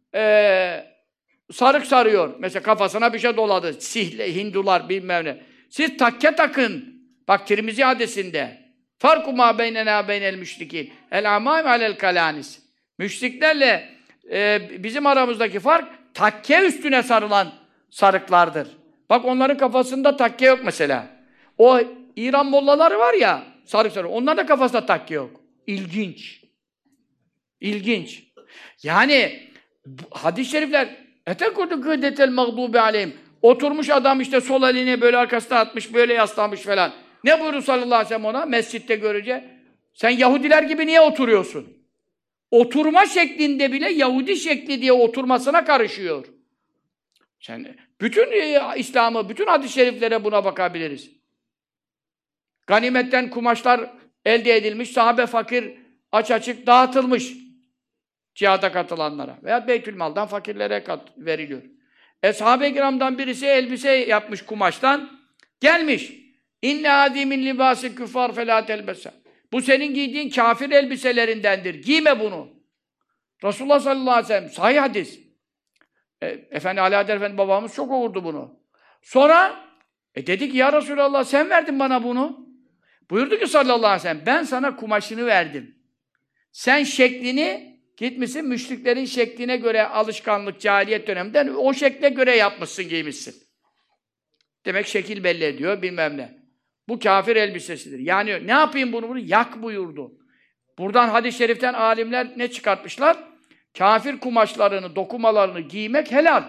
Sarık sarıyor. Mesela kafasına bir şey doladı. Sihle, Hindular bilmem ne. Siz takke takın. Bak Tirmizi hadisinde. Farku ma beynena beynel müşrikin. El amâim alel kalanis. Müşriklerle bizim aramızdaki fark takke üstüne sarılan sarıklardır. Bak onların kafasında takke yok mesela. O İran mollaları var ya sarık sarıyor. Onların da kafasında takke yok. İlginç. İlginç. Yani hadis-i şerifler etekûdü gıdetel mağdûbi aleyhim. Oturmuş adam işte sol elini böyle arkasına atmış, böyle yaslanmış falan. Ne buyurdu sallallahu aleyhi ve sellem ona? Mescitte görünce. Sen Yahudiler gibi niye oturuyorsun? Oturma şeklinde bile Yahudi şekli diye oturmasına karışıyor. Sen bütün İslam'ı, bütün hadis-i şeriflere buna bakabiliriz. Ganimetten kumaşlar elde edilmiş, sahabe fakir aç açık dağıtılmış cihada katılanlara. Veya Beytülmal'dan fakirlere veriliyor. Sahabe-i kiramdan birisi elbise yapmış kumaştan, gelmiş. İnne hâdî min libâsil küffâr felâ telbese. Bu senin giydiğin kafir elbiselerindendir. Giyme bunu. Resulullah sallallahu aleyhi ve sellem, sahih hadis. Efendi Ali Adel Efendi babamız çok okurdu bunu. Sonra dedi ki ya Resulallah sen verdin bana bunu. Buyurdu ki sallallahu aleyhi ve sellem ben sana kumaşını verdim. Sen şeklini gitmişsin müşriklerin şekline göre alışkanlık cahiliyet döneminden o şekle göre yapmışsın giymişsin. Demek şekil belli ediyor bilmem ne. Bu kafir elbisesidir. Yani ne yapayım bunu yak buyurdu. Buradan hadis-i şeriften alimler ne çıkartmışlar? Kafir kumaşlarını, dokumalarını giymek helal.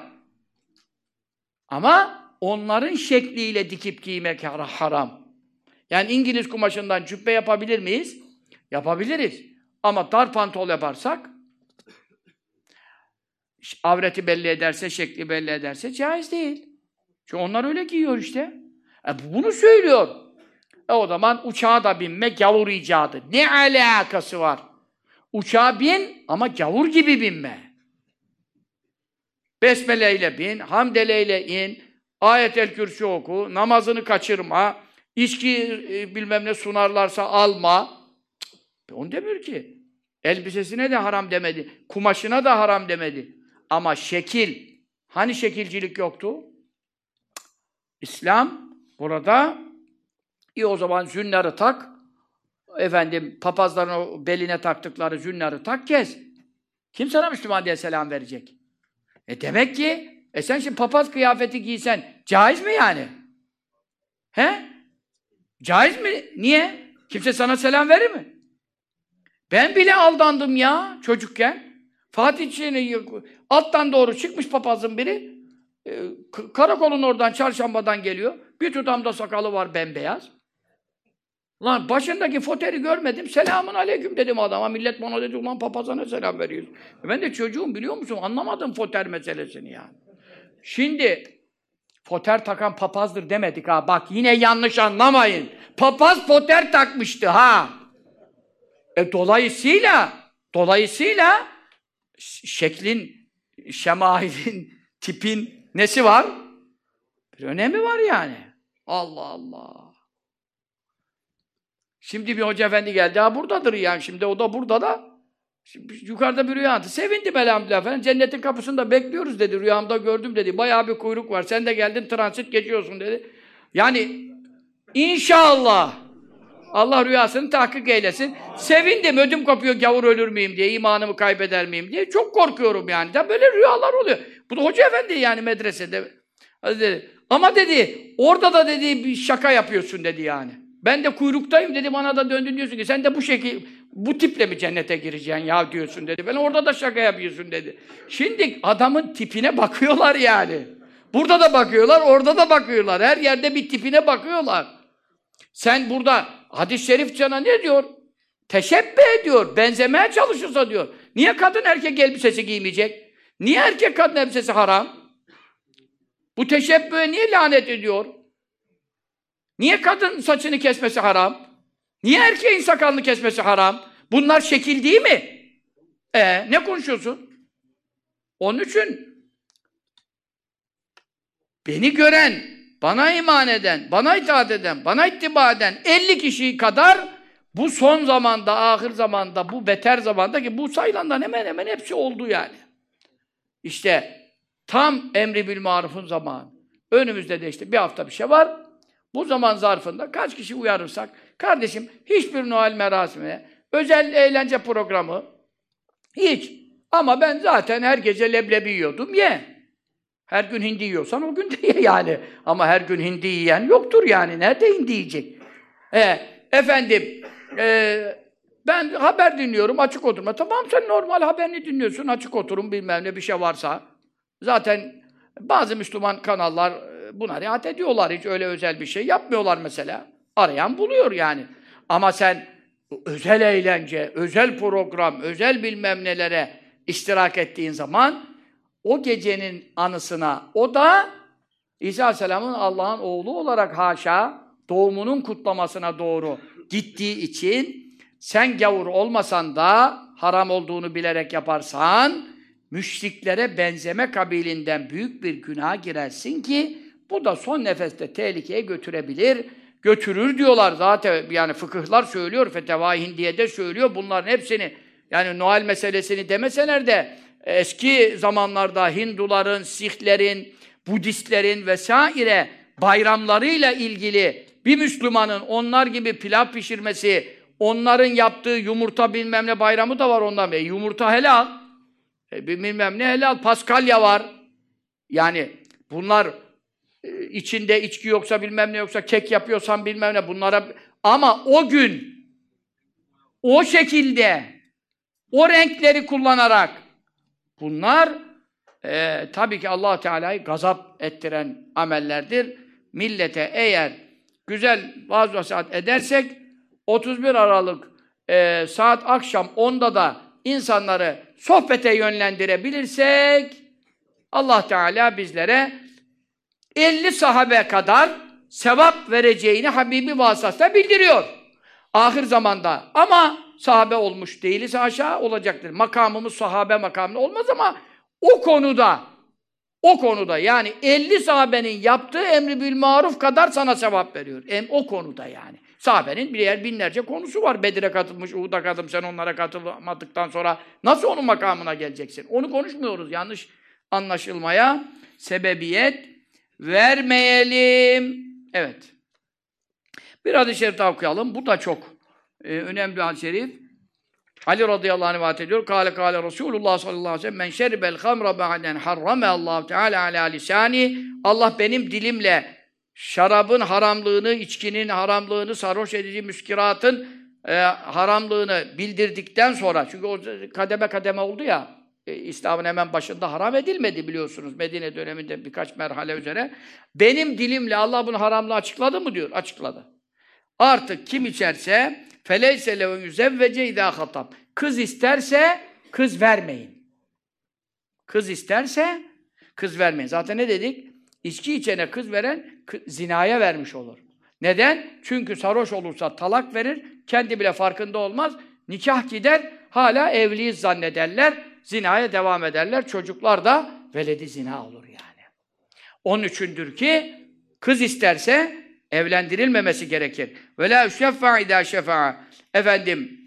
Ama onların şekliyle dikip giymek haram. Yani İngiliz kumaşından cübbe yapabilir miyiz? Yapabiliriz. Ama dar pantol yaparsak avreti belli ederse, şekli belli ederse caiz değil. Çünkü onlar öyle giyiyor işte. Bunu söylüyor. O zaman uçağa da binmek gavur icadı. Ne alakası var? Uçağa bin ama gavur gibi binme. Besmele ile bin, hamdele ile in, ayet-el kürsü oku, namazını kaçırma, içki bilmem ne sunarlarsa alma. Onu demiyor ki. Elbisesine de haram demedi, kumaşına da haram demedi. Ama şekil, hani şekilcilik yoktu? İslam burada o zaman zünnarı tak, efendim papazların o beline taktıkları zünnarı tak kes. Kim sana Müslüman diye selam verecek? Demek ki sen şimdi papaz kıyafeti giysen caiz mi yani? He? Caiz mi? Niye? Kimse sana selam verir mi? Ben bile aldandım ya çocukken. Fatih alttan doğru çıkmış papazın biri. Karakolun oradan çarşambadan geliyor. Bir tutamda sakalı var bembeyaz. Lan başındaki foteri görmedim. Selamun aleyküm dedim adama. Millet bana dedi ulan papaza ne selam veriyorsun? Ben de çocuğum biliyor musun? Anlamadım foter meselesini yani. Şimdi foter takan papazdır demedik ha. Bak yine yanlış anlamayın. Papaz foter takmıştı ha. Dolayısıyla şeklin, şemailin, tipin nesi var? Bir önemi var yani. Allah Allah. Şimdi bir hoca efendi geldi. Ha buradadır yani. Şimdi o da burada da. Şimdi yukarıda bir rüya. Sevindim elhamdülillah efendim. Cennetin kapısında bekliyoruz dedi. Rüyamda gördüm dedi. Bayağı bir kuyruk var. Sen de geldin transit geçiyorsun dedi. Yani inşallah Allah rüyasını tahkik eylesin. Sevindim. Ödüm kopuyor gavur ölür müyüm diye. İmanımı kaybeder miyim diye. Çok korkuyorum yani. Da böyle rüyalar oluyor. Bu da hoca efendi yani medresede. Dedi. Ama dedi orada da dedi bir şaka yapıyorsun dedi yani. Ben de kuyruktayım dedi, bana da döndün diyorsun ki sen de bu şekil, bu tiple mi cennete gireceksin ya diyorsun dedi. Ben orada da şaka yapıyorsun dedi. Şimdi adamın tipine bakıyorlar yani. Burada da bakıyorlar, orada da bakıyorlar. Her yerde bir tipine bakıyorlar. Sen burada, hadis-i şerif sana ne diyor? Teşebbüh ediyor, benzemeye çalışırsa diyor. Niye kadın erkek elbisesi giymeyecek? Niye erkek kadın elbisesi haram? Bu teşebbühe niye lanet ediyor? Niye kadın saçını kesmesi haram? Niye erkeğin sakalını kesmesi haram? Bunlar şekil değil mi? Ne konuşuyorsun? Onun için beni gören, bana iman eden, bana itaat eden, bana ittiba eden 50 kişi kadar bu son zamanda, ahir zamanda, bu beter zamanda ki bu sayılandan hemen hemen hepsi oldu yani. İşte tam emri bil marufun zamanı. Önümüzde de işte bir hafta bir şey var. Bu zaman zarfında kaç kişi uyarırsak, kardeşim hiçbir Noel merasimine, özel eğlence programı, hiç. Ama ben zaten her gece leblebi yiyordum, ye. Her gün hindi yiyorsan o gün de ye yani. Ama her gün hindi yiyen yoktur yani. Nerede hindi yiyecek? Ben haber dinliyorum, açık oturma. Tamam sen normal haberini dinliyorsun, açık oturum bilmem ne bir şey varsa. Zaten bazı Müslüman kanallar buna riayet ediyorlar. Hiç öyle özel bir şey yapmıyorlar mesela. Arayan buluyor yani. Ama sen özel eğlence, özel program, özel bilmem nelere iştirak ettiğin zaman o gecenin anısına, o da İsa Aleyhisselam'ın Allah'ın oğlu olarak haşa doğumunun kutlamasına doğru gittiği için sen gavur olmasan da haram olduğunu bilerek yaparsan müşriklere benzeme kabilinden büyük bir günaha girersin ki bu da son nefeste tehlikeye götürebilir. Götürür diyorlar zaten yani fıkıhlar söylüyor, Feteva-i Hindiye'de söylüyor bunların hepsini. Yani Noel meselesini demeseler de eski zamanlarda Hinduların, Sihlerin, Budistlerin vesaire bayramlarıyla ilgili bir Müslümanın onlar gibi pilav pişirmesi, onların yaptığı yumurta bilmem ne bayramı da var ondan. Yumurta helal. Bilmem ne helal. Paskalya var. Yani bunlar içinde içki yoksa bilmem ne yoksa kek yapıyorsan bilmem ne bunlara ama o gün o şekilde o renkleri kullanarak bunlar tabii ki Allah Teala'yı gazap ettiren amellerdir. Millete eğer güzel vaaz nasihat edersek 31 Aralık saat akşam 10'da da insanları sohbete yönlendirebilirsek Allah Teala bizlere 50 sahabe kadar sevap vereceğini Habibi vasıtasıyla bildiriyor. Ahir zamanda. Ama sahabe olmuş değiliz haşa olacaktır. Makamımız sahabe makamında olmaz ama o konuda yani 50 sahabenin yaptığı emri bil maruf kadar sana sevap veriyor. O konuda yani. Sahabenin birer binlerce konusu var. Bedir'e katılmış, Uhud'a katılmış, sen onlara katılmadıktan sonra nasıl onun makamına geleceksin? Onu konuşmuyoruz. Yanlış anlaşılmaya sebebiyet vermeyelim. Evet. Bir hadis-i şerif daha okuyalım. Bu da çok önemli bir hadis-i şerif. Ali radıyallahu anh rivayet ediyor. Kâle Resulullah sallallahu aleyhi ve sellem men şeribel hamra ba'den harrame Allah Teala ala lisani. Allah benim dilimle şarabın haramlığını, içkinin haramlığını, sarhoş edici müskiratın haramlığını bildirdikten sonra çünkü o kademe kademe oldu ya İslam'ın hemen başında haram edilmedi biliyorsunuz. Medine döneminde birkaç merhale üzere. Benim dilimle Allah bunu haramlığı açıkladı mı diyor? Açıkladı. Artık kim içerse feleyse lehu yüzevvece idâ hatab. Kız isterse kız vermeyin. Kız isterse kız vermeyin. Zaten ne dedik? İçki içene kız veren zinaya vermiş olur. Neden? Çünkü sarhoş olursa talak verir, kendi bile farkında olmaz. Nikah gider, hala evliyiz zannederler, zinaya devam ederler. Çocuklar da veledi zina olur yani. Onun üçündür ki kız isterse evlendirilmemesi gerekir. Ve la şeffa idâ şeffa. Efendim,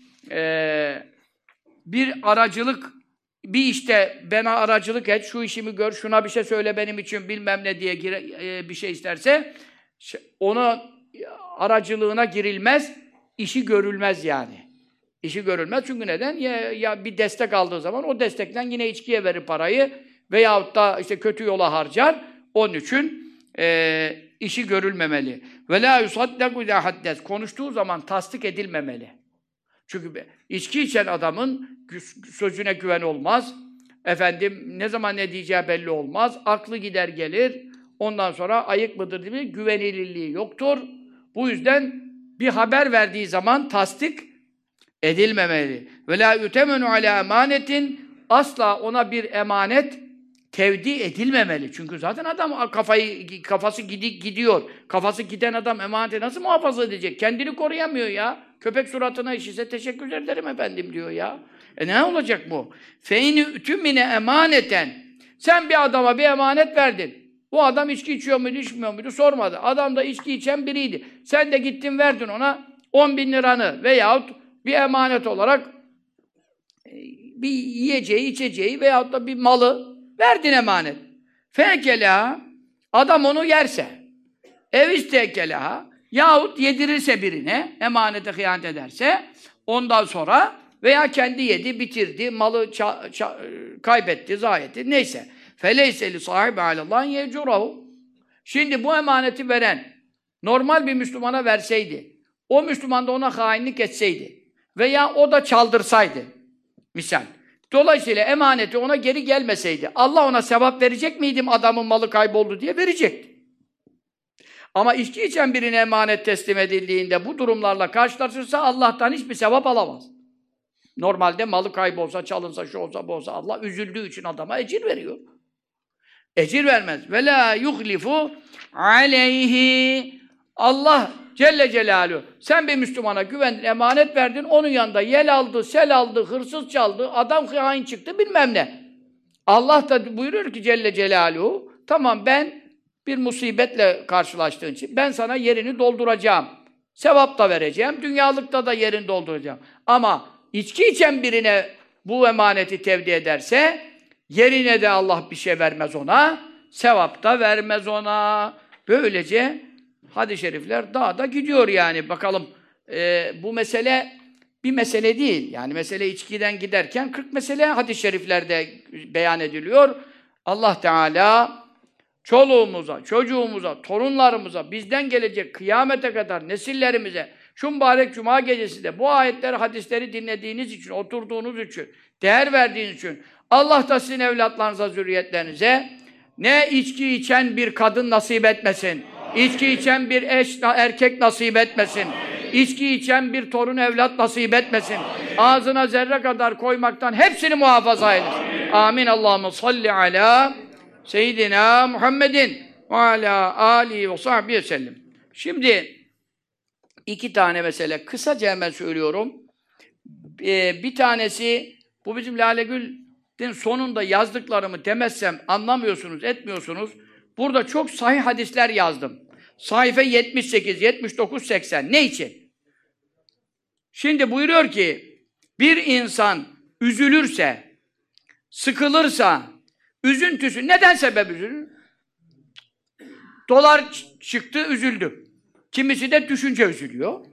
bir aracılık, bir işte bana aracılık et, şu işimi gör, şuna bir şey söyle benim için bilmem ne diye bir şey isterse, ona aracılığına girilmez, işi görülmez yani. İşi görülmez çünkü neden? Ya bir destek aldığı zaman o destekten yine içkiye verir parayı veyahut da işte kötü yola harcar. Onun için işi görülmemeli. Ve la yusaddaku idâ haddes. Konuştuğu zaman tasdik edilmemeli. Çünkü içki içen adamın sözüne güven olmaz. Efendim ne zaman ne diyeceği belli olmaz. Aklı gider gelir. Ondan sonra ayık mıdır değil mi? Güvenilirliği yoktur. Bu yüzden bir haber verdiği zaman tasdik edilmemeli. Ve la yutemenu ala emanetin, asla ona bir emanet tevdi edilmemeli. Çünkü zaten adam kafası gidiyor. Kafası giden adam emaneti nasıl muhafaza edecek? Kendini koruyamıyor ya. Köpek suratına işise teşekkür ederim efendim diyor ya. Ne olacak bu? Feyni tümine emaneten. Sen bir adama bir emanet verdin. Bu adam içki içiyor muydu, içmiyor muydu sormadı. Adam da içki içen biriydi. Sen de gittin verdin ona 10.000 liranı veyahut bir emanet olarak bir yiyeceği, içeceği veyahut da bir malı verdin emanet. Fekela, adam onu yerse, evistekela yahut yedirirse birine, emanete hıyanet ederse, ondan sonra veya kendi yedi, bitirdi, malı kaybetti, zayi etti, neyse. Feleyse li sahibi alallah yecurahu. Şimdi bu emaneti veren normal bir Müslümana verseydi, o Müslüman da ona hainlik etseydi veya o da çaldırsaydı, misal. Dolayısıyla emaneti ona geri gelmeseydi, Allah ona sevap verecek miydim adamın malı kayboldu diye? Verecekti. Ama içki içen birine emanet teslim edildiğinde bu durumlarla karşılaşırsa Allah'tan hiçbir sevap alamaz. Normalde malı kaybolsa, çalınsa, şu olsa, bu olsa Allah üzüldüğü için adama ecir veriyor. Ecir vermez. Ve la yuhlifu aleyhi. Allah Celle Celaluhu, sen bir Müslümana güvendin, emanet verdin, onun yanında yel aldı, sel aldı, hırsız çaldı, adam hain çıktı, bilmem ne. Allah da buyuruyor ki Celle Celaluhu, tamam ben bir musibetle karşılaştığın için ben sana yerini dolduracağım. Sevap da vereceğim, dünyalıkta da yerini dolduracağım. Ama içki içen birine bu emaneti tevdi ederse, yerine de Allah bir şey vermez ona, sevap da vermez ona. Böylece hadis-i şerifler daha da gidiyor yani. Bakalım bu mesele bir mesele değil. Yani mesele içkiden giderken 40 mesele hadis-i şeriflerde beyan ediliyor. Allah Teala çoluğumuza, çocuğumuza, torunlarımıza, bizden gelecek kıyamete kadar nesillerimize şu mübarek cuma gecesinde bu ayetleri, hadisleri dinlediğiniz için, oturduğunuz için, değer verdiğiniz için Allah da sizin evlatlarınıza, zürriyetlerinize ne içki içen bir kadın nasip etmesin. İçki içen bir erkek nasip etmesin. İçki içen bir torun evlat nasip etmesin. Ağzına zerre kadar koymaktan hepsini muhafaza eylesin. Amin. Allahumme salli ala seyyidina Muhammedin ve ala alihi ve sahbihi sellem. Şimdi iki tane mesele. Kısaca hemen söylüyorum. Bir tanesi, bu bizim Lale Gül'ün sonunda yazdıklarımı demezsem anlamıyorsunuz, etmiyorsunuz. Burada çok sahih hadisler yazdım. Sayfa 78, 79, 80. Ne için? Şimdi buyuruyor ki, bir insan üzülürse, sıkılırsa, üzüntüsü, neden sebep üzülür? Dolar çıktı, üzüldü. Kimisi de düşünce üzülüyor.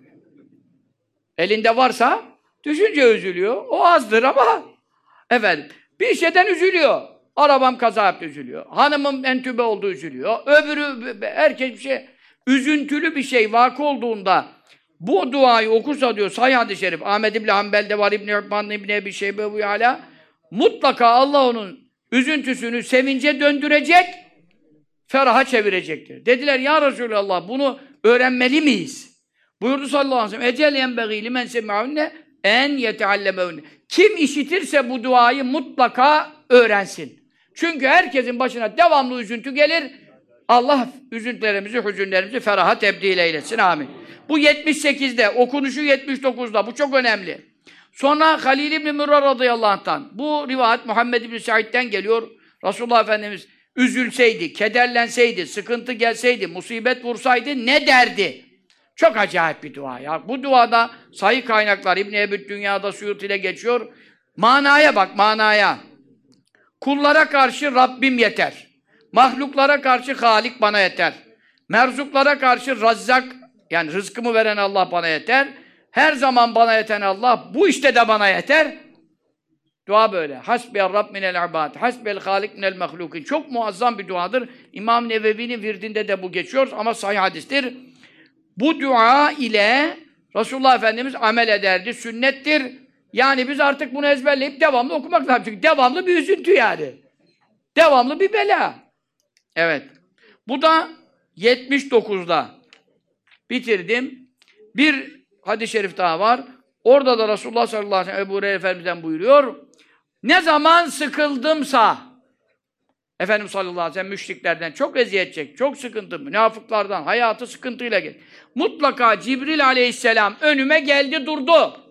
Elinde varsa, düşünce üzülüyor. O azdır ama, efendim, bir şeyden üzülüyor. Arabam kaza yaptı, üzülüyor. Hanımım entübe oldu, üzülüyor. Öbürü, herkes bir şey, üzüntülü bir şey vakı olduğunda bu duayı okursa diyor Sahih hadis-i şerif, Ahmed İbni Hanbel'de var, İbni Hübban, İbni Ebi Şeybe bu hala, mutlaka Allah onun üzüntüsünü sevince döndürecek, feraha çevirecektir. Dediler ya Resulallah bunu öğrenmeli miyiz? Buyurdu sallallahu aleyhi ve sellem. Ecel yenbeğî limen semî'unne en yeteallemevne. Kim işitirse bu duayı mutlaka öğrensin. Çünkü herkesin başına devamlı üzüntü gelir. Allah üzüntülerimizi, hüzünlerimizi feraha tebdil eylesin. Amin. Bu 78'de, okunuşu 79'da. Bu çok önemli. Sonra Halil İbni Mürra radıyallahu anh'tan. Bu rivayet Muhammed İbni Said'den geliyor. Resulullah Efendimiz üzülseydi, kederlenseydi, sıkıntı gelseydi, musibet vursaydı ne derdi? Çok acayip bir dua ya. Bu duada sahih kaynaklar İbn-i Ebü'd Dünya'da Suyut ile geçiyor. Manaya bak, manaya. Kullara karşı Rabbim yeter. Mahluklara karşı Halik bana yeter. Merzuklara karşı Razzak, yani rızkımı veren Allah bana yeter. Her zaman bana yeten Allah, bu işte de bana yeter. Dua böyle. Hasbiyar Rabb minel ibad, hasbiyel Halik minel mahlukin. Çok muazzam bir duadır. İmam Nevevi'nin virdinde de bu geçiyor ama sahih hadistir. Bu dua ile Resulullah Efendimiz amel ederdi, sünnettir. Yani biz artık bunu ezberleyip devamlı okumak lazım. Çünkü devamlı bir üzüntü yani. Devamlı bir bela. Evet. Bu da 79'da bitirdim. Bir hadis-i şerif daha var. Orada da Resulullah sallallahu aleyhi ve sellem Ebu Hureyre Efendimiz'den buyuruyor. Ne zaman sıkıldımsa Efendimiz sallallahu aleyhi ve sellem müşriklerden çok eziyet çek, çok sıkıntı, münafıklardan, hayatı sıkıntıyla gel. Mutlaka Cibril aleyhisselam önüme geldi durdu.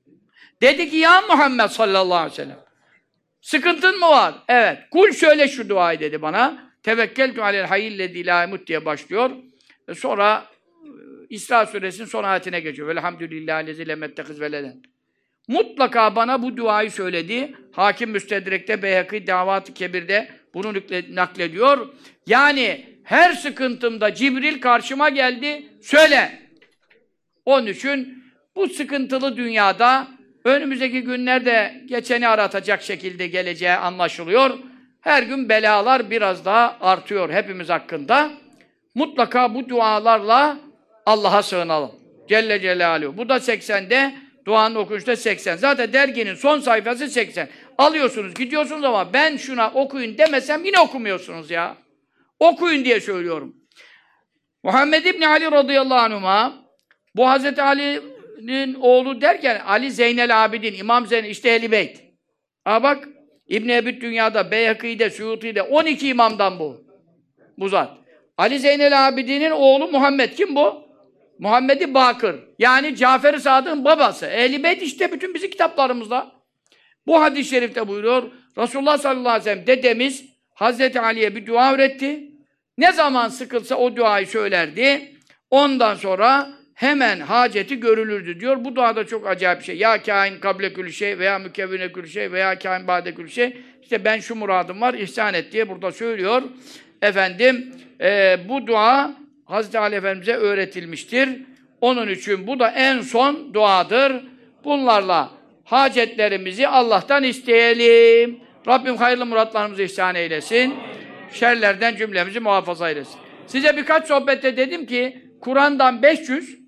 Dedi ki ya Muhammed sallallahu aleyhi ve sellem sıkıntın mı var? Evet. Kul şöyle şu duayı dedi bana. Tevekkeltu alel hayyillezî lâ yemut diye başlıyor. Sonra İsra suresinin son ayetine geçiyor. Velhamdülillâhillezî lem yettehiz veleden. Mutlaka bana bu duayı söyledi. Hakim Müstedrek'te, Beyhakî Davat-ı Kebir'de bunu naklediyor. Yani her sıkıntımda Cibril karşıma geldi, söyle. Onun için bu sıkıntılı dünyada önümüzdeki günlerde geçeni aratacak şekilde geleceği anlaşılıyor. Her gün belalar biraz daha artıyor hepimiz hakkında. Mutlaka bu dualarla Allah'a sığınalım. Celle Celaluhu. Bu da 80'de, duanın okunuşta 80. Zaten derginin son sayfası 80. Alıyorsunuz, gidiyorsunuz ama ben şuna okuyun demesem yine okumuyorsunuz ya. Okuyun diye söylüyorum. Muhammed İbni Ali radıyallahu anhuma, bu Hazreti Ali'nin oğlu derken Ali Zeynel Abidin, İmam Zeynel, işte Ehl-i Beyt. Ha bak, İbn-i Ebüd Dünya'da, Beyhakî'de, Suyuti'de 12 imamdan bu. Bu zat. Ali Zeynel Abidin'in oğlu Muhammed. Kim bu? Muhammed-i Bakır. Yani Cafer-i Sadık'ın babası. Ehl-i Beyt işte bütün bizim kitaplarımızda. Bu hadis-i şerifte buyuruyor. Resulullah sallallahu aleyhi ve sellem dedemiz Hazreti Ali'ye bir dua öğretti. Ne zaman sıkılsa o duayı söylerdi. Ondan sonra hemen haceti görülürdü diyor. Bu duada çok acayip bir şey. Ya kain kable külü şey veya mükevvine külü şey veya kain bade külü şey. İşte ben şu muradım var, ihsan et diye burada söylüyor. Efendim, bu dua Hazreti Ali Efendimiz'e öğretilmiştir. Onun için bu da en son duadır. Bunlarla hacetlerimizi Allah'tan isteyelim. Rabbim hayırlı muratlarımızı ihsan eylesin. Şerlerden cümlemizi muhafaza eylesin. Size birkaç sohbette dedim ki Kur'an'dan 500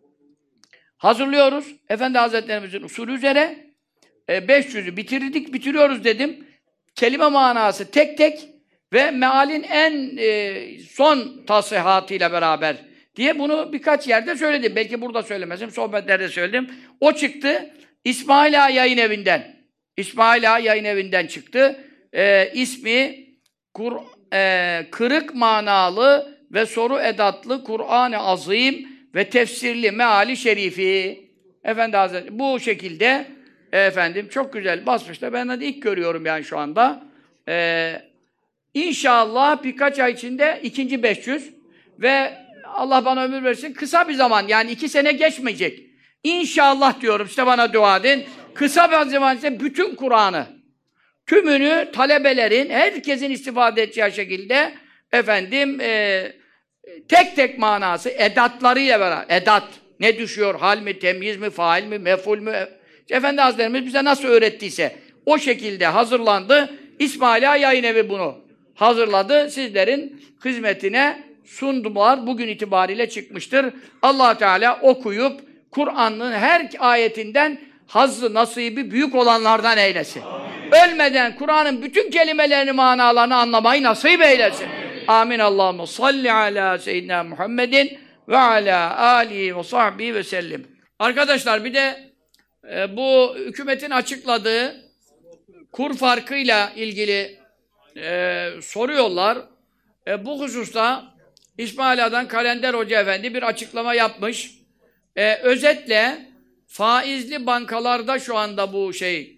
hazırlıyoruz. Efendi Hazretlerimizin usulü üzere 500'ü bitiriyoruz dedim. Kelime manası tek tek ve mealin en son tasihatıyla beraber diye bunu birkaç yerde söyledim. Belki burada söylemezim, sohbetlerde söyledim. O çıktı İsmail Ağa Yayın Evi'nden. İsmail Ağa Yayın Evi'nden çıktı. İsmi kırık manalı ve soru edatlı Kur'an-ı Azim ve tefsirli meali şerifi. Efendi Hazretleri bu şekilde efendim çok güzel basmışlar. Ben de ilk görüyorum yani şu anda. İnşallah birkaç ay içinde ikinci 500 ve Allah bana ömür versin kısa bir zaman yani 2 sene geçmeyecek. İnşallah diyorum işte bana dua edin. Kısa bir zaman içinde bütün Kur'an'ı tümünü talebelerin herkesin istifade edeceği şekilde efendim tek tek manası edatlarıyla beraber edat ne düşüyor? Hal mi, temyiz mi, fail mi, mef'ul mü? Efendi Hazretlerimiz bize nasıl öğrettiyse o şekilde hazırlandı. İsmail Ağa Yayın Evi bunu hazırladı. Sizlerin hizmetine sundular. Bugün itibariyle çıkmıştır. Allah Teala okuyup Kur'an'ın her ayetinden hazzı, nasibi büyük olanlardan eylesin. Ölmeden Kur'an'ın bütün kelimelerini, manalarını anlamayı nasip eylesin. Amin. Allahümme salli ala seyyidina Muhammedin ve ala alihi ve sahbihi ve sellim. Arkadaşlar bir de bu hükümetin açıkladığı kur farkıyla ilgili soruyorlar. Bu hususta İsmail Ağa'dan Kalender Hoca Efendi bir açıklama yapmış. Özetle faizli bankalarda şu anda bu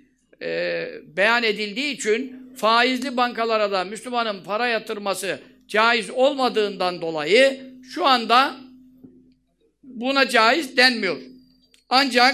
beyan edildiği için faizli bankalara da Müslümanın para yatırması caiz olmadığından dolayı şu anda buna caiz denmiyor. Ancak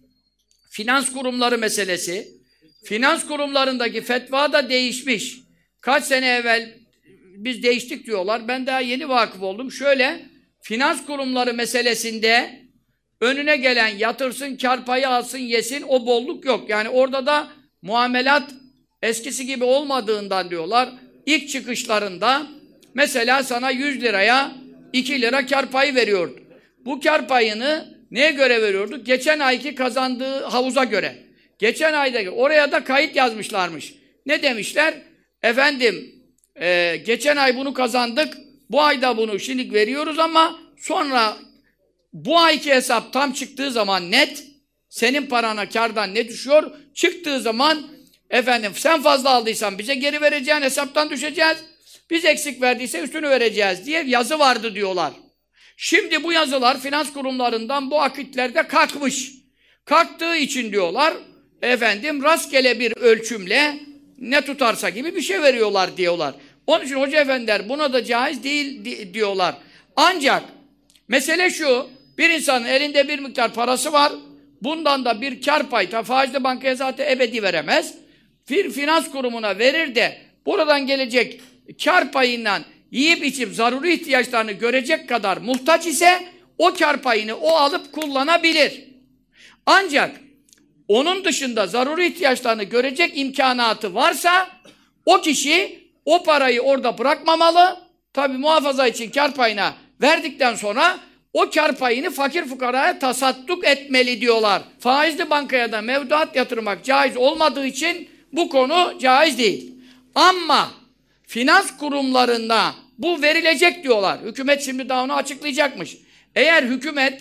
finans kurumları meselesi, finans kurumlarındaki fetva da değişmiş. Kaç sene evvel biz değiştik diyorlar. Ben daha yeni vakıf oldum. Şöyle, finans kurumları meselesinde önüne gelen yatırsın, kar payı alsın, yesin, o bolluk yok. Yani orada da muamelat eskisi gibi olmadığından diyorlar. İlk çıkışlarında mesela sana 100 liraya 2 lira kar payı veriyordu. Bu kar payını neye göre veriyorduk? Geçen ayki kazandığı havuza göre. Geçen aydaki oraya da kayıt yazmışlarmış. Ne demişler? Efendim geçen ay bunu kazandık, bu ayda bunu şimdi veriyoruz ama sonra bu ayki hesap tam çıktığı zaman net, senin parana kardan ne düşüyor? Çıktığı zaman efendim sen fazla aldıysan bize geri vereceğin hesaptan düşeceğiz. Biz eksik verdiyse üstünü vereceğiz diye yazı vardı diyorlar. Şimdi bu yazılar finans kurumlarından bu akitlerde kalkmış. Kalktığı için diyorlar efendim rastgele bir ölçümle ne tutarsa gibi bir şey veriyorlar diyorlar. Onun için hoca efendiler buna da caiz değil diyorlar. Ancak mesele şu, bir insanın elinde bir miktar parası var, bundan da bir kar payı, faizli bankaya zaten ebedi veremez. Bir finans kurumuna verir de buradan gelecek kar payından yiyip içip zaruri ihtiyaçlarını görecek kadar muhtaç ise o kar payını o alıp kullanabilir. Ancak onun dışında zaruri ihtiyaçlarını görecek imkanatı varsa o kişi o parayı orada bırakmamalı. Tabi muhafaza için kar payına verdikten sonra o kar payını fakir fukaraya tasadduk etmeli diyorlar. Faizli bankaya da mevduat yatırmak caiz olmadığı için bu konu caiz değil. Ama finans kurumlarında bu verilecek diyorlar. Hükümet şimdi daha onu açıklayacakmış. Eğer hükümet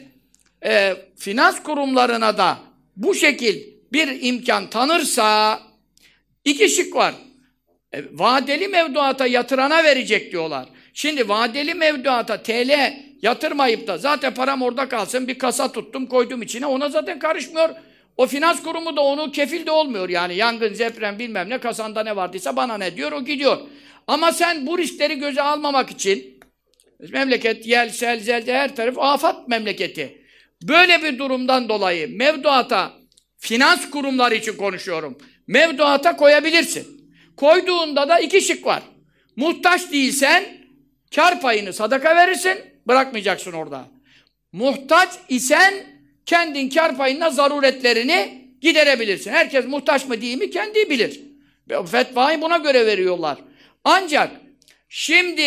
finans kurumlarına da bu şekil bir imkan tanırsa iki şık var. Vadeli mevduata yatırana verecek diyorlar. Şimdi vadeli mevduata TL yatırmayıp da zaten param orada kalsın, bir kasa tuttum koydum içine, ona zaten karışmıyor. O finans kurumu da onu kefil de olmuyor yani, yangın, deprem bilmem ne, kasanda ne vardıysa bana ne diyor, o gidiyor. Ama sen bu riskleri göze almamak için, memleket yel, sel, zelde, her taraf afat memleketi. Böyle bir durumdan dolayı mevduata, finans kurumları için konuşuyorum, mevduata koyabilirsin. Koyduğunda da iki şık var. Muhtaç değilsen kar payını sadaka verirsin, bırakmayacaksın orada. Muhtaç isen kendin kar payına zaruretlerini giderebilirsin. Herkes muhtaç mı değil mi kendi bilir. Fetvayı buna göre veriyorlar. Ancak şimdi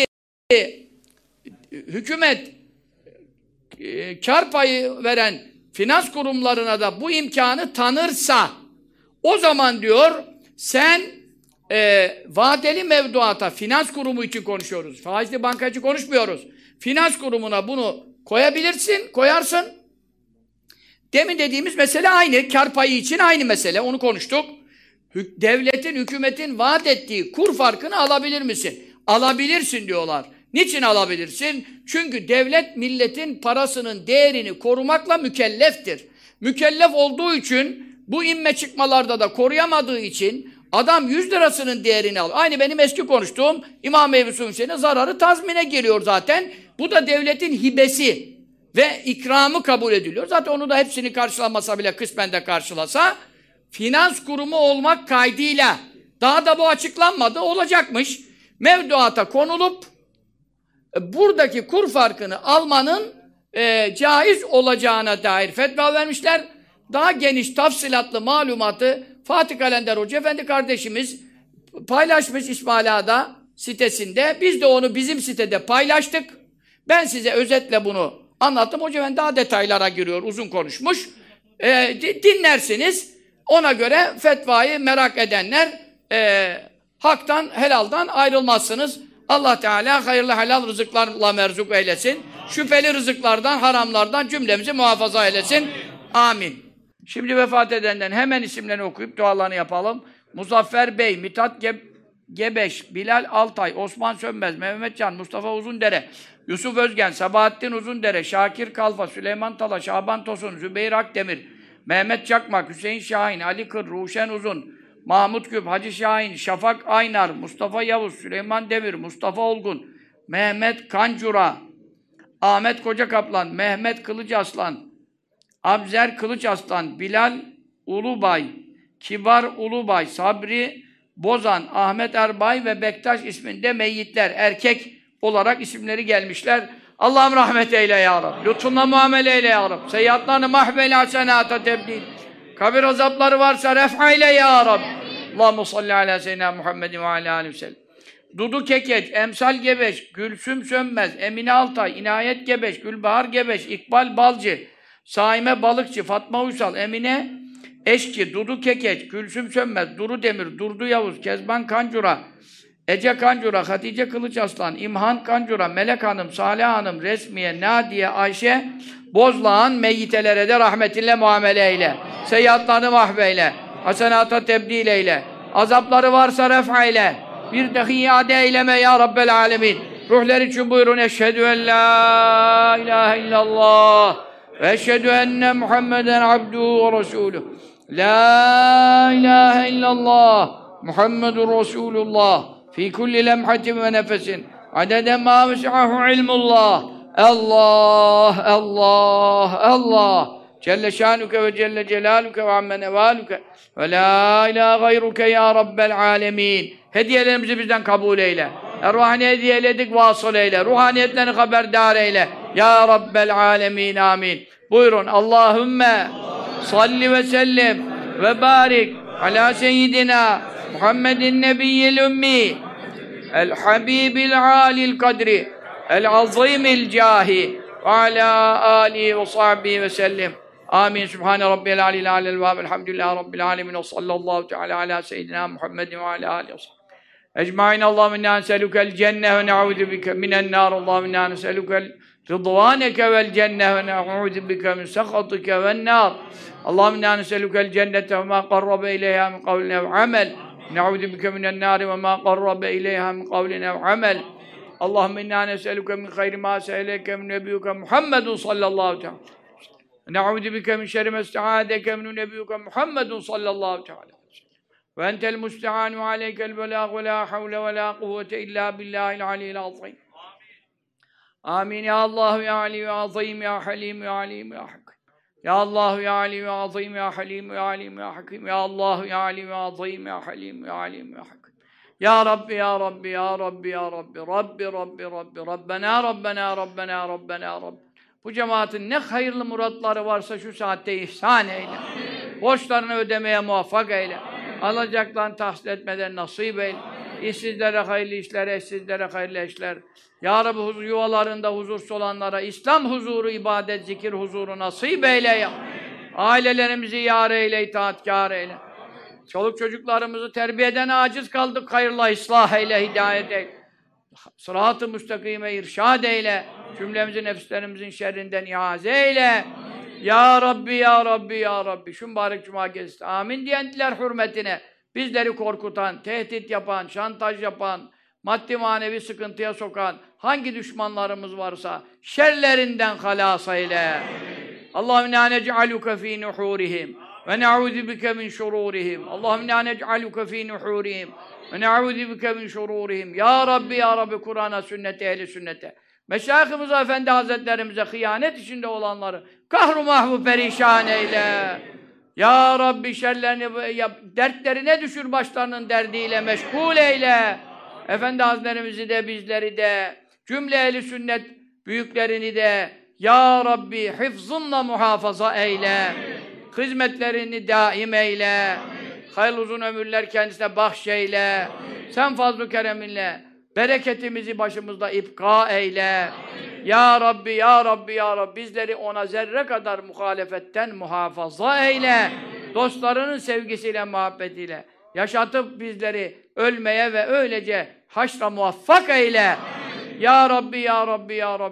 hükümet kar payı veren finans kurumlarına da bu imkanı tanırsa o zaman diyor sen vadeli mevduata, finans kurumu için konuşuyoruz. Faizli bankacı konuşmuyoruz. Finans kurumuna bunu koyabilirsin, koyarsın. Demin dediğimiz mesele aynı. Kar payı için aynı mesele. Onu konuştuk. Devletin, hükümetin vaat ettiği kur farkını alabilir misin? Alabilirsin diyorlar. Niçin alabilirsin? Çünkü devlet milletin parasının değerini korumakla mükelleftir. Mükellef olduğu için bu inme çıkmalarda da koruyamadığı için adam 100 lirasının değerini alır. Aynı benim eski konuştuğum İmam Ebu Hüseyin'e zararı tazmine geliyor zaten. Bu da devletin hibesi ve ikramı kabul ediliyor. Zaten onu da hepsini karşılamasa bile kısmen de karşılasa finans kurumu olmak kaydıyla daha da bu açıklanmadı, olacakmış. Mevduata konulup buradaki kur farkını almanın caiz olacağına dair fetva vermişler. Daha geniş tafsilatlı malumatı Fatih Kalender Hoca Efendi kardeşimiz paylaşmış İsmail Ağa'da sitesinde. Biz de onu bizim sitede paylaştık. Ben size özetle bunu anlattım. Hoca Efendi daha detaylara giriyor, uzun konuşmuş. Dinlersiniz. Ona göre fetvayı merak edenler haktan, helaldan ayrılmazsınız. Allah Teala hayırlı helal rızıklarla merzuk eylesin. şüpheli rızıklardan, haramlardan cümlemizi muhafaza eylesin. Amin. Şimdi vefat edenden hemen isimlerini okuyup dualarını yapalım. Muzaffer Bey, Mithat Gebeş, Bilal Altay, Osman Sönmez, Mehmet Can, Mustafa Uzundere, Yusuf Özgen, Sabahattin Uzundere, Şakir Kalfa, Süleyman Tala, Şaban Tosun, Zübeyir Akdemir, Mehmet Çakmak, Hüseyin Şahin, Ali Kır, Ruşen Uzun, Mahmut Küp, Hacı Şahin, Şafak Aynar, Mustafa Yavuz, Süleyman Demir, Mustafa Olgun, Mehmet Kancura, Ahmet Kocakaplan, Mehmet Kılıçaslan, Abzer Kılıçaslan, Bilal Ulubay, Kibar Ulubay, Sabri Bozan, Ahmet Erbay ve Bektaş isminde meyyitler, erkek olarak isimleri gelmişler. Allah'ım rahmet eyle ya Rabbi. Lütfunla muamele eyle ya Rabbi. Seyyiatlarını mahvele hasenata tebdil. Kabir azapları varsa ref'a eyle ya Rabbi. Allahumme salli ala seyyidina Muhammedin ve ala aleyhi ve sellem. Dudu Keket, Emsal Gebeş, Gülsüm Sönmez, Emine Altay, İnayet Gebeş, Gülbahar Gebeş, İkbal Balcı, Saime Balıkçı, Fatma Uysal, Emine Eşki, Dudu Kekeç, Gülsüm Sönmez, Duru Demir, Durdu Yavuz, Kezban Kancura, Ece Kancura, Hatice Kılıçaslan, İmhan Kancura, Melek Hanım, Salih Hanım, Resmiye, Nadiye, Ayşe, Bozlağan meyyitelere de rahmetinle muamele eyle. Seyyiatlarını mahveyle. Hasenata tebdil eyle. Azapları varsa ref'a eyle. Bir dahi iade eyleme ya Rabbel alemin. Ruhlar için buyurun. Eşhedü en la ilahe illallah ve eşhedü enne Muhammeden abduhu ve resuluh. La ilahe illallah Muhammedun Resulullah fi kulli lemhatin ve nefesin adede ma vesi'ahu ilmullah. Allah, Allah, Allah. Celle şanuke ve celle celaluke ve amme nevaluke ve la ilahe gayruke ya Rabbel alemin. Hediyelerimizi bizden kabul eyle. Ruhani hediye eyledik, vasıl eyle. Ruhaniyetlerini haberdar eyle. Ya Rabbel alemin, amin. Buyurun. Allahümme salli ve sellim ve barik ala seyyidina Muhammedin nebiyyil ümmi el habibil alil kadri el azimil cahi ve ala alihi ve sahbihi ve sellim. Amin. Sübhane Rabbiyel alil alel vâb. Elhamdülillahi Rabbil alemin. Ve sallallahu teala ala seyyidina Muhammedin ve ala alihi ve sahbihi ecmaîn. Allahümme innâ neselükel cenne ve ne'ûdü bike minen nâr. Allahümme innâ neselükel rıdvâneke vel cenne ve ne'ûdü bike min sekhatike ven nâr. Allahümme innâ neselükel cennete ve mâ qarrabe ileyhâ min kavlin ev amel. Ne'ûdü bike minen nâr ve mâ qarrabe ileyhâ min kavlin ev amel. Allahümme innâ neselüke min hayri mâ se'eleke min nebiyyuke Muhammedun sallallahu teâlâ. Ne'ûdü bike min şerri mâ istehâdeke min nebiyyuke Muhammedun sallallahu teâlâ. Ve entel musta'anu aleykel belâg ve lâ havle ve lâ kuvvete illâ billâhil aliyyil azîm. Amin. Ya Allah ya Ali ya Azîm ya Halim ya Alim ya Hakim. Ya Allah ya Ali ya Azîm ya Halim ya Alim ya Hakim. Ya Allah ya Ali ya Azîm ya Halim ya Alim ya Hakim. Ya Rabbi ya Rabbi ya Rabbi ya Rabbi. Rabbi Rabbi Rabbi. Rabbena Rabbena Rabbena Rabbena Rabbi. Bu cemaatin ne hayırlı muratları varsa şu saatte ihsan eyle. Borçlarını ödemeye muvaffak eyle. Alacaklarını tahsil etmeden nasip eyle. İşsizlere hayırlı işler, eşsizlere hayırlı eşler. Ya Rabbi yuvalarında huzursuz olanlara İslam huzuru, ibadet, zikir huzuru nasip eyle ya. Ailelerimizi yâr eyle, itaatkâr eyle. Çoluk çocuklarımızı terbiyeden aciz kaldık. Hayırla ıslah eyle, hidayet eyle. Sırat-ı müstakime irşad eyle. Cümlemizi nefislerimizin şerrinden iaze eyle. Ya Rabbi, Ya Rabbi, Ya Rabbi. Şu mübarek cuma gecesi. Amin diyenler hürmetine. Bizleri korkutan, tehdit yapan, şantaj yapan, maddi manevi sıkıntıya sokan hangi düşmanlarımız varsa şerlerinden halas eyle. Allahümme inna nec'aluke fî nuhûrihim ve ne'ûzü bike min şurûrihim. Allahümme inna nec'aluke fî nuhûrihim ve ne'ûzü bike min şurûrihim. Ya Rabbi, Ya Rabbi, Kur'an'a, sünnete, ehli sünnete. Meşayihimize, efendi hazretlerimize hıyanet içinde olanları kahru mahvu perişan eyle. Ya Rabbi şerlerini, dertlerine düşür, başlarının derdiyle meşgul eyle. Efendi hazretlerimizi de, bizleri de, cümle ehli sünnet büyüklerini de Ya Rabbi hıfzınla muhafaza eyle. Hizmetlerini daim eyle. Hayırlı uzun ömürler kendisine bahşeyle. Sen fazl-ı kereminle bereketimizi başımızda ipka eyle. Ya Rabbi, Ya Rabbi, Ya Rabbi bizleri ona zerre kadar muhalefetten muhafaza eyle. Dostlarının sevgisiyle, muhabbetiyle yaşatıp bizleri ölmeye ve öylece haşra muvaffak eyle. Ya Rabbi, Ya Rabbi, Ya Rabbi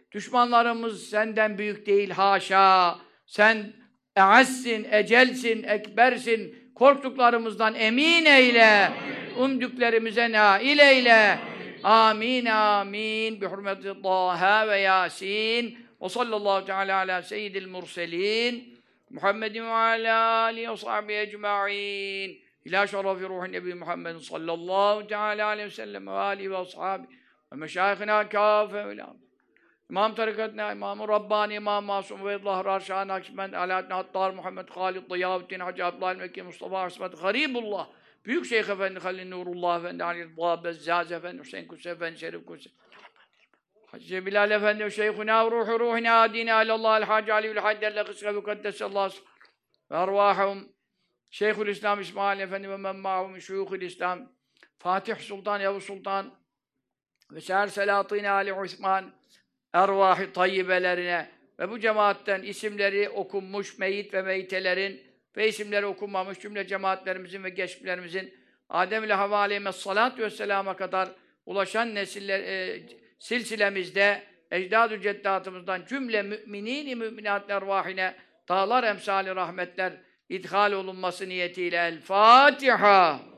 Düşmanlarımız senden büyük değil haşa. Sen eazsin, ecelsin, ekbersin. Korktuklarımızdan emin eyle. Umdüklerimize nail eyle. Amin, amin. Bi hurmeti Taha ve Yasin. Ve sallallahu teala ala seyyidil murselin. Muhammedin ve ala alihi ve sahbihi ecma'in. İlâ şerefi ruhi Nebi Muhammedin sallallahu teala aleyhi ve sellem ve alihi ve ashabi ve meşâihina kâfe ve lâ. İmam tarikatına, İmam-ı Rabbani, İmam Masum ve Zahrar Şah Nakşibend, Alaaddin Hattar, Muhammed Halid, Ziyavuddin, Hacı Abdülhamid Mekki, Mustafa Asmet, Garibullah, Büyük Şeyh Efendi, Halil Nurullah Efendi, Ali Rıdva Bezzaz Efendi, Hüseyin Kusi Efendi, Şerif Kusi, Hacı Bilal Efendi, Şeyhuna, Ruhu Ruhina, Adine, Alallah, El-Hacı Ali'ül Haydder'le Kıska ve Kaddesallahu ve Ervahum, Şeyhülislam İsmail Efendi ve Memmahum, Şuyuhülislam, Fatih Sultan, Yavuz Sultan ve Şer Selahattin Ali Osman, ervah-ı tayyibelerine ve bu cemaatten isimleri okunmuş meyit ve meyitelerin ve isimleri okunmamış cümle cemaatlerimizin ve geçmişlerimizin Adem ile Havva aleyhissalâtu vesselâm'a kadar ulaşan nesiller, silsilemizde ecdad-ı ceddatımızdan cümle müminin-i müminat ervahine dağlar emsali rahmetler idhal olunması niyetiyle El Fatiha.